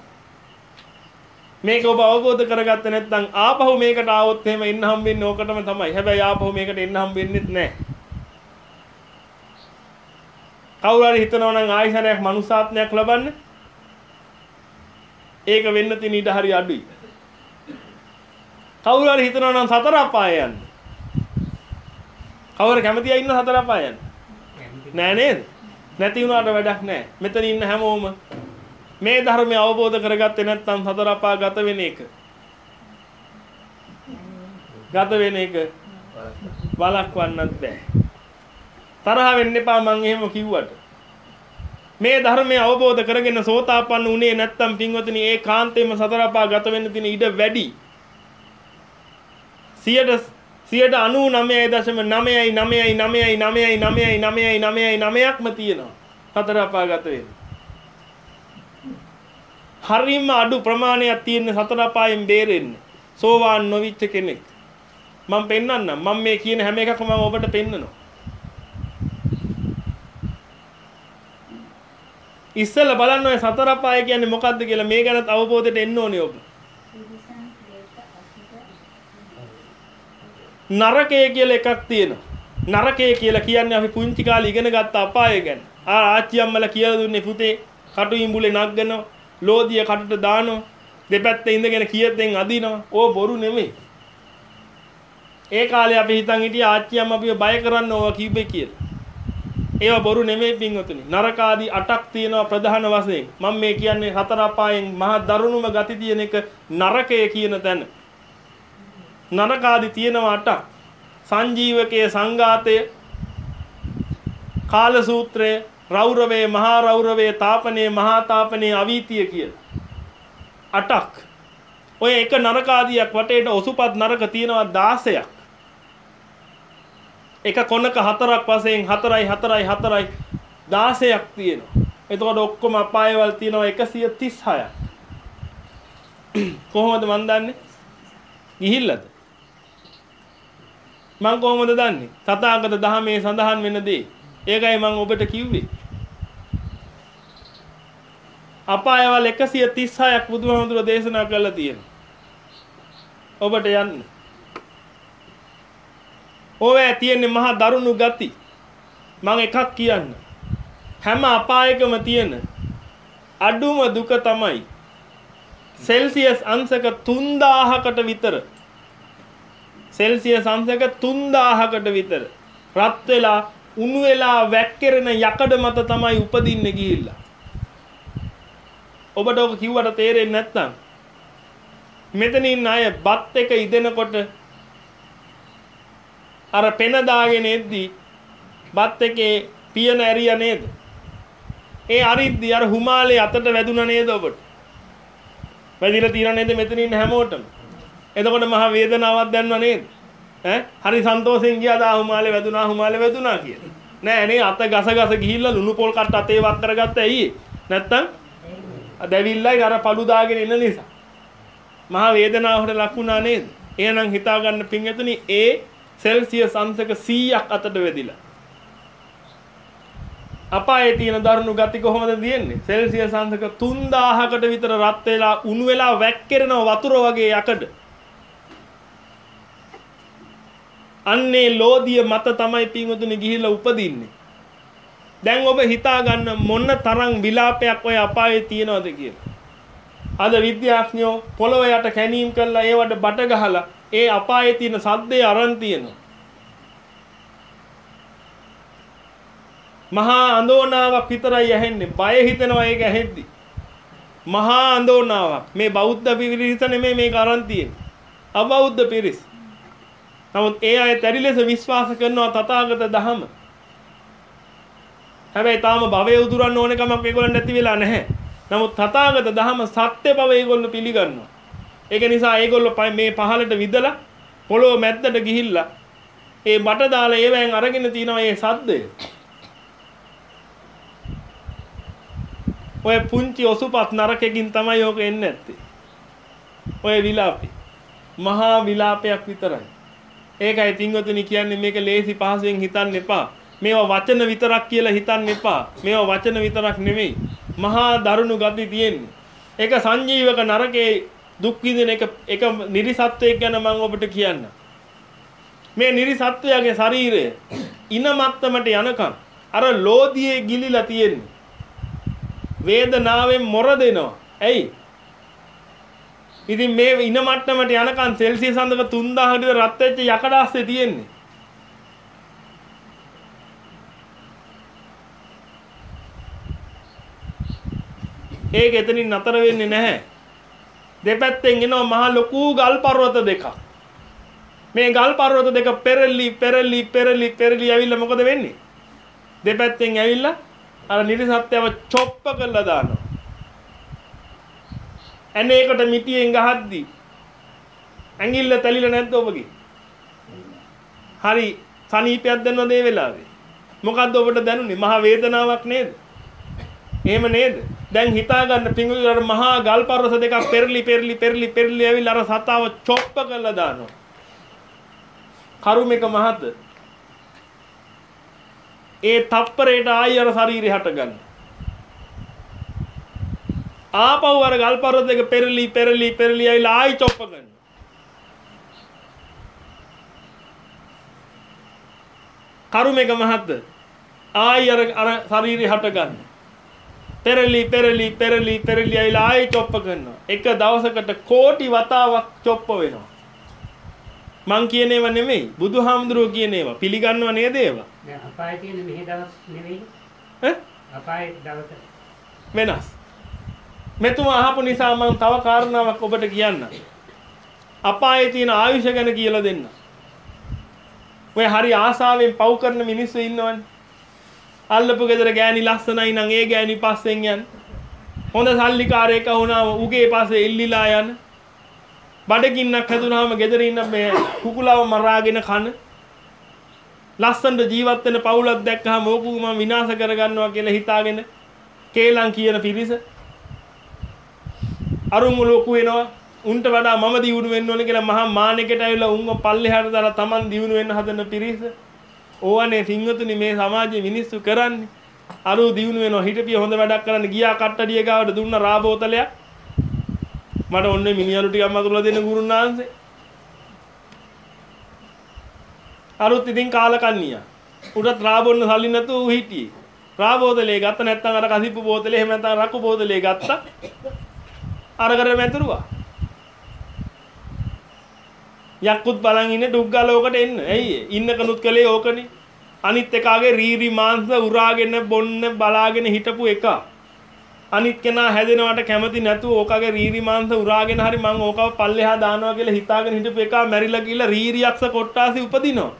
A: මේක ඔබ අවබෝධ කරගත්තේ නැත්නම් ආපහු මේකට ආවොත් එහෙම එන්න හම්බෙන්නේ ඕකටම තමයි. හැබැයි ආපහු මේකට එන්න හම්බෙන්නේ නැහැ. කවුරු හරි හිතනවා නම් ආයසනයක් මනුසාත්මයක් ලබන්න ඒක වෙන්න තියෙන ඉඩ හරි අඩුයි. කවුරු හරි හිතනවා නම් සතර අපාය යන්න. කවුරු කැමතියි ඉන්න සතර අපාය යන්න? නෑ නේද? නැති වුණාට වැඩක් නෑ. මෙතන ඉන්න හැමෝම මේ ධර්මය අවබෝධ කරගත්තේ නැත්නම් සතර අපාය ගත වෙන එක. ගත වෙන එක වළක්වන්නත් බෑ. තරහ වෙන්න එපා මං එහෙම කිව්වට. මේ ධර්මය අවබෝධ කරගෙන සෝතාපන්න උනේ නැත්නම් පින්වතුනි ඒ කාන්තේම සතර අපාය ගත වෙන්න තියෙන ඉඩ වැඩි. සියයට අනූනවය දශම නවයයි නවයයි නවයයි නවයයි නවයයි නවයයි නවයයි නවයක්ම තියෙනවා සතර අපාය ගත වෙන්න. හරිම අඩු ප්‍රමාණයක් තියෙන සතර අපායෙන් බේරෙන්න සෝවාන් නොවිච්ච කෙනෙක්. මම පෙන්නන්නම්. මම මේ කියන හැම එකක්ම මම ඔබට පෙන්නනවා. ඉස්සෙල්ලා බලන්න ඔය සතර අපාය කියන්නේ මොකද්ද කියලා මේ ගැනත් අවබෝධයට එන්න ඕනේ ඔබ. නරකය කියලා එකක් තියෙනවා. නරකය කියලා කියන්නේ අපි පුංචි කාලේ ඉගෙන ගත්ත අපාය ගැන. ආ ආච්චි අම්මලා කියලා දුන්නේ පුතේ කටු ඉඹුලේ නගනවා, ලෝදිය කටට දානවා, දෙපැත්තේ ඉඳගෙන කීයෙන් අදිනවා. ඕ බොරු නෙමෙයි. ඒ කාලේ අපි හිතන් හිටියේ ආච්චි අම්මා අපිව බය කරන්න ඕවා කිව්වේ කියලා. ඒවා බොරු නෙමෙයි පින්වතුනි. නරක ආදී අටක් තියෙනවා ප්‍රධාන වශයෙන්. මම මේ කියන්නේ හතර අපායෙන් මහා දරුණුම ගති තියෙන එක නරකය කියන තැන. නරක ආදී තියෙනවා අටක්. සංජීවකයේ සංඝාතය, කාල සූත්‍රය, රෞරවේ මහා රෞරවේ, තාපනේ මහා තාපනේ, අවීතිය කියලා. අටක්. ඔය එක නරක ආදියක් වටේට ඔසුපත් නරක තියෙනවා දාසයක්. එක කොනක හතරක් වශයෙන් හතරයි හතරයි හතරයි දාසයක් තියෙනවා. එතකොට ඔක්කොම අපායවල තියෙනවා එකසිය තිස් හයක්. කොහොමද මන් දන්නේ? ගිහිල්ලාද? මං කොහොමද දන්නේ? තථාගත දහමේ සඳහන් වෙන දේ. ඒකයි මං ඔබට කිව්වේ. අපායවල එකසිය තිස් හයක් බුදුහාමුදුරුවෝ දේශනා කළා තියෙනවා. ඔබට යන්න. ඔය තියෙන්නේ මහා දරුණු ගති. මම එකක් කියන්න. හැම අපායකම තියෙන අඩුම දුක තමයි සෙල්සියස් අංශක තුන් දාහකට විතර සෙල්සියස් අංශක තුන් දාහකට විතර රත් වෙලා උණු වෙලා වැක්කිරෙන යකඩ මත තමයි උපදින්නේ ගිහිල්ලා. ඔබට ඔක කිව්වට තේරෙන්නේ නැත්නම් මෙතනින් අය බත් එක ඉදෙනකොට අර පෙන දාගෙන එද්දි බත් එකේ පියන ඇරියා නේද? ඒ අරිද්දි අර හුමාලේ අතට වැදුනා නේද ඔබට? වැදිලා තියන නේද මෙතනින් හැමෝටම? එතකොට මහ වේදනාවක් දැනනවා නේද? ඈ හරි සන්තෝෂෙන් ගියාද ආ හුමාලේ වැදුනා හුමාලේ වැදුනා කියලා. නෑ නේ අත ගස ගස ගිහිල්ලා ලුණු පොල් කට්ට අතේ වක් කරගත්ත ඇයි? නැත්තම් දැවිල්ලයි අර පළු දාගෙන ඉන්න නිසා. මහ වේදනාවට ලක් වුණා නේද? එහෙනම් හිතා ගන්න පින්යතුනි ඒ සෙල්සියස් අංශක සීයක් අතට වැදිලා. අපායේ තියෙන දරුණු ගති කොහොමද තියෙන්නේ? සෙල්සියස් අංශක තුන් දාහකට විතර රත් වෙලා උණු වෙලා වැක්කිරෙන වතුර වගේ යකඩ. අන්නේ ලෝදිය මත තමයි පින්වතුනි ගිහිල්ලා උපදින්නේ. දැන් ඔබ හිතා ගන්න මොන තරම් විලාපයක් ඔය අපායේ තියෙනවද කියලා. අද විද්‍යාඥයෝ පොළොව යට කැණීම් කරලා ඒවට බට ගහලා ඒ අපායේ තියෙන සද්දේ අරන් තියෙනවා. මහා අඳෝනාවක් විතරයි ඇහෙන්නේ. බය හිතෙනවා ඒක ඇහෙද්දි. මහා අඳෝනාවක්. මේ බෞද්ධ පිරිස නෙමෙයි මේක අරන් තියෙන්නේ. අබෞද්ධ පිරිස. නමුත් ඒ අය තරි ලෙස විශ්වාස කරනවා තථාගත ධහම. හැබැයි තාම භවය උදුරන්න ඕන කමක් ඒගොල්ලන්ට නැති වෙලා නැහැ. නමුත් තථාගත ධහම සත්‍ය බව ඒගොල්ලෝ පිළිගන්නවා. ඒක නිසා ඒගොල්ලෝ මේ පහලට විදලා පොළොව මැද්දට ගිහිල්ලා ඒ බට දාලා ඒවෙන් අරගෙන තිනවා මේ සද්දය. ඔය පුංචි ඔසුපත් නරකකින් තමයි ඕක එන්නේ නැත්තේ. ඔය විලාපේ. මහා විලාපයක් විතරයි. ඒකයි පින්වතුනි කියන්නේ මේක ලේසි පහසුවෙන් හිතන්න එපා. මේවා වචන විතරක් කියලා හිතන්න එපා. මේවා වචන විතරක් නෙමෙයි. මහා දරුණු ගති තියෙන්නේ. ඒක සංජීවක නරකේ දුක් විඳින එක එක නිරිසත්වයක් ගැන මම ඔබට කියන්න. මේ නිරිසත්වයාගේ ශරීරය ඉන මත්තමට යනකම් අර ලෝදියේ ගිලිලා තියෙන්නේ. වේදනාවෙන් මොර දෙනවා. ඇයි? ඉතින් මේ ඉන මට්ටමට යනකම් සෙල්සියස් අංශක තුන් දාහකට රත් වෙච්ච යකඩ ASCII තියෙන්නේ. ඒක එතනින් නතර වෙන්නේ නැහැ. දෙපැත්තෙන් එනවා මහා ලොකු ගල් පර්වත දෙකක්. මේ ගල් පර්වත දෙක පෙරලි පෙරලි පෙරලි පෙරලි ඇවිල්ලා මොකද වෙන්නේ? දෙපැත්තෙන් ඇවිල්ලා අර නිරිසත්‍යව චොප්ප කරලා දානවා. ඇනේකට මිටියෙන් ගහද්දි ඇඟිල්ල තැලිලා නැද්ද ඔබගේ? හරි සනීපයක් දැනනද ඒ වෙලාවේ? මොකද්ද ඔබට දැනුනේ? මහා වේදනාවක් නේද? එහෙම නේද? දැන් හිතා ගන්න පිංගුලි අර මහා ගල් පර්වත දෙකක් පෙරලි පෙරලි පෙරලි පෙරලි ඇවිල්ලා අර සතාව චොප්ප කරලා දානවා. කරුමේක මහත ඒ තප්පරේට ආයි අර ශරීරය හට ගන්න. ආපහු අර ගල් පර්වත දෙක පෙරලි පෙරලි පෙරලි ඇවිල්ලා ආයි චොප්ප කරනවා. කරුමේක මහත්ද ආයි අර අර ශරීරය හට ගන්න. පෙරලි පෙරලි පෙරලි පෙරලි ඇවිල්ලා ආයි චොප්ප කරනවා. එක දවසකට කෝටි වතාවක් චොප්ප වෙනවා. මං කියන ඒවා නෙමෙයි බුදුහාමුදුරුවෝ කියන ඒවා පිළිගන්නව නේද ඒවා?
B: දැන් අපායේ තියෙන මෙහි දවස් නෙවෙයි.
A: ඈ?
B: අපායේ දවස
A: වෙනස්. මෙතුමා අහපු නිසා මම තව කාරණාවක් ඔබට කියන්න. අපායේ තියෙන ආයුෂ ගැන කියලා දෙන්න. ඔය හරි ආසාවෙන් පව් කරන මිනිස්සු ඉන්නවනේ. අල්ලපු ගෙදර ගෑණි ලස්සනයි නම් ඒ ගෑණි පස්සෙන් යන. හොඳ සල්ලිකාරයෙක් වුණාම උගේ පස්සේ එල්ලිලා යන. බඩගින්නක් හැදුනහම ගෙදර ඉන්න මේ කුකුලව මරාගෙන කන. ලස්සනට ජීවත් වෙන පවුලක් දැක්කහම ඕකු මම විනාශ කරගන්නවා කියලා හිතාගෙන කේලම් කියන පිරිස. අරුන් ලොකු වෙනවා. උන්ට වඩා මම දියුණු වෙන්න ඕනේ කියලා මහා මානෙකට ඇවිල්ලා උන්ව පල්ලෙහාට දාලා Taman දියුණු වෙන්න හදන පිරිස. ඕවනේ සිංහතුනි මේ සමාජයේ මිනිස්සු කරන්නේ. අරු දියුණු වෙනවා හිටපිය හොඳ වැඩක් කරන්න ගියා කට්ටඩිය ගාවට දුන්න රාබෝතලයක්. මට ඔන්නේ මිනිහලු ටිකක් මතුලා දෙන්න ගුරුනාන්සේ. අරුත් ඉතින් කාලකන්නියා. උඩත් රාබොන්න සල්ලි නැතුව ඌ හිටියේ. රාබෝතලේ ගත්ත නැත්නම් අර කසිප්පු බෝතලේ එහෙම නැත්නම් රක්කු බෝතලේ ගත්තා. අරකට මැතුරුවා. යක්කුත් බලන් ඉන්නේ ඩුක් ගාලා ඕකට එන්න. ඇයි ඉන්න කනුත් කලේ ඕකනේ. අනිත් එකාගේ රීරි මාංශ උරාගෙන බොන්න බලාගෙන හිටපු එක. අනිත් කෙනා හැදෙනවට කැමති නැතුව ඕකගේ රීරි මාංශ උරාගෙන හරි මං ඕකව පල්ලෙහා දානවා කියලා හිතාගෙන හිටපු එක මැරිලා ගිහලා රීරියක්ෂ කොට්ටාසි උපදිනවා.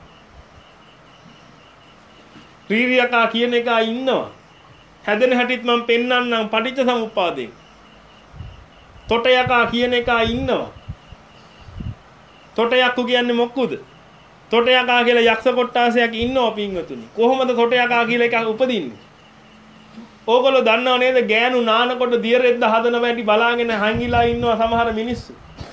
A: රීරියකා කියන එක ඉන්නවා. හැදෙන හැටිත් මං පෙන්නන්නම් පටිච්ච සමුප්පාදේ. තොටයකා කියන එක ඉන්නවා. තොටයක්කු කියන්නේ මොක්කුද? තොටයකා කියලා යක්ෂ කොට්ටාසයක් ඉන්නවා පින්වතුනි. කොහොමද තොටයකා කියලා එකක් උපදින්නේ? ඕගොල්ලෝ දන්නව නේද ගෑනු නානකොට දියරෙද්ද හදන වැඩි බලාගෙන හංගිලා ඉන්නවා සමහර මිනිස්සු.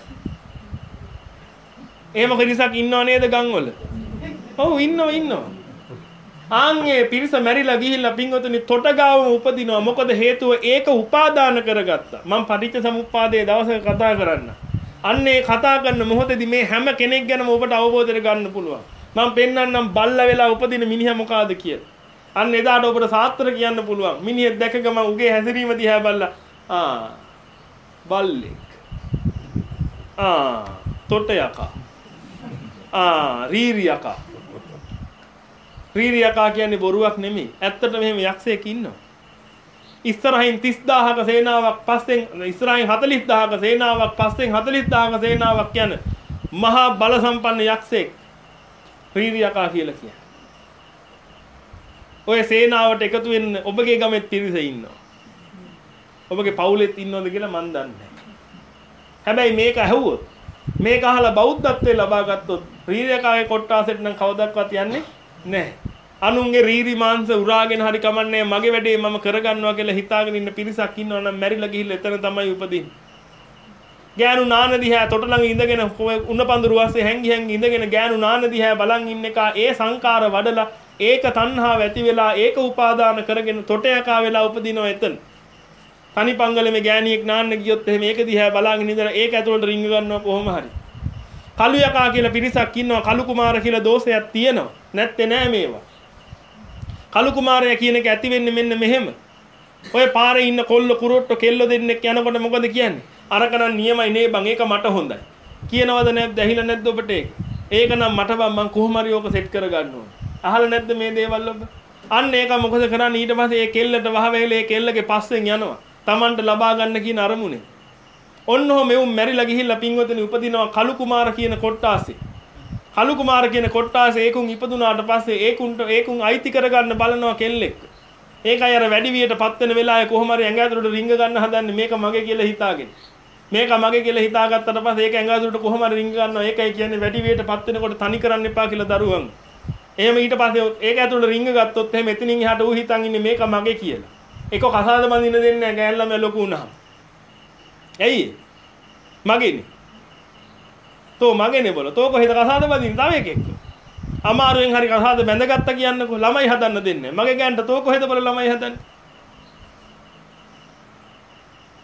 A: එහෙම කිරිසක් ඉන්නව නේද ගම්වල? ඔව් ඉන්නව ඉන්නව. ආන්ගේ පිරිස මැරිලා ගිහිල්ලා පින්වතුනි තොටගාවම උපදිනවා. මොකද හේතුව ඒක උපාදාන කරගත්තා. මම පටිච්ච සමුප්පාදයේ දවසක කතා කරන්න. අන්නේ කතා කරන මොහොතේදී මේ හැම කෙනෙක් ගැනම ඔබට අවබෝධයට ගන්න පුළුවන්. මම පෙන්නන්නම් බල්ලා වෙලා උපදින මිනිහා මොකಾದ කියලා. අන්න එදාට ඔබට සාත්‍තර කියන්න පුළුවන්. මිනිහෙක් දැක ගම උගේ හැසිරීම දිහා බලලා ආ බල්ලෙක්. ආ තොටයකා. ආ රීරියකා. රීරියකා කියන්නේ බොරුවක් නෙමෙයි. ඇත්තටම මෙහෙම යක්ෂයෙක් ඉන්නවා. ඉස්සරහින් තිස් දාහක සේනාවක් පස්සෙන් ඉස්සරහින් හතළිස් දාහක සේනාවක් පස්සෙන් හතළිස් දාහක සේනාවක් යන මහා බල සම්පන්න යක්ෂයෙක් රීරියකා කියලා කියන්නේ. ඔය සේනාවට එකතු වෙන්න ඔබගේ ගමෙත් පිරිස ඉන්නවා. ඔබගේ පවුලෙත් ඉන්නවද කියලා මන් දන්නේ නැහැ. හැබැයි මේක ඇහුවොත් මේක අහලා බෞද්ධත්වයේ ලබා ගත්තොත් රීරියකාගේ කොට්ටාසෙට නම් කවදාවත් යන්නේ නැහැ. අනුන්ගේ රීරි මාංශ උරාගෙන හරි කමන්නේ මගේ වැඩේ මම කරගන්නවා කියලා හිතාගෙන ඉන්න පිරිසක් ඉන්නවා නම් මැරිලා ගිහිල්ලා එතන තමයි උපදින්නේ. ගෑනු නාන දිහා තොට ළඟ ඉඳගෙන උණ පඳුරු වාසේ හැංගි හැංගි ඉඳගෙන ගෑනු නාන දිහා බලන් ඉන්න එක ඒ සංකාර වඩලා ඒක තණ්හාව ඇති වෙලා ඒක උපාදාන කරගෙන තොටයකා වෙලා උපදිනවා එතන. තනි පංගලෙම ගෑණියෙක් නාන්න ගියොත් එහෙම ඒක දිහා බලාගෙන ඉඳලා ඒක ඇතුළට රිංග ගන්නවා කොහොම හරි. කළු යකා කියලා පිරිසක් ඉන්නවා කළු කුමාර කියලා දෝෂයක් තියෙනවා. නැත්තේ නෑ මේවා. කළු කුමාරයා කියන එක ඇති වෙන්නේ මෙන්න මෙහෙම. ඔය පාරේ ඉන්න කොල්ල කුරොට්ටෝ කෙල්ල දෙන්නෙක් යනකොට මොකද කියන්නේ? අරකනම් නියමයි නේ බං ඒක මට හොඳයි. කියනවද නැද්ද? ඇහිලා නැද්ද ඔබට ඒක? ඒක නම් මට බං මං කොහොම හරි ඕක සෙට් කරගන්න ඕනේ. අහලා නැද්ද මේ දේවල් ඔබ? අන්න ඒක මොකද කරන්නේ ඊට පස්සේ ඒ කෙල්ලට වහවෙලේ ඒ කෙල්ලගේ පස්සෙන් යනවා. Tamanට ලබා ගන්න කියන අරමුණේ. ඔන්නෝම මෙවුන් මැරිලා ගිහිල්ලා පින්වතුනි උපදිනවා කළු කුමාර කියන කොට්ටාසේ. කළු කුමාර කියන කොට්ටාසේ ඒකුන් ඉපදුනාට පස්සේ ඒකුන්ට ඒකුන් අයිති කරගන්න බලනවා කෙල්ලෙක්. ඒකයි අර වැඩි වියටපත් වෙන වෙලාවේ කොහොම හරි ඇඟ ඇතුළට රිංග ගන්න හදන්නේ මේක මගේ කියලා හිතාගෙන. මේක මගේ කියලා හිතාගත්තට පස්සේ ඒක ඇඟ ඇතුළට කොහොම හරි රිංග ගන්නවා. ඒකයි කියන්නේ වැඩි වියටපත් වෙනකොට තනි කරන්න එපා කියලා දරුවන්. එහෙම ඊට පස්සේ ඒක ඇතුළට රිංග ගත්තොත් එහෙම එතනින් එහාට ඌ හිතන් ඉන්නේ මේක මගේ කියලා. ඒක කසාද බඳින්න දෙන්නේ නැහැ ගෑන් ළමයා ලොකු වුණාම. ඇයි? මගේනේ. තෝ මගේනේ බල. තෝ කොහෙද කසාද බඳින්නේ තව එකෙක්. අමාරුවෙන් හරි කසාද බැඳගත්තා කියන්නකෝ ළමයි හදන්න දෙන්නේ. මගේ ගෑන්ට තෝ කොහෙද බල ළමයි හදන්නේ?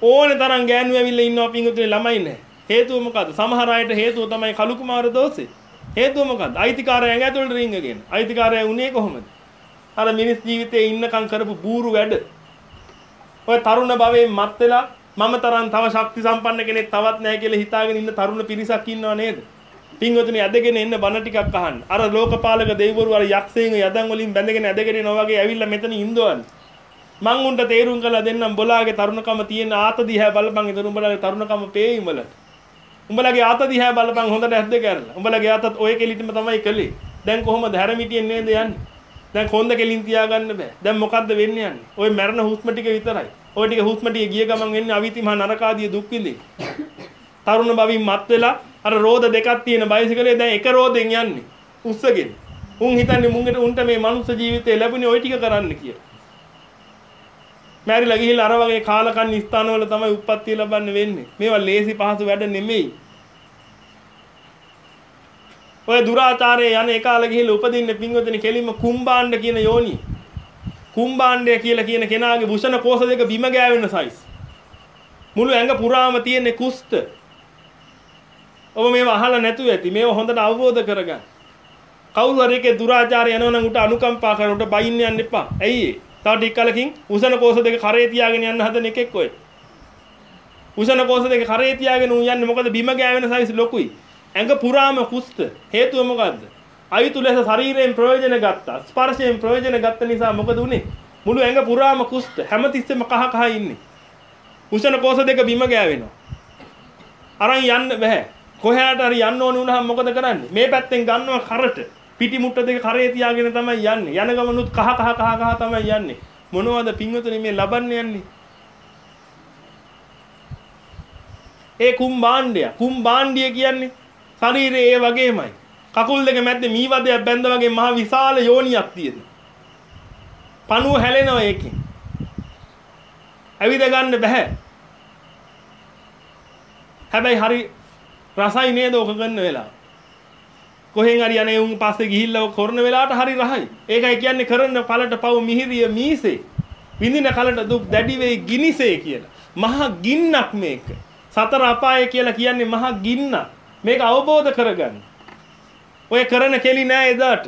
A: ඕනේ තරම් ගෑනු ඇවිල්ලා ඉන්නවා පින්වතුනි ළමයි නැහැ. හේතුව මොකද්ද? සමහර අයට හේතුව තමයි කලු කුමාර දෝෂේ. හේතුව මොකද්ද? අයිතිකාරයන් ඇතුළට රින්ගගෙන. අයිතිකාරයන් උනේ කොහොමද? අර මිනිස් ජීවිතේ ඉන්නකම් කරපු බూరు වැඩ. ඔය තරුණ භවයෙන් මත් වෙලා මම තරම් තව ශක්ති සම්පන්න කෙනෙක් තවත් නැහැ කියලා හිතාගෙන ඉන්න තරුණ පිරිසක් ඉන්නව නේද? පින්වතුනි ඇදගෙන එන්න බණ ටිකක් අහන්න. අර ලෝකපාලක දෙවිවරු අර යක්ෂයන් යදන් වලින් බැඳගෙන ඇදගෙන එනවා වගේ ඇවිල්ලා මෙතන ඉඳවන්නේ. මං උන්ට තේරුම් කරලා දෙන්නම් බොලාගේ තරුණකම තියෙන ආතති හැ බලපන් ඉතින් උඹලාගේ තරුණකම පේයි උඹලට. උඹලාගේ ආතති හැ බලපන් හොඳට ඇද්ද කරලා. උඹලාගේ ආතත් ඔය කෙලිටම තමයි කළේ. දැන් කොහොමද හැරමිටියෙන් නේද යන්නේ? දැන් කොන්ද කෙලින් තියාගන්න බෑ. දැන් මොකද්ද වෙන්නේ යන්නේ? ඔය මරණ හුස්ම ටික විතරයි. ඔය ටික හුස්ම ටික ගිය ගමන් වෙන්නේ අවීති මහ නරකාදී දුක් විඳින්න. තරුණ බවින් මත් වෙලා අර රෝද දෙකක් තියෙන බයිසිකලේ දැන් එක රෝදෙන් යන්නේ. උස්සගෙන. උන් හිතන්නේ මුංගෙට උන්ට මේ මනුස්ස ජීවිතේ ලැබුණේ ওই ටික කරන්න කියලා. මෑරිලා ගිහිල්ලා අර වගේ කාලකන්ණි ස්ථානවල තමයි උප්පත්තිය ලබන්න වෙන්නේ. මේවා ලේසි පහසු වැඩ නෙමෙයි. ඔය දුරාචාරයේ යන එකාල ගිහිල්ලා උපදින්න පින්වතුනි කෙලින්ම කුම්බාණ්ඩ කියන යෝනි. කුම්බාණ්ඩය කියලා කියන කෙනාගේ වුෂණ කෝෂ දෙක බිම ගෑවෙන සයිස්. මුළු ඇඟ පුරාම තියෙන කුෂ්ඨ. ඔබ මේව අහලා නැතුව ඇති. මේව හොඳට අවබෝධ කරගන්න. කවුරු හරි එකේ දුරාචාරය යනවා නම් උට අනුකම්පා කරන උට බයින්න යන්න එපා. ඇයි ඒ? තව ටික කලකින් උෂණ කෝෂ දෙක කරේ තියාගෙන යන්න හදන එකෙක් ඔය. උෂණ කෝෂ දෙක කරේ තියාගෙන උන් යන්නේ මොකද බිම ගෑවෙන සයිස් ලොකුයි. ඇඟ පුරාම කුෂ්ඨ. හේතුව මොකද්ද? අයුතු ලෙස ශරීරයෙන් ප්‍රයෝජන ගත්තා. ස්පර්ශයෙන් ප්‍රයෝජන ගත්ත නිසා මොකද උනේ? මුළු ඇඟ පුරාම කුෂ්ඨ. හැමතිස්සෙම කහ කහ ඉන්නේ. උෂණ කෝෂ දෙක බිම ගෑවෙනවා. අරන් යන්න බෑ. කොහාට හරි යන්න ඕනේ වුණාම මොකද කරන්නේ? මේ පැත්තෙන් ගන්නවා කරට. පිටි මුට්ට දෙක කරේ තියාගෙන තමයි යන්නේ. යන ගමනුත් කහ කහ කහ කහ තමයි යන්නේ. මොනවද පින්වතුනි මේ ලබන්න යන්නේ? ඒ කුම්බාණ්ඩය. කුම්බාණ්ඩිය කියන්නේ ශරීරයේ ඒ වගේමයි. කකුල් දෙක මැද්දේ මීවදයක් බැඳ වගේ මහ විශාල යෝනියක් තියෙනවා. පණුව හැලෙනවා ඒකෙන්. ඇවිද ගන්න බෑ. හැබැයි හරි රසයි නේද ඔක ගන්න වෙලාව. කොහෙන් හරි යන්නේ උන් පස්සේ ගිහිල්ලා කරන වෙලාවට හරි රහයි. ඒකයි කියන්නේ කරන පළට පව මිහිරිය මීසේ. විඳින කලට දුක් දැඩි වේ ගිනිසේ කියලා. මහා ගින්නක් මේක. සතර අපාය කියලා කියන්නේ මහා ගින්න. මේක අවබෝධ කරගන්න. ඔය කරන කෙලි නෑ එදාට.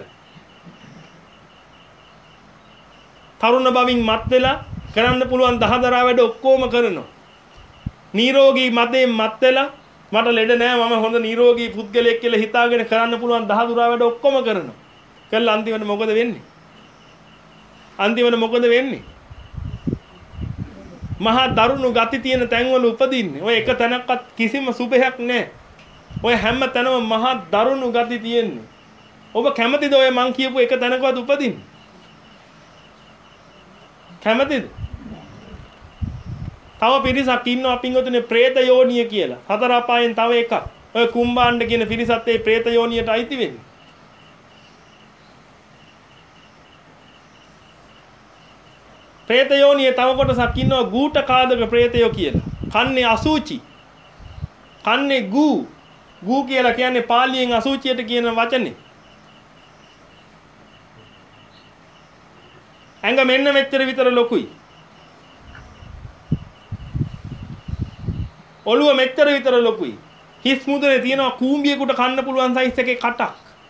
A: තරුණ බවින් මත් වෙලා කරන්න පුළුවන් දහදරා වැඩ ඔක්කොම කරනවා. නිරෝගී මතයෙන් මත් වෙලා මට ලෙඩ නෑ මම හොඳ නිරෝගී පුද්ගලයෙක් කියලා හිතාගෙන කරන්න පුළුවන් දහදුරා වැඩ ඔක්කොම කරනවා. කළා අන්තිමට මොකද වෙන්නේ? අන්තිමට මොකද වෙන්නේ? මහා දරුණු ගති තියෙන තැන්වල උපදින්නේ. ඔය එක තැනක්වත් කිසිම සුභයක් නෑ. ඔය හැම තැනම මහා දරුණු ගති තියෙන්නේ. ඔබ කැමතිද ඔය මං කියපු එක තැනකවත් උපදින්න? කැමතිද? තව පිරිසක් ඉන්නවා පින්වතුනි പ്രേත යෝනිය කියලා. හතර අපායෙන් තව එකක්. ඔය කුම්බාණ්ඩ කියන පිරිසත් ඒ പ്രേත යෝනියට අයිති වෙන්නේ. പ്രേත යෝනියේ තව කොටසක් ඉන්නවා ගූට කාදක പ്രേතයෝ කියලා. කන්නේ අසුචි. කන්නේ ගූ. ගූ කියලා කියන්නේ පාලියෙන් අසුචියට කියන වචනේ. ඇඟ මෙන්න මෙච්චර විතර ලොකුයි. ඔළුව මෙච්චර විතර ලොකුයි. හිස් මුදුනේ තියෙනවා කූඹියෙකුට කන්න පුළුවන් සයිස් එකේ කටක්.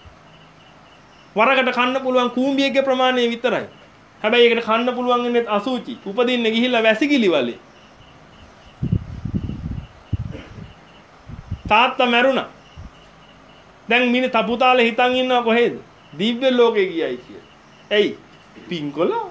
A: වරකට කන්න පුළුවන් කූඹියගේ ප්‍රමාණය විතරයි. හැබැයි ඒකට කන්න පුළුවන් ඉන්නේ අසුචි. උපදින්න ගිහිල්ලා වැසිකිලි වලේ. තාත්තා මැරුණා. දැන් මිනිහ තපුතාලේ හිතන් ඉන්නවා කොහෙද? දිව්‍ය ලෝකේ ගියයි කියලා. එයි පින්කොලා.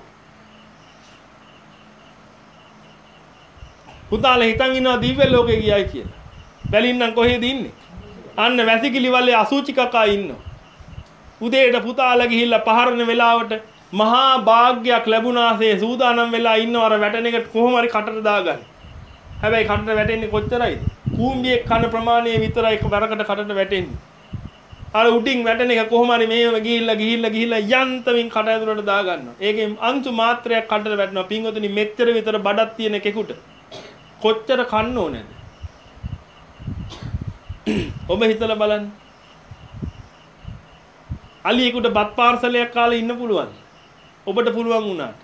A: පුතාලේ හිතන් ඉන්නවා දිව්‍ය ලෝකේ ගියයි කියලා. බැලින්නම් කොහෙද ඉන්නේ? අන්න වැසිකිලි වලේ අසුචි කකා ඉන්නවා. උදේට පුතාලා ගිහිල්ලා පහරන වෙලාවට මහා භාග්යක් ලැබුණාසේ සූදානම් වෙලා ඉන්නව අර වැටෙන එක කොහොම හරි කටට දාගන්න. හැබැයි කටට වැටෙන්නේ කොච්චරයිද? කූඹියේ කන ප්‍රමාණය විතරයි එක වරකට කටට වැටෙන්නේ. අර උඩින් වැටෙන එක කොහොම හරි මේව ගිහිල්ලා ගිහිල්ලා ගිහිල්ලා යන්තමින් කට ඇතුලට දාගන්නවා. ඒකෙන් අංශු මාත්‍රයක් කටට වැටෙනවා. පින්වතුනි මෙච්චර විතර බඩක් තියෙන කෙකුට කොච්චර කන්න ඕනේද? ඔබ හිතලා බලන්න. අලියෙකුට බත් පාර්සලයක් කාලා ඉන්න පුළුවන්. ඔබට පුළුවන් වුණාට.